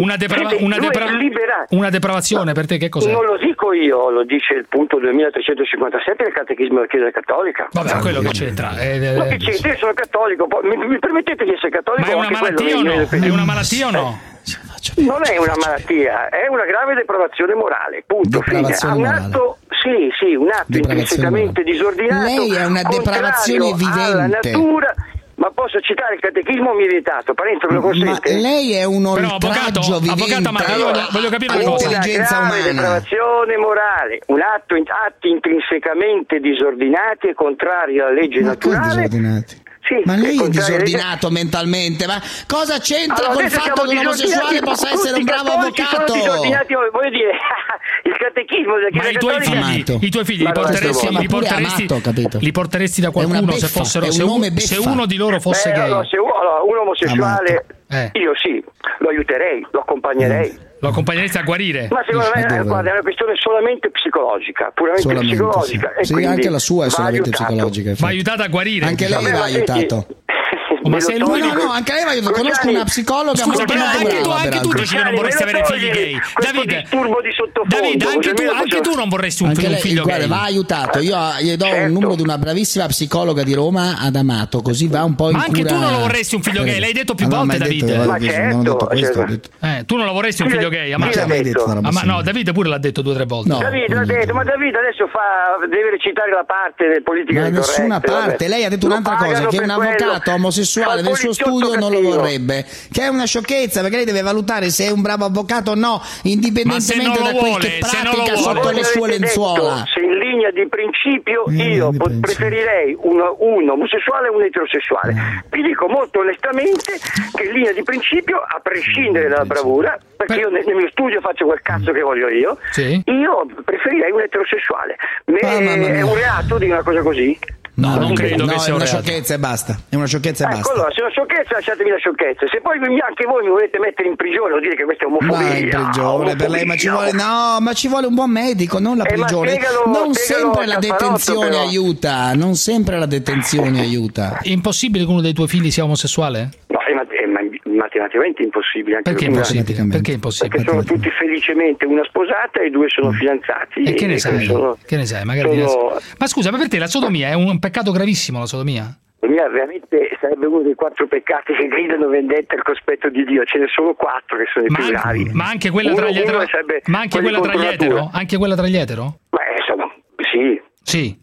[SPEAKER 6] Una depravazione per te, che cos'è?
[SPEAKER 14] Non lo dico io, lo dice il punto 2357 del Catechismo della Chiesa Cattolica.
[SPEAKER 6] Vabbè, quello che c'entra.
[SPEAKER 14] Ma che c'entra? Io sono cattolico, mi permettete di essere cattolico?
[SPEAKER 6] Ma è una malattia o no? È una malattia o no?
[SPEAKER 14] Non è una malattia, è una grave depravazione morale, punto, fine. Un atto intrinsecamente disordinato.
[SPEAKER 3] Lei è una depravazione vivente.
[SPEAKER 14] Alla natura. Ma posso citare il catechismo o mi è vietato? Parenzo, me lo consente?
[SPEAKER 3] Ma lei è un oltraggio vivente.
[SPEAKER 6] Avvocato, ma io voglio capire una cosa.
[SPEAKER 3] L'intelligenza umana.
[SPEAKER 14] Depravazione morale, atti intrinsecamente disordinati e contrari alla legge naturale. Sì,
[SPEAKER 3] ma lei è disordinato mentalmente, ma cosa c'entra col fatto che un omosessuale possa essere un bravo avvocato?
[SPEAKER 14] Voglio dire, il catechismo della Chiesa Cattolica.
[SPEAKER 6] I tuoi figli li porteresti da qualcuno se uno di loro fosse gay?
[SPEAKER 14] Un omosessuale Io sì, lo aiuterei, lo accompagnerei.
[SPEAKER 6] Lo accompagneresti a guarire?
[SPEAKER 14] Ma secondo me guarda, è una questione solamente psicologica, puramente psicologica.
[SPEAKER 3] Sì, anche la sua è solamente psicologica.
[SPEAKER 6] Va aiutata a guarire.
[SPEAKER 3] Anche lei va aiutato.
[SPEAKER 6] Ma se lui
[SPEAKER 3] no, anche lei va aiutato. Conosco una psicologa.
[SPEAKER 6] Scusa, però anche tu dici che non vorresti avere figli gay. Davide, anche tu non vorresti un figlio gay.
[SPEAKER 3] Guarda, va aiutato. Io gli do un numero di una bravissima psicologa di Roma ad Amato, così va un po' in
[SPEAKER 6] cura. Ma anche tu non lo vorresti un figlio gay, l'hai detto più volte, Davide.
[SPEAKER 14] Ma certo.
[SPEAKER 6] Tu non lo vorresti un figlio gay? No, Davide pure l'ha detto 2 o 3 volte.
[SPEAKER 14] Davide l'ha detto, ma Davide adesso deve recitare la parte del politica.
[SPEAKER 3] Ma nessuna parte. Lei ha detto un'altra cosa, che un avvocato omosessuale nel suo studio non lo vorrebbe, che è una sciocchezza, perché lei deve valutare se è un bravo avvocato o no, indipendentemente da quel che pratica sotto le sue lenzuola.
[SPEAKER 14] Se in linea di principio io preferirei un omosessuale e un eterosessuale. Vi dico molto onestamente che in linea di principio, a prescindere dalla bravura, perché io nel mio studio faccio quel cazzo che voglio io, io preferirei un eterosessuale. È un reato di una cosa così?
[SPEAKER 6] No, non credo che sia
[SPEAKER 3] una sciocchezza e basta. È una sciocchezza e basta.
[SPEAKER 14] Allora, se è una sciocchezza, lasciatemi la sciocchezza. Se poi anche voi mi volete mettere in prigione o dire che questa è omofobia.
[SPEAKER 3] Ma in prigione per lei, ma ci vuole un buon medico, non la prigione. Non sempre la detenzione aiuta. Non sempre la detenzione aiuta.
[SPEAKER 6] È impossibile che uno dei tuoi figli sia omosessuale?
[SPEAKER 14] No, è matematicamente impossibile. Anche
[SPEAKER 6] perché impossibile? Perché impossibile?
[SPEAKER 14] Perché sono tutti felicemente una sposata e 2 sono fidanzati.
[SPEAKER 6] E che ne sai? Che ne sai? Magari Ma scusa, ma per te la sodomia è un peccato gravissimo, la sodomia?
[SPEAKER 14] Veramente sarebbe uno dei 4 peccati che gridano vendetta al cospetto di Dio. Ce ne sono 4 che sono i più gravi.
[SPEAKER 6] Ma anche quella tra gli etero? Ma anche quella tra gli etero? Anche quella tra gli etero?
[SPEAKER 14] Insomma, sì.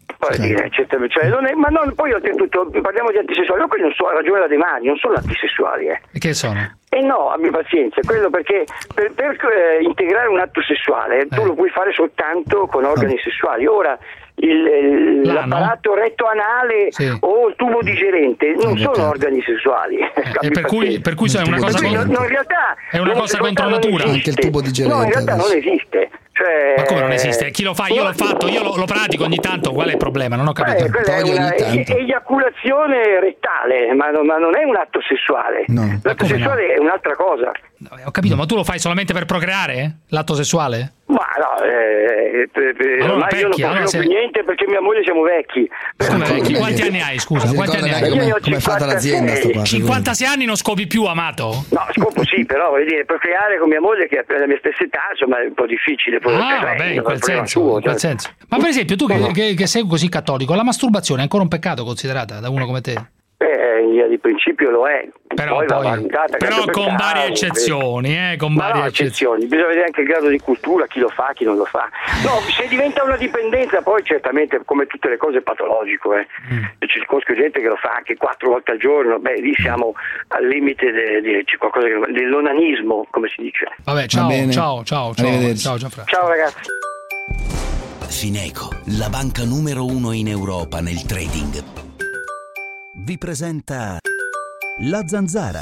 [SPEAKER 14] Poi oltretutto parliamo di antisessuali, io quelli non so, ha ragione la De Mani, non sono antisessuali.
[SPEAKER 6] E che sono?
[SPEAKER 14] No, abbi pazienza, quello perché per integrare un atto sessuale tu lo puoi fare soltanto con organi sessuali. Ora l'apparato retto anale o il tubo digerente non sono organi sessuali.
[SPEAKER 6] Per cui è una cosa è una cosa contro natura.
[SPEAKER 3] Anche il tubo digerente.
[SPEAKER 14] No, in realtà non esiste.
[SPEAKER 6] Ma come non esiste? Chi lo fa? Io l'ho fatto, io lo pratico ogni tanto. Qual è il problema? Non ho capito.
[SPEAKER 14] Quella è una eiaculazione rettale, ma non è un atto sessuale. L'atto sessuale è un'altra cosa.
[SPEAKER 6] Ho capito, ma tu lo fai solamente per procreare? L'atto sessuale?
[SPEAKER 14] Ma no, ormai io non posso più niente perché mia moglie siamo vecchi.
[SPEAKER 6] Come vecchi? Quanti anni hai, scusa? Quanti anni hai?
[SPEAKER 3] Come è fatta l'azienda sto qua?
[SPEAKER 6] 56 anni non scopi più, Amato?
[SPEAKER 14] No, scopo sì, però voglio dire, procreare con mia moglie che è la mia stessa età, insomma è un po' difficile.
[SPEAKER 6] Vabbè, in quel senso. Ma per esempio tu che sei così cattolico, la masturbazione è ancora un peccato considerata da uno come te?
[SPEAKER 14] In linea di principio lo è.
[SPEAKER 6] Però con varie eccezioni, con varie eccezioni.
[SPEAKER 14] Bisogna vedere anche il grado di cultura, chi lo fa, chi non lo fa. No, se diventa una dipendenza poi certamente come tutte le cose è patologico. Ci conosco gente che lo fa anche 4 volte al giorno, lì siamo al limite dell'onanismo, come si dice.
[SPEAKER 6] Vabbè, ciao
[SPEAKER 14] ragazzi.
[SPEAKER 8] Fineco, la banca numero 1 in Europa nel trading, vi presenta La Zanzara.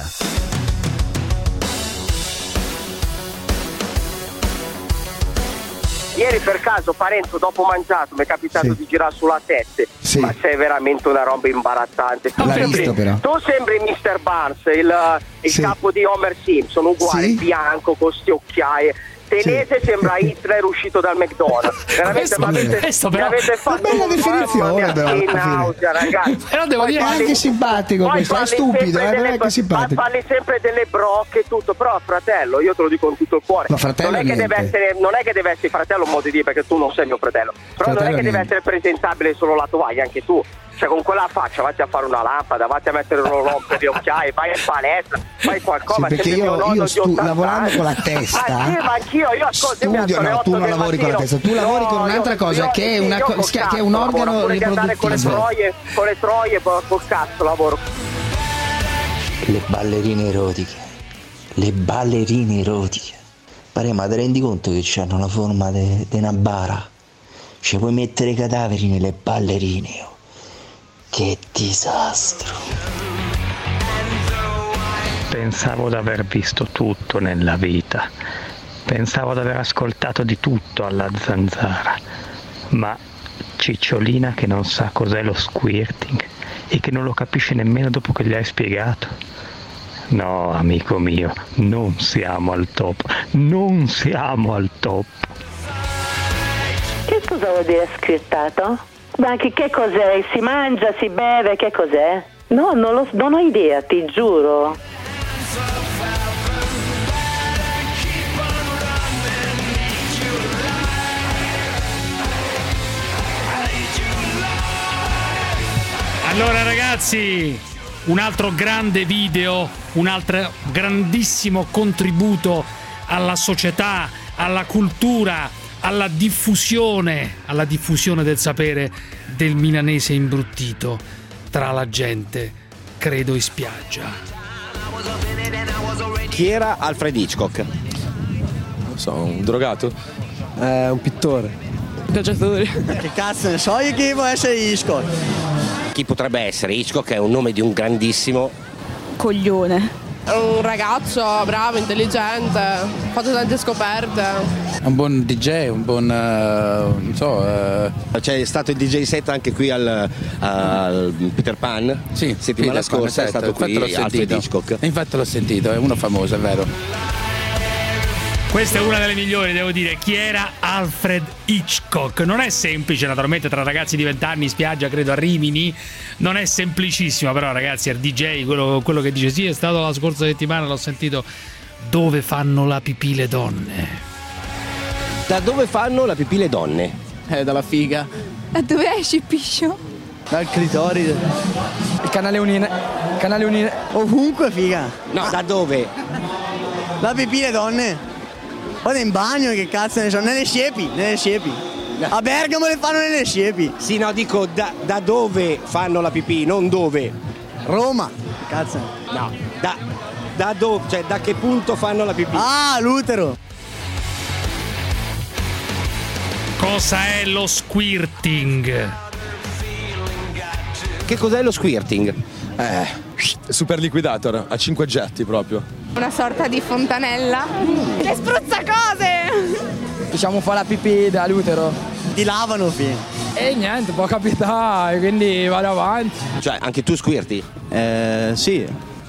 [SPEAKER 11] Ieri per caso Parenzo dopo mangiato mi è capitato di girare sulla testa, ma sei veramente una roba imbarazzante. Tu sembri Mr. Barnes, il capo di Homer Simpson, uguale, bianco con sti occhiaie. Tenese sembra Hitler uscito dal McDonald's. Veramente mi avete fatto
[SPEAKER 3] una bella definizione,
[SPEAKER 11] nausea, ragazzi.
[SPEAKER 3] Però devo dire anche simpatico questo, è stupido, non è che simpatico.
[SPEAKER 11] Parli sempre delle brocche e tutto, però fratello, io te lo dico con tutto il cuore. Non è che deve essere fratello un modo di dire, perché tu non sei mio fratello. Però non è che deve essere presentabile solo la tovaglia, anche tu. Cioè con quella faccia vatti a fare una lampada, vatti a mettere un rompo di occhiaie, vai in palestra, fai qualcosa.
[SPEAKER 3] Perché io lavorando con la testa.
[SPEAKER 11] Ma anch'io
[SPEAKER 3] studio, no, tu non lavori con la testa, tu lavori con un'altra cosa che è un organo riproduttivo.
[SPEAKER 11] Con le troie, col cazzo lavoro.
[SPEAKER 16] Le ballerine erotiche. Pare, ma ti rendi conto che hanno la forma di una bara? Ci puoi mettere i cadaveri nelle ballerine. Che disastro.
[SPEAKER 21] Pensavo di aver visto tutto nella vita. Pensavo di aver ascoltato di tutto alla Zanzara. Ma Cicciolina che non sa cos'è lo squirting e che non lo capisce nemmeno dopo che gli hai spiegato. No, amico mio, non siamo al top. Non siamo al top.
[SPEAKER 5] Che cosa vuol dire scrittato? Ma che cos'è? Si mangia, si beve, che cos'è? No, non ho idea, ti giuro.
[SPEAKER 6] Allora ragazzi, un altro grande video, un altro grandissimo contributo alla società, alla cultura, alla diffusione del sapere del milanese imbruttito tra la gente, credo in spiaggia.
[SPEAKER 12] Chi era Alfred Hitchcock?
[SPEAKER 13] Non so, un drogato?
[SPEAKER 22] Un pittore.
[SPEAKER 13] Calciatore.
[SPEAKER 22] Che cazzo ne so io chi può essere Hitchcock?
[SPEAKER 12] Chi potrebbe essere? Hitchcock è un nome di un grandissimo
[SPEAKER 25] coglione. È un ragazzo bravo, intelligente, ha fatto tante scoperte.
[SPEAKER 22] È un buon DJ, un buon non so.
[SPEAKER 12] C'è stato il DJ set anche qui al Peter Pan.
[SPEAKER 22] Sì,
[SPEAKER 12] settimana scorsa è stato qui Alfred Hitchcock.
[SPEAKER 22] Infatti l'ho sentito, è uno famoso, è vero.
[SPEAKER 6] Questa è una delle migliori, devo dire. Chi era Alfred Hitchcock? Non è semplice, naturalmente, tra ragazzi di 20 anni in spiaggia, credo a Rimini, non è semplicissimo, però ragazzi, il DJ, quello che dice sì, è stato la scorsa settimana, l'ho sentito. Dove fanno la pipì le donne?
[SPEAKER 12] Da dove fanno la pipì le donne?
[SPEAKER 22] Dalla figa.
[SPEAKER 25] Da dove esce il piscio?
[SPEAKER 22] Dal clitoride. Il canale unine. Ovunque, figa.
[SPEAKER 12] No, da dove?
[SPEAKER 22] La pipì le donne. Vado in bagno, che cazzo ne so, nelle siepi. A Bergamo le fanno nelle siepi.
[SPEAKER 12] Sì, no, dico da dove fanno la pipì, non dove.
[SPEAKER 22] Roma. Cazzo.
[SPEAKER 12] No, da dove, cioè da che punto fanno la pipì?
[SPEAKER 22] Ah, l'utero.
[SPEAKER 6] Cosa è lo squirting?
[SPEAKER 12] Che cos'è lo squirting?
[SPEAKER 13] Super liquidator, a 5 getti proprio.
[SPEAKER 25] Una sorta di fontanella che spruzza cose.
[SPEAKER 22] Diciamo fa la pipì dall'utero. Ti lavano, figlio. E niente, può capitare, quindi vado avanti.
[SPEAKER 12] Cioè, anche tu squirti?
[SPEAKER 22] Sì.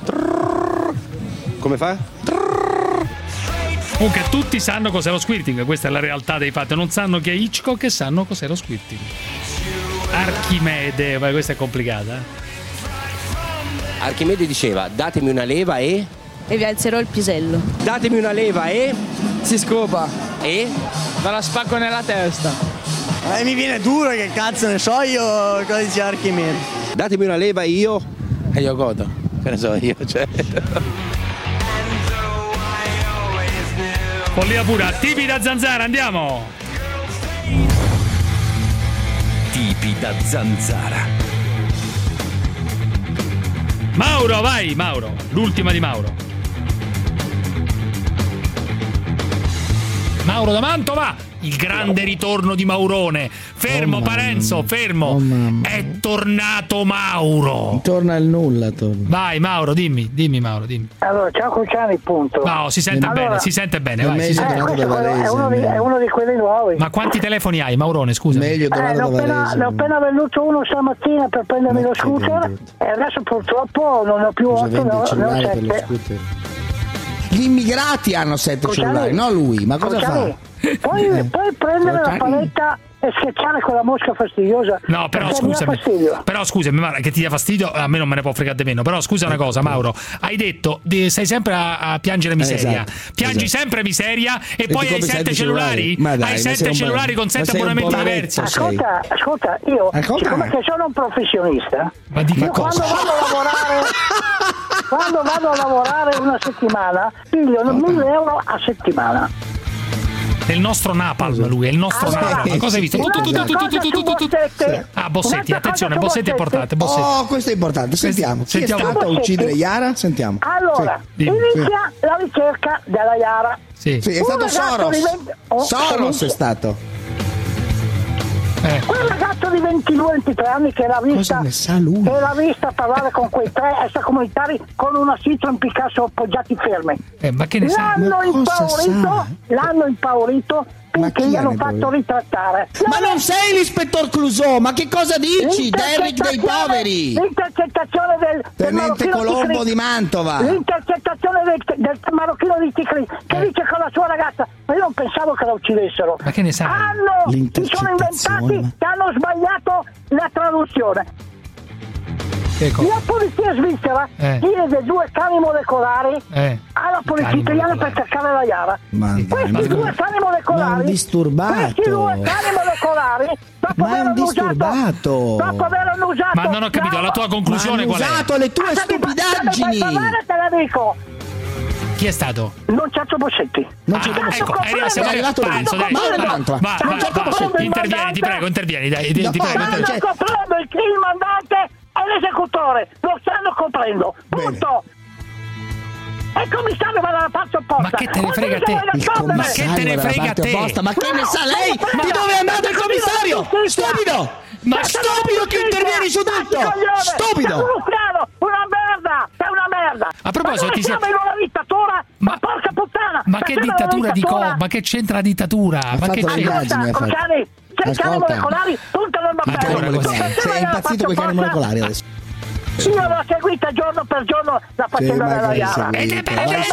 [SPEAKER 12] Come fa?
[SPEAKER 6] Comunque tutti sanno cos'è lo squirting, questa è la realtà dei fatti. Non sanno chi è Hitchcock e sanno cos'è lo squirting. Archimede, ma questa è complicata.
[SPEAKER 12] Archimede diceva: datemi una leva e
[SPEAKER 25] vi alzerò il pisello.
[SPEAKER 12] Datemi una leva e
[SPEAKER 22] si scopa.
[SPEAKER 12] E
[SPEAKER 22] me la spacco nella testa. Mi viene duro, che cazzo ne so io cosa dice Archimede.
[SPEAKER 12] Datemi una leva io
[SPEAKER 22] e io godo. Che ne so io, cioè.
[SPEAKER 6] Follia pura, tipi da zanzara, andiamo.
[SPEAKER 8] Tipi da zanzara.
[SPEAKER 6] Mauro, vai Mauro, l'ultima di Mauro. Mauro da Mantova, il grande ritorno di Maurone. Fermo Parenzo, fermo. È tornato Mauro.
[SPEAKER 3] Torna il nulla, torna.
[SPEAKER 6] Vai Mauro, dimmi Mauro, dimmi.
[SPEAKER 9] Allora, ciao Cruciani, punto.
[SPEAKER 6] No, si sente bene, si sente bene. Vai, si sente.
[SPEAKER 9] È uno di quelli nuovi.
[SPEAKER 6] Ma quanti telefoni hai, Maurone, scusa?
[SPEAKER 3] Meglio
[SPEAKER 9] ne ho appena venuto uno stamattina per prendermi lo scooter e adesso purtroppo non ho più 8, ne ho 7.
[SPEAKER 3] Gli immigrati hanno 7 cellulari, no lui, ma cosa fa?
[SPEAKER 9] Puoi prendere la paletta e schiacciare quella mosca fastidiosa.
[SPEAKER 6] No, però scusami, ma che ti dia fastidio, a me non me ne può fregare di meno. Però scusa una cosa, Mauro, hai detto stai sempre a piangere miseria. Piangi sempre miseria e poi hai 7 cellulari? Hai 7 cellulari con 7 abbonamenti diversi.
[SPEAKER 9] Ascolta, io siccome che sono un professionista, quando vado a lavorare una settimana, piglio 1.000 euro a settimana.
[SPEAKER 6] È il nostro Napalm, lui è il nostro Napalm. Cosa hai visto? Bossetti, attenzione, Bossetti è importante.
[SPEAKER 3] Oh, questo è importante. Sentiamo. Chi è stato a uccidere Yara? Sentiamo.
[SPEAKER 9] Allora, inizia la ricerca della Yara.
[SPEAKER 3] Sì, è stato Soros. Soros è stato.
[SPEAKER 9] Quel ragazzo di 22-23 anni che l'ha vista parlare con quei 3 extracomunitari con una Citroen Picasso appoggiati fermi.
[SPEAKER 6] Ma che ne
[SPEAKER 9] l'hanno impaurito
[SPEAKER 14] che gli hanno fatto ritrattare.
[SPEAKER 3] Ma non sei l'ispettore Clouseau, ma che cosa dici? Derrick dei poveri!
[SPEAKER 14] L'intercettazione del
[SPEAKER 3] Tenente Colombo di Mantova!
[SPEAKER 14] L'intercettazione del marocchino di Ticri che dice con la sua ragazza, ma io non pensavo che la uccidessero.
[SPEAKER 6] Ma che ne sai?
[SPEAKER 14] Si sono inventati che hanno sbagliato la traduzione. La polizia svizzera chiede 2 cani molecolari alla polizia italiana per cercare la Yara. Questi 2 cani molecolari,
[SPEAKER 3] questi 2
[SPEAKER 14] cani molecolari, dopo averlo usato,
[SPEAKER 6] ma non ho capito, la tua conclusione qual è?
[SPEAKER 3] Hanno usato le tue stupidaggini.
[SPEAKER 14] Te la dico.
[SPEAKER 6] Chi è stato?
[SPEAKER 14] Non Certo Bossetti.
[SPEAKER 6] Siamo arrivati Parenzo, dai. Intervieni, ti prego, intervieni, dai.
[SPEAKER 14] Stanno coprendo il mandante e l'esecutore, lo stanno coprendo, punto. E il commissario va dalla parte opposta.
[SPEAKER 6] Ma che te ne frega a te? Ma che te ne frega a te?
[SPEAKER 3] Ma che ne sa lei? Di dove è andato il commissario? Stupido! Ma stupido che intervieni su tutto! Stupido!
[SPEAKER 14] Una merda! È una merda!
[SPEAKER 6] A proposito,
[SPEAKER 14] ti siamo in una dittatura? Ma porca puttana!
[SPEAKER 6] Ma che dittatura di cosa? Ma che c'entra la dittatura? Ma che c'entra?
[SPEAKER 14] Cani molecolari, puntano il mappello.
[SPEAKER 3] Sei impazzito con i cani molecolari adesso.
[SPEAKER 14] Io l'ho seguita giorno per giorno la faccenda della Yara.
[SPEAKER 6] E De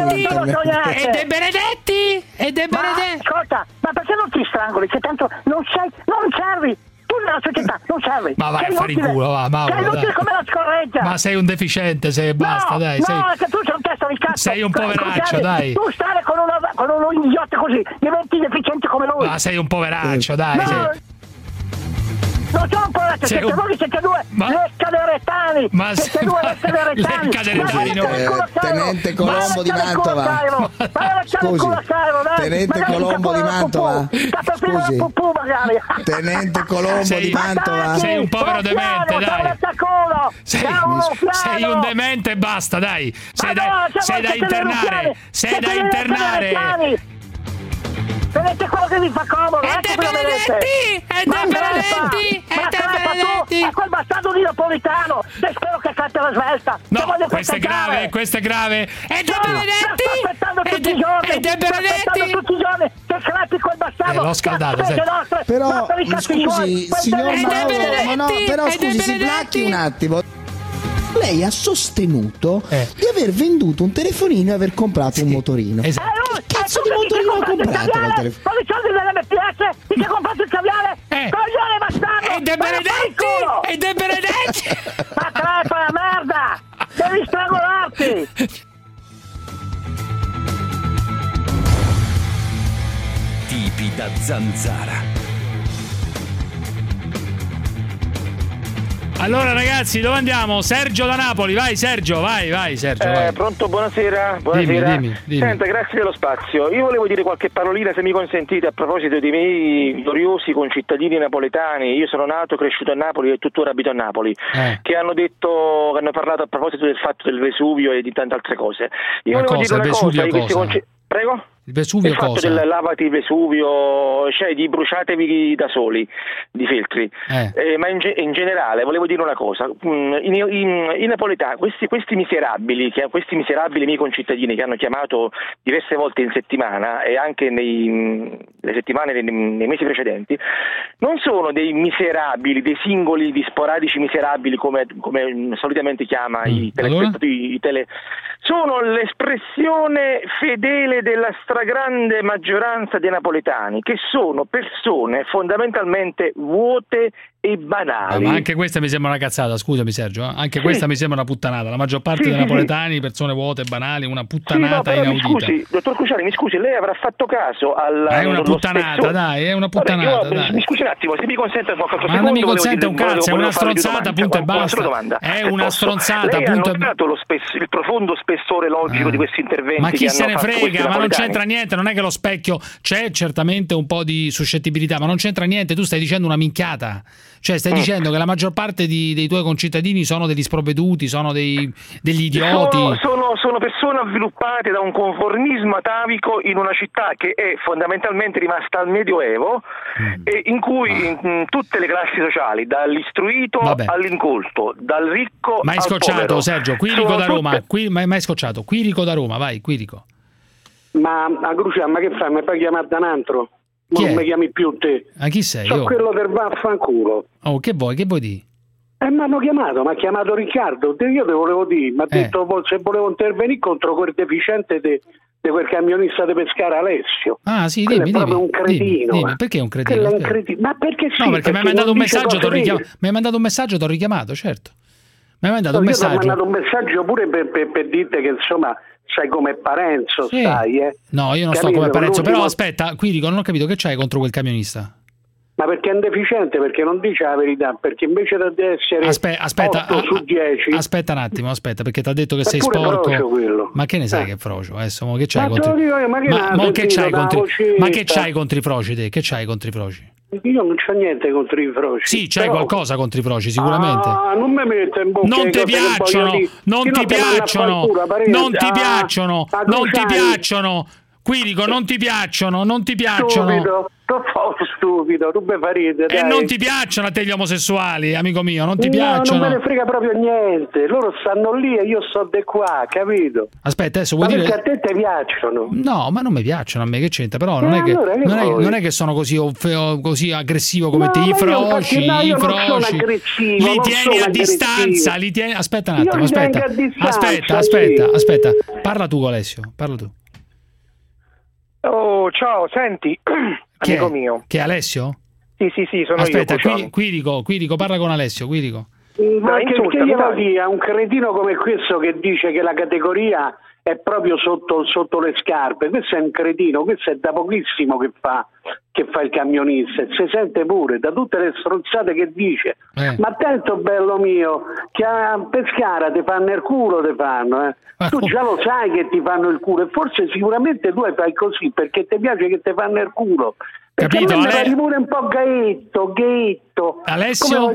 [SPEAKER 6] Benedetti?
[SPEAKER 14] Ascolta, ma perché non ti strangoli? Che tanto non servi. Tu nella società non servi.
[SPEAKER 6] Ma vai a fare in culo, va, Mauro.
[SPEAKER 14] Sei inutile come la scorreggia.
[SPEAKER 6] Ma sei un deficiente, basta, dai.
[SPEAKER 14] No, è che tu sei un testo di cazzo.
[SPEAKER 6] Sei un poveraccio, dai.
[SPEAKER 14] Tu stare con uno idiota così, diventi deficiente come lui.
[SPEAKER 6] Ma sei un poveraccio, dai.
[SPEAKER 14] Non sono un poveraccio, siete voi, siete 2 lescaderetani.
[SPEAKER 6] Ma
[SPEAKER 14] siete 2 lescaderetani.
[SPEAKER 3] Tenente Colombo di Mantova. Scusi, Tenente Colombo di Mantova. Scusi, Tenente Colombo di Mantova.
[SPEAKER 6] Sei un povero demente, dai. Sei un demente e basta, dai. Sei da internare. Sei da internare.
[SPEAKER 14] Vedete quello che vi fa comodo?
[SPEAKER 6] E De Benedetti!
[SPEAKER 14] E quel bastardo di Napolitano! E spero che canta la svelta!
[SPEAKER 6] No, questo è grave! E De Benedetti!
[SPEAKER 14] Sto aspettando tutti i giorni!
[SPEAKER 6] E De Benedetti!
[SPEAKER 14] Tutti i giorni! Che crepi quel bastardo!
[SPEAKER 6] L'ho scaldato,
[SPEAKER 3] però, scusi, signor Mauro, però scusi, si placchi un attimo. Lei ha sostenuto di aver venduto un telefonino e aver comprato un motorino.
[SPEAKER 6] Esatto.
[SPEAKER 3] Che cazzo di motorino ha comprato?
[SPEAKER 14] Con i soldi dell'MPS ti ha comprato il caviale? Coglione bastardo!
[SPEAKER 6] E De Benedetti!
[SPEAKER 14] Ma crepa la merda! Devi strangolarti!
[SPEAKER 8] Tipi da zanzara.
[SPEAKER 6] Allora ragazzi, dove andiamo? Sergio da Napoli, vai Sergio, vai Sergio. Vai.
[SPEAKER 18] Pronto, buonasera.
[SPEAKER 6] Dimmi.
[SPEAKER 18] Senta, grazie dello spazio. Io volevo dire qualche parolina, se mi consentite, a proposito dei miei gloriosi concittadini napoletani. Io sono nato, cresciuto a Napoli e tuttora abito a Napoli, che hanno parlato a proposito del fatto del Vesuvio e di tante altre cose. Io volevo dire una cosa. Prego?
[SPEAKER 6] Il Vesuvio
[SPEAKER 18] cosa? Il fatto del lavati Vesuvio, cioè di bruciatevi da soli, di feltri. Ma in generale volevo dire una cosa. I napoletani, questi miserabili miei concittadini che hanno chiamato diverse volte in settimana e anche nei mesi precedenti, non sono dei miserabili, dei singoli, di sporadici miserabili come solitamente chiama i tele. Sono l'espressione fedele della stragrande maggioranza dei napoletani, che sono persone fondamentalmente vuote e banali.
[SPEAKER 6] Ma anche questa mi sembra una cazzata, scusami Sergio, anche questa mi sembra una puttanata. La maggior parte dei napoletani, persone vuote e banali, una puttanata inaudita.
[SPEAKER 18] Dottor Cruciani, mi scusi, lei avrà fatto caso
[SPEAKER 6] è una puttanata, dai, è una puttanata. Dai.
[SPEAKER 18] Mi scusi un attimo, se mi consente qualche secondo.
[SPEAKER 6] Ma non mi consente un cazzo, è una stronzata, punto e basta. È una stronzata, punto e basta.
[SPEAKER 18] Il profondo spessore logico di questi interventi.
[SPEAKER 6] Ma chi se ne frega, ma non c'entra niente, non è che lo specchio c'è certamente un po' di suscettibilità, ma non c'entra niente, tu stai dicendo una minchiata. Cioè stai dicendo che la maggior parte dei tuoi concittadini sono degli sprovveduti, sono degli idioti.
[SPEAKER 18] Sono persone avviluppate da un conformismo atavico in una città che è fondamentalmente rimasta al Medioevo e in cui in tutte le classi sociali, dall'istruito all'incolto, dal ricco
[SPEAKER 6] al scocciato,
[SPEAKER 18] povero.
[SPEAKER 6] Sergio, Quirico da Roma, mai scocciato, Quirico da Roma, vai Quirico.
[SPEAKER 19] Ma a Cruciani, ma che fai? Mi puoi chiamare da un altro?
[SPEAKER 1] non mi chiami più te.
[SPEAKER 6] Chi sei?
[SPEAKER 1] Sono quello del vaffanculo.
[SPEAKER 6] Oh, che vuoi dire?
[SPEAKER 1] Mi hanno chiamato, mi ha chiamato Riccardo. Io te volevo dire, mi ha detto se volevo intervenire contro quel deficiente di quel camionista di Pescara, Alessio.
[SPEAKER 6] Ah, sì, dimmi.
[SPEAKER 1] È proprio un cretino.
[SPEAKER 6] Dimmi. Perché è un cretino?
[SPEAKER 1] Ma perché sì?
[SPEAKER 6] No, perché mi hai mandato un messaggio, ti ho richiamato, certo. Mi hai mandato un messaggio.
[SPEAKER 1] Mi ha mandato un messaggio pure per dirti che insomma sai come Parenzo, sai,
[SPEAKER 6] No, io non sto come Parenzo, però aspetta, qui dico, non ho capito che c'hai contro quel camionista.
[SPEAKER 1] Ma perché è un deficiente, perché non dice la verità, perché invece di essere 8 su 10...
[SPEAKER 6] Aspetta un attimo, perché ti ha detto che sei sporco. Ma che ne sai che è frocio? Adesso, che c'hai contro i froci te? Che c'hai contro i froci?
[SPEAKER 1] Io non c'ho niente contro i froci.
[SPEAKER 6] Sì, c'hai qualcosa contro i froci, sicuramente.
[SPEAKER 1] Non mi metto in bocca.
[SPEAKER 6] Non ti piacciono. Qui dico, non ti piacciono.
[SPEAKER 1] Stupido, tu mi fa ridere.
[SPEAKER 6] E non ti piacciono a te gli omosessuali, amico mio, non ti piacciono.
[SPEAKER 1] Non me ne frega proprio niente. Loro stanno lì e io sto di qua, capito?
[SPEAKER 6] Aspetta, adesso vuoi dire
[SPEAKER 1] che a te piacciono?
[SPEAKER 6] No, ma non mi piacciono a me, che c'entra? Però non è che sono così aggressivo come te. I froci. Li tieni a distanza, aspetta un attimo, aspetta. Parla tu, Alessio, parla tu.
[SPEAKER 2] Oh, ciao, senti, amico mio.
[SPEAKER 6] Che è Alessio?
[SPEAKER 2] Sì, sono
[SPEAKER 6] Aspetta,
[SPEAKER 2] io.
[SPEAKER 6] qui dico, parla con Alessio, qui dico.
[SPEAKER 1] Ma che glielo dia un cretino come questo che dice che la categoria è proprio sotto le scarpe? Questo è un cretino, questo è da pochissimo che fa il camionista, si sente pure da tutte le stronzate che dice. Ma attento, bello mio, che a Pescara ti fanno il culo, tu già lo sai che ti fanno il culo, e forse sicuramente tu fai così perché ti piace che ti fanno il culo.
[SPEAKER 6] Capito?
[SPEAKER 1] Mi pare pure un po' gaetto.
[SPEAKER 6] Alessio?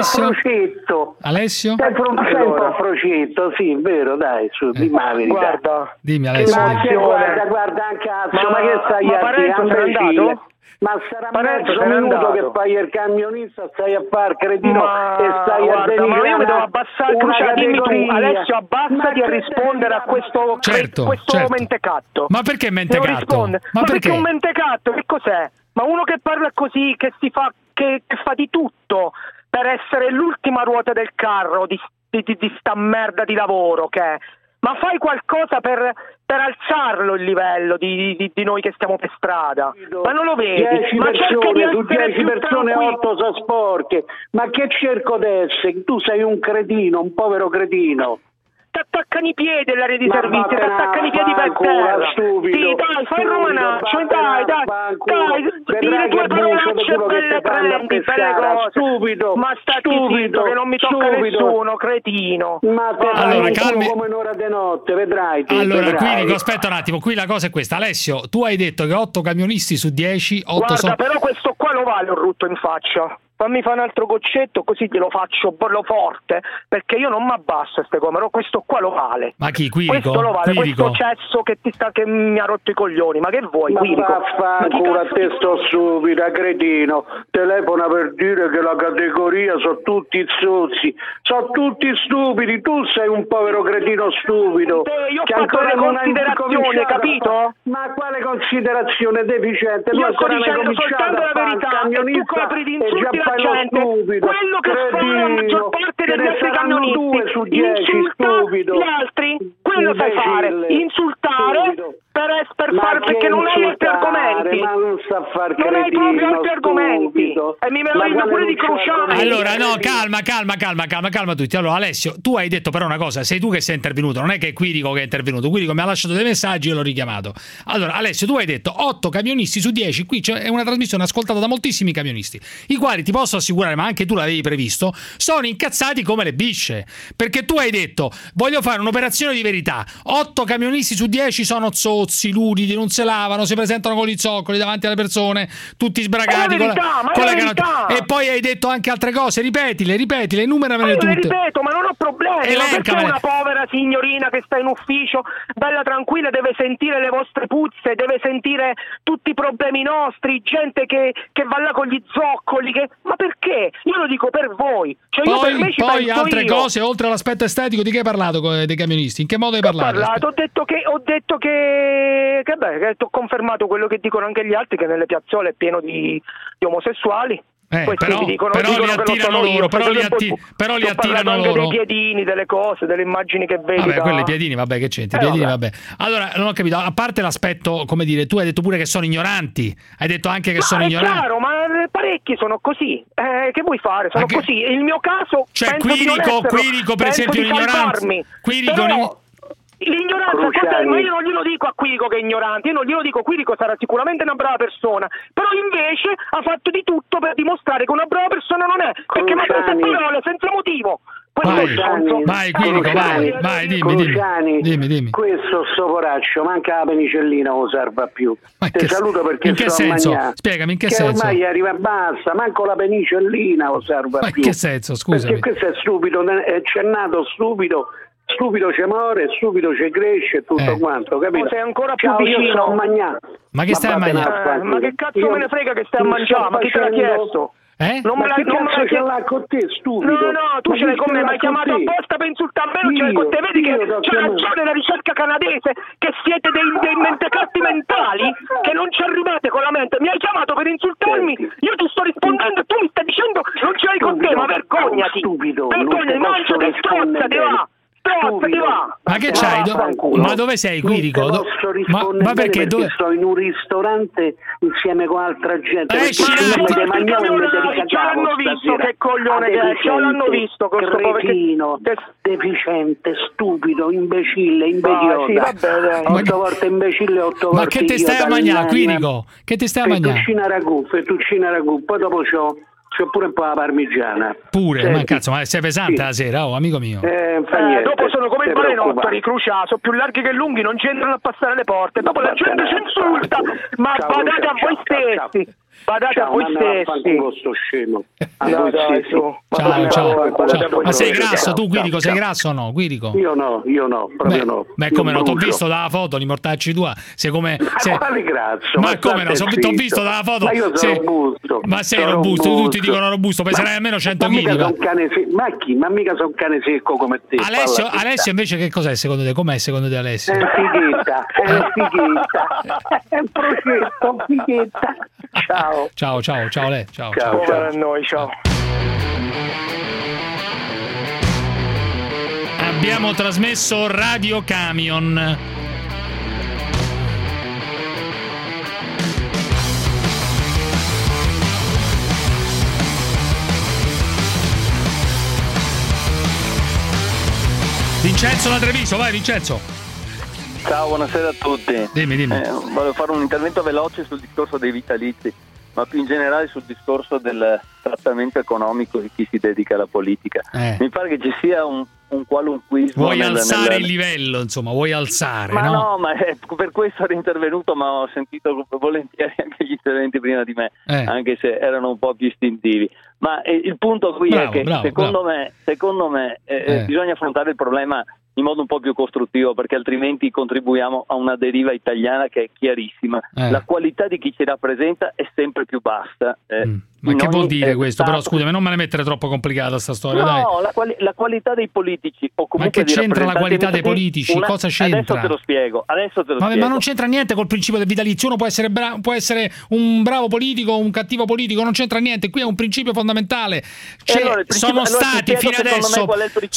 [SPEAKER 1] Sei un po' frocetto, sì, vero, dai, su, dimmi la verità.
[SPEAKER 2] Guarda,
[SPEAKER 6] dimmi Alessio.
[SPEAKER 1] Guarda un cazzo, ma che stai a dire? Ma sarà mezzo minuto che fai il camionista, stai a far cretino e stai a denigrare.
[SPEAKER 2] Ma io mi devo abbassare, dimmi tu, Alessio, abbassati a rispondere a questo mentecatto.
[SPEAKER 6] Ma perché mentecatto?
[SPEAKER 2] Ma perché un mentecatto? Che cos'è? Ma uno che parla così, che fa di tutto per essere l'ultima ruota del carro di sta merda di lavoro che è. Ma fai qualcosa per alzarlo il livello di noi che stiamo per strada. Ma non lo vedi?
[SPEAKER 1] 10
[SPEAKER 2] ma
[SPEAKER 1] persone, su 10 persone 8 sono sporche. Ma che cerco d'essere? Tu sei un cretino, un povero cretino.
[SPEAKER 2] T'attaccano i piedi all'area di servizio, t'attaccano i piedi per terra.
[SPEAKER 1] Stupido,
[SPEAKER 2] sì, dai, fai il romanaccio, dai, dire le tue parolacce belle prendi, belle cose.
[SPEAKER 1] Stupido,
[SPEAKER 2] ma stati zitto che non mi tocca nessuno, cretino.
[SPEAKER 1] Ma te allora, calmi come un'ora di notte, vedrai.
[SPEAKER 6] Allora, qui dico, aspetta un attimo, qui la cosa è questa. Alessio, tu hai detto che 8 camionisti su 10, 8
[SPEAKER 2] Guarda, però questo qua lo vale un rutto in faccia. Fammi fare un altro goccetto così glielo faccio bello forte, perché io non mi abbasso a ste cose, però questo qua lo vale.
[SPEAKER 6] Ma chi? Quirico?
[SPEAKER 2] Questo lo vale, questo cesso che mi ha rotto i coglioni, ma che vuoi, Quirico?
[SPEAKER 1] Ma vaffanculo a te sto stupido, cretino, telefona per dire che la categoria sono tutti zozzi, sono tutti stupidi, tu sei un povero cretino stupido.
[SPEAKER 2] Io ho fatto le considerazioni, capito?
[SPEAKER 1] Ma quale considerazione deficiente?
[SPEAKER 2] Io sto dicendo soltanto la verità, e tu copri di insulti la gente, quello che fa la maggior parte dei nostri camionisti, insulta gli altri, quello sai fare, insultare perché non hai altri argomenti,
[SPEAKER 1] ma non sa far
[SPEAKER 2] non hai proprio altri argomenti e mi vedo pure di Cruciani.
[SPEAKER 6] Allora no, calma tutti. Allora Alessio, tu hai detto però una cosa, sei tu che sei intervenuto, non è che è Quirico che è intervenuto. Quirico mi ha lasciato dei messaggi e l'ho richiamato. Allora Alessio, tu hai detto 8 camionisti su 10, qui è una trasmissione ascoltata da moltissimi camionisti, i quali ti posso assicurare, ma anche tu l'avevi previsto, sono incazzati come le bisce, perché tu hai detto voglio fare un'operazione di verità, 8 camionisti su 10 sono zozzi, luridi, non se lavano, si presentano con gli zoccoli davanti alle persone, tutti sbragati con le canotte. E poi hai detto anche altre cose, ripetile, enumeramele tutte.
[SPEAKER 2] Le ripeto, ma non ho problemi, ma perché una povera signorina che sta in ufficio, bella tranquilla, deve sentire le vostre puzze, deve sentire tutti i problemi nostri, gente che va là con gli zoccoli, ma perché? Io lo dico per voi, cioè io per me ci
[SPEAKER 6] poi
[SPEAKER 2] penso
[SPEAKER 6] altre
[SPEAKER 2] io.
[SPEAKER 6] cose oltre all'aspetto estetico, di che hai parlato dei camionisti? In che modo hai parlato?
[SPEAKER 2] Ho detto che ho confermato quello che dicono anche gli altri, che nelle piazzole è pieno di omosessuali.
[SPEAKER 6] Però li attirano loro, però li attirano loro.
[SPEAKER 2] Dei piedini, delle cose, delle immagini che vedi.
[SPEAKER 6] Vabbè, quelli piedini, vabbè, che c'entra? Piedini, vabbè. Allora, non ho capito, a parte l'aspetto, come dire, tu hai detto pure che sono ignoranti, hai detto anche che sono ignoranti.
[SPEAKER 2] Chiaro, ma parecchi sono così. Che vuoi fare? Sono così. Il mio caso,
[SPEAKER 6] cioè Quirico per esempio, l'ignoranza.
[SPEAKER 2] L'ignoranza cos'è? Ma io non glielo dico a Quirico che è ignorante, io non glielo dico. Quirico sarà sicuramente una brava persona, però invece ha fatto di tutto per dimostrare che una brava persona non è, perché mi ha preso parole senza motivo.
[SPEAKER 6] Vai Quirico, vai, dimmi.
[SPEAKER 10] Questo sto poraccio, manca la penicillina, lo serva più. Ti saluto perché
[SPEAKER 6] in che senso? Spiegami in che senso.
[SPEAKER 10] Ormai arriva, basta, manco la penicillina lo serva più.
[SPEAKER 6] Ma in che senso, scusami?
[SPEAKER 10] Perché questo è stupido, c'è nato stupido c'è muore, stupido c'è cresce e tutto quanto, capito?
[SPEAKER 2] Sei ancora più vicino.
[SPEAKER 6] Ma che stai a mangiare?
[SPEAKER 2] Ma che cazzo me ne frega che stai a mangiare? Ma chi te l'ha chiesto?
[SPEAKER 10] Non me l'ha ce l'ha con te, stupido.
[SPEAKER 2] No, tu ce l'hai con me, mi hai chiamato apposta per insultarmi, non ce l'hai con te, vedi che c'è ragione la ricerca canadese, che siete dei mentecatti mentali, che non ci arrivate con la mente. Mi hai chiamato per insultarmi, io ti sto rispondendo e tu mi stai dicendo non ce l'hai con te, ma vergognati. Vergognati, mangiati, strozzati, va.
[SPEAKER 6] Ma che c'hai? Ma dove sei, Quirico? Ma perché
[SPEAKER 10] sto in un ristorante insieme con altra gente?
[SPEAKER 2] Ce l'hanno visto che coglione che è, ce l'hanno visto questo
[SPEAKER 10] cretino, deficiente, stupido, imbecille, imbecille. 8 volte imbecille, 8 volte.
[SPEAKER 6] Ma che ti stai a mangiare, Quirico? Che ti stai a mangiare?
[SPEAKER 10] Fettuccina ragù, poi dopo c'ho pure un po' la parmigiana.
[SPEAKER 6] Pure? Ma cazzo, ma sei pesante la sera, amico mio.
[SPEAKER 2] Dopo sono come i barenottoli, Crucià, sono più larghi che lunghi, non c'entrano a passare le porte. Dopo la gente ci insulta, ma badate a voi stessi. Badate a voi stessi.
[SPEAKER 10] Sto scemo.
[SPEAKER 6] Ciao. Ma sei grasso tu, Quirico? Sei grasso o no, Quirico?
[SPEAKER 10] Io no, proprio no.
[SPEAKER 6] Ma come no? T'ho visto dalla foto, li mortacci tua. Sei come...
[SPEAKER 10] Quale grasso?
[SPEAKER 6] Ma come no? T'ho visto dalla foto.
[SPEAKER 10] Ma io sono robusto.
[SPEAKER 6] Ma sei robusto, tutti dicono robusto, peserai almeno 100 kg.
[SPEAKER 10] Ma mica sono un cane secco come te.
[SPEAKER 6] Alessio invece che cos'è secondo te? Com'è secondo te Alessio?
[SPEAKER 10] È fighetta. È un progetto, fighetta.
[SPEAKER 6] Ciao Ale. Ciao.
[SPEAKER 2] A noi, ciao.
[SPEAKER 6] Abbiamo trasmesso Radio Camion. Vincenzo da Treviso, vai Vincenzo.
[SPEAKER 4] Ciao, buonasera a tutti.
[SPEAKER 6] Dimmi.
[SPEAKER 4] Volevo fare un intervento veloce sul discorso dei vitalizi, ma più in generale sul discorso del trattamento economico di chi si dedica alla politica. Mi pare che ci sia un qualunquismo.
[SPEAKER 6] Vuoi alzare il livello, insomma, vuoi alzare,
[SPEAKER 4] ma no, ma per questo ero intervenuto, ma ho sentito volentieri anche gli interventi prima di me, anche se erano un po' più istintivi. Ma il punto qui è che secondo me bisogna affrontare il problema in modo un po' più costruttivo, perché altrimenti contribuiamo a una deriva italiana che è chiarissima. La qualità di chi ci rappresenta è sempre più bassa.
[SPEAKER 6] Ma che vuol dire questo? Però scusami, non me ne mettere troppo complicata sta storia.
[SPEAKER 4] No, dai. La qualità dei politici o comunque
[SPEAKER 6] ma che c'entra la qualità dei politici? Cosa c'entra?
[SPEAKER 4] Adesso te lo spiego.
[SPEAKER 6] Ma non c'entra niente col principio del vitalizio. Uno può essere un bravo politico o un cattivo politico, non c'entra niente. Qui è un principio fondamentale. Sono stati fino adesso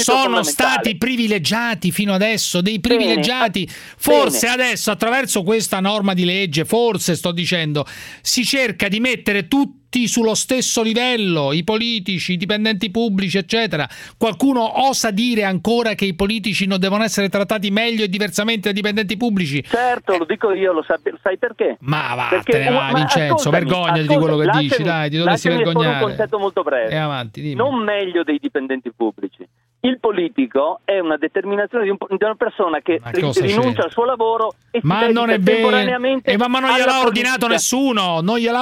[SPEAKER 6] privilegiati fino adesso, dei privilegiati. Forse adesso attraverso questa norma di legge, forse sto dicendo, si cerca di mettere tutti sullo stesso livello, i politici, i dipendenti pubblici, eccetera. Qualcuno osa dire ancora che i politici non devono essere trattati meglio e diversamente dai dipendenti pubblici?
[SPEAKER 4] Certo, lo dico io, lo sai perché?
[SPEAKER 6] Ma vattene, Vincenzo, vergognati di quello che dici, dai, ti dovresti vergognare.
[SPEAKER 4] Un concetto molto breve.
[SPEAKER 6] Avanti, dimmi.
[SPEAKER 4] Non meglio dei dipendenti pubblici. Il politico è una determinazione di una persona che rinuncia al suo lavoro e
[SPEAKER 6] ma non è temporaneamente ma non gliel'ha ordinato nessuno,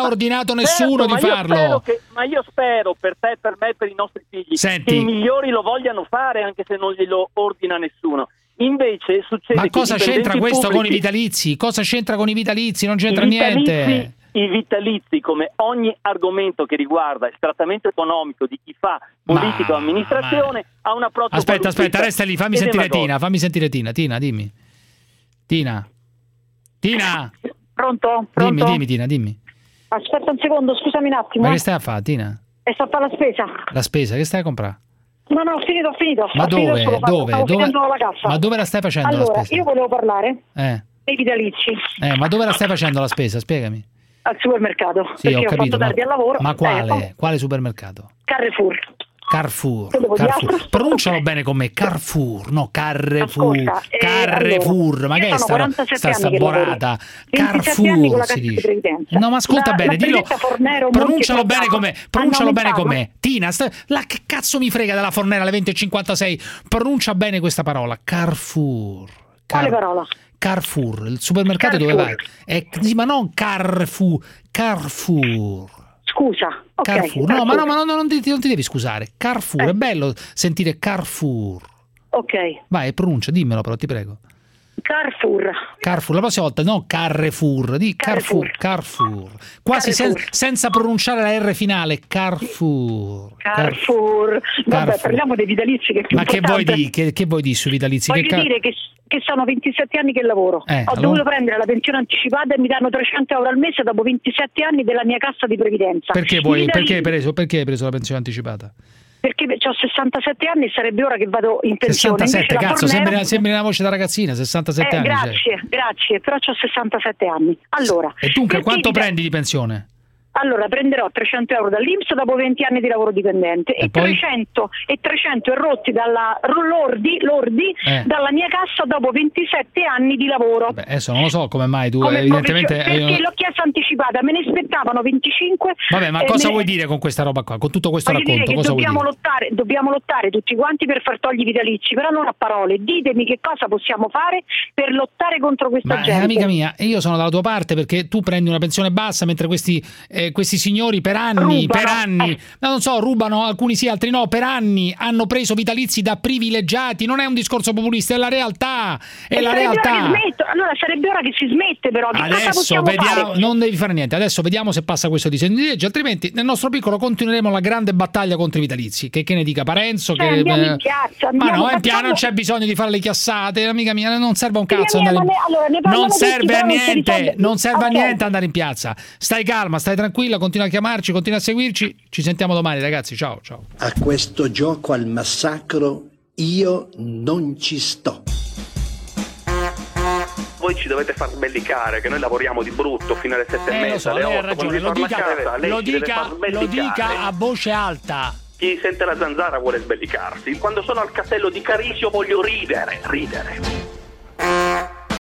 [SPEAKER 6] di farlo.
[SPEAKER 4] Ma io spero per te, per me, per i nostri figli, che i migliori lo vogliano fare anche se non glielo ordina nessuno. Invece succede
[SPEAKER 6] ma cosa c'entra questo con i vitalizi? Cosa c'entra con i vitalizi? Non c'entra niente.
[SPEAKER 4] I vitalizi, come ogni argomento che riguarda il trattamento economico di chi fa politica o amministrazione, ha un approccio.
[SPEAKER 6] Aspetta, resta lì, fammi sentire Tina. Tina, dimmi. Tina.
[SPEAKER 19] Pronto?
[SPEAKER 6] Dimmi, Tina, dimmi.
[SPEAKER 17] Aspetta un secondo, scusami un attimo.
[SPEAKER 6] Ma che stai a fare, Tina?
[SPEAKER 17] È stata la spesa.
[SPEAKER 6] La spesa, che stai a comprare?
[SPEAKER 17] No, ho finito.
[SPEAKER 6] Ma dove?
[SPEAKER 17] La cassa.
[SPEAKER 6] Ma dove la stai facendo
[SPEAKER 17] allora,
[SPEAKER 6] la spesa?
[SPEAKER 17] Io volevo parlare dei vitalizi.
[SPEAKER 6] Ma dove la stai facendo la spesa? Spiegami.
[SPEAKER 17] Al supermercato.
[SPEAKER 6] Sì, ho capito.
[SPEAKER 17] Ho fatto tardi al lavoro.
[SPEAKER 6] Ma quale supermercato? Carrefour. Pronuncialo bene con me. Carrefour, no Carrefour. Carrefour, ma che è sta saborata? Carrefour si dice. No, ma ascolta bene, dillo. Pronuncialo bene con me. Pronuncialo bene con me. Tina, che cazzo mi frega della Fornera alle 20:56? Pronuncia bene questa parola. Carrefour.
[SPEAKER 17] Quale parola?
[SPEAKER 6] Carrefour, il supermercato dove vai? Ma non Carrefour.
[SPEAKER 17] Scusa, ok.
[SPEAKER 6] Carrefour. No, ma non ti devi scusare. Carrefour, è bello sentire Carrefour.
[SPEAKER 17] Ok.
[SPEAKER 6] Vai, pronuncia, dimmelo però, ti prego.
[SPEAKER 17] Carrefour,
[SPEAKER 6] la prossima volta no Carrefour, di Carrefour. Quasi senza pronunciare la R finale. Carrefour.
[SPEAKER 17] Vabbè, parliamo dei vitalizi che è più importante.
[SPEAKER 6] Che vuoi dire sui vitalizi?
[SPEAKER 17] Voglio dire che sono 27 anni che lavoro. Ho dovuto prendere la pensione anticipata e mi danno 300 euro al mese dopo 27 anni della mia cassa di previdenza.
[SPEAKER 6] Perché hai preso la pensione anticipata?
[SPEAKER 17] Perché ho 67 anni e sarebbe ora che vado in pensione.
[SPEAKER 6] 67, cazzo, sembri una voce da ragazzina, 67 anni.
[SPEAKER 17] Grazie, però ho 67 anni. Allora,
[SPEAKER 6] e dunque quanto prendi di pensione?
[SPEAKER 17] Allora, prenderò 300 euro dall'INPS dopo 20 anni di lavoro dipendente e 300 rotti lordi dalla mia cassa dopo 27 anni di lavoro.
[SPEAKER 6] Beh, adesso non lo so come mai tu evidentemente...
[SPEAKER 17] Perché l'ho chiesta anticipata, me ne aspettavano 25.
[SPEAKER 6] Vabbè, ma cosa vuoi dire con questa roba qua? Con tutto questo racconto? Cosa
[SPEAKER 17] dobbiamo lottare tutti quanti per far togliere i vitalizi, però non a parole. Ditemi che cosa possiamo fare per lottare contro questa gente.
[SPEAKER 6] Amica mia, io sono dalla tua parte perché tu prendi una pensione bassa mentre questi signori per anni, non so, rubano, alcuni sì, altri no, per anni hanno preso vitalizi da privilegiati. Non è un discorso populista, è la realtà.
[SPEAKER 17] Allora sarebbe ora che si smette, però.
[SPEAKER 6] Adesso vediamo, non devi fare niente. Adesso vediamo se passa questo disegno di legge, altrimenti nel nostro piccolo continueremo la grande battaglia contro i vitalizi. Che ne dica Parenzo?
[SPEAKER 17] Andiamo in piazza.
[SPEAKER 6] Non c'è bisogno di fare le chiassate, amica mia, non serve a un cazzo non serve a niente andare in piazza. Stai calma, stai tranquilla, continua a chiamarci, continua a seguirci. Ci sentiamo domani, ragazzi. Ciao.
[SPEAKER 10] A questo gioco al massacro io non ci sto.
[SPEAKER 18] Voi ci dovete far sbellicare, che noi lavoriamo di brutto fino alle 7:30, alle 8.
[SPEAKER 6] Lo dica a voce alta.
[SPEAKER 18] Chi sente la zanzara vuole sbellicarsi. Quando sono al castello di Carisio voglio ridere.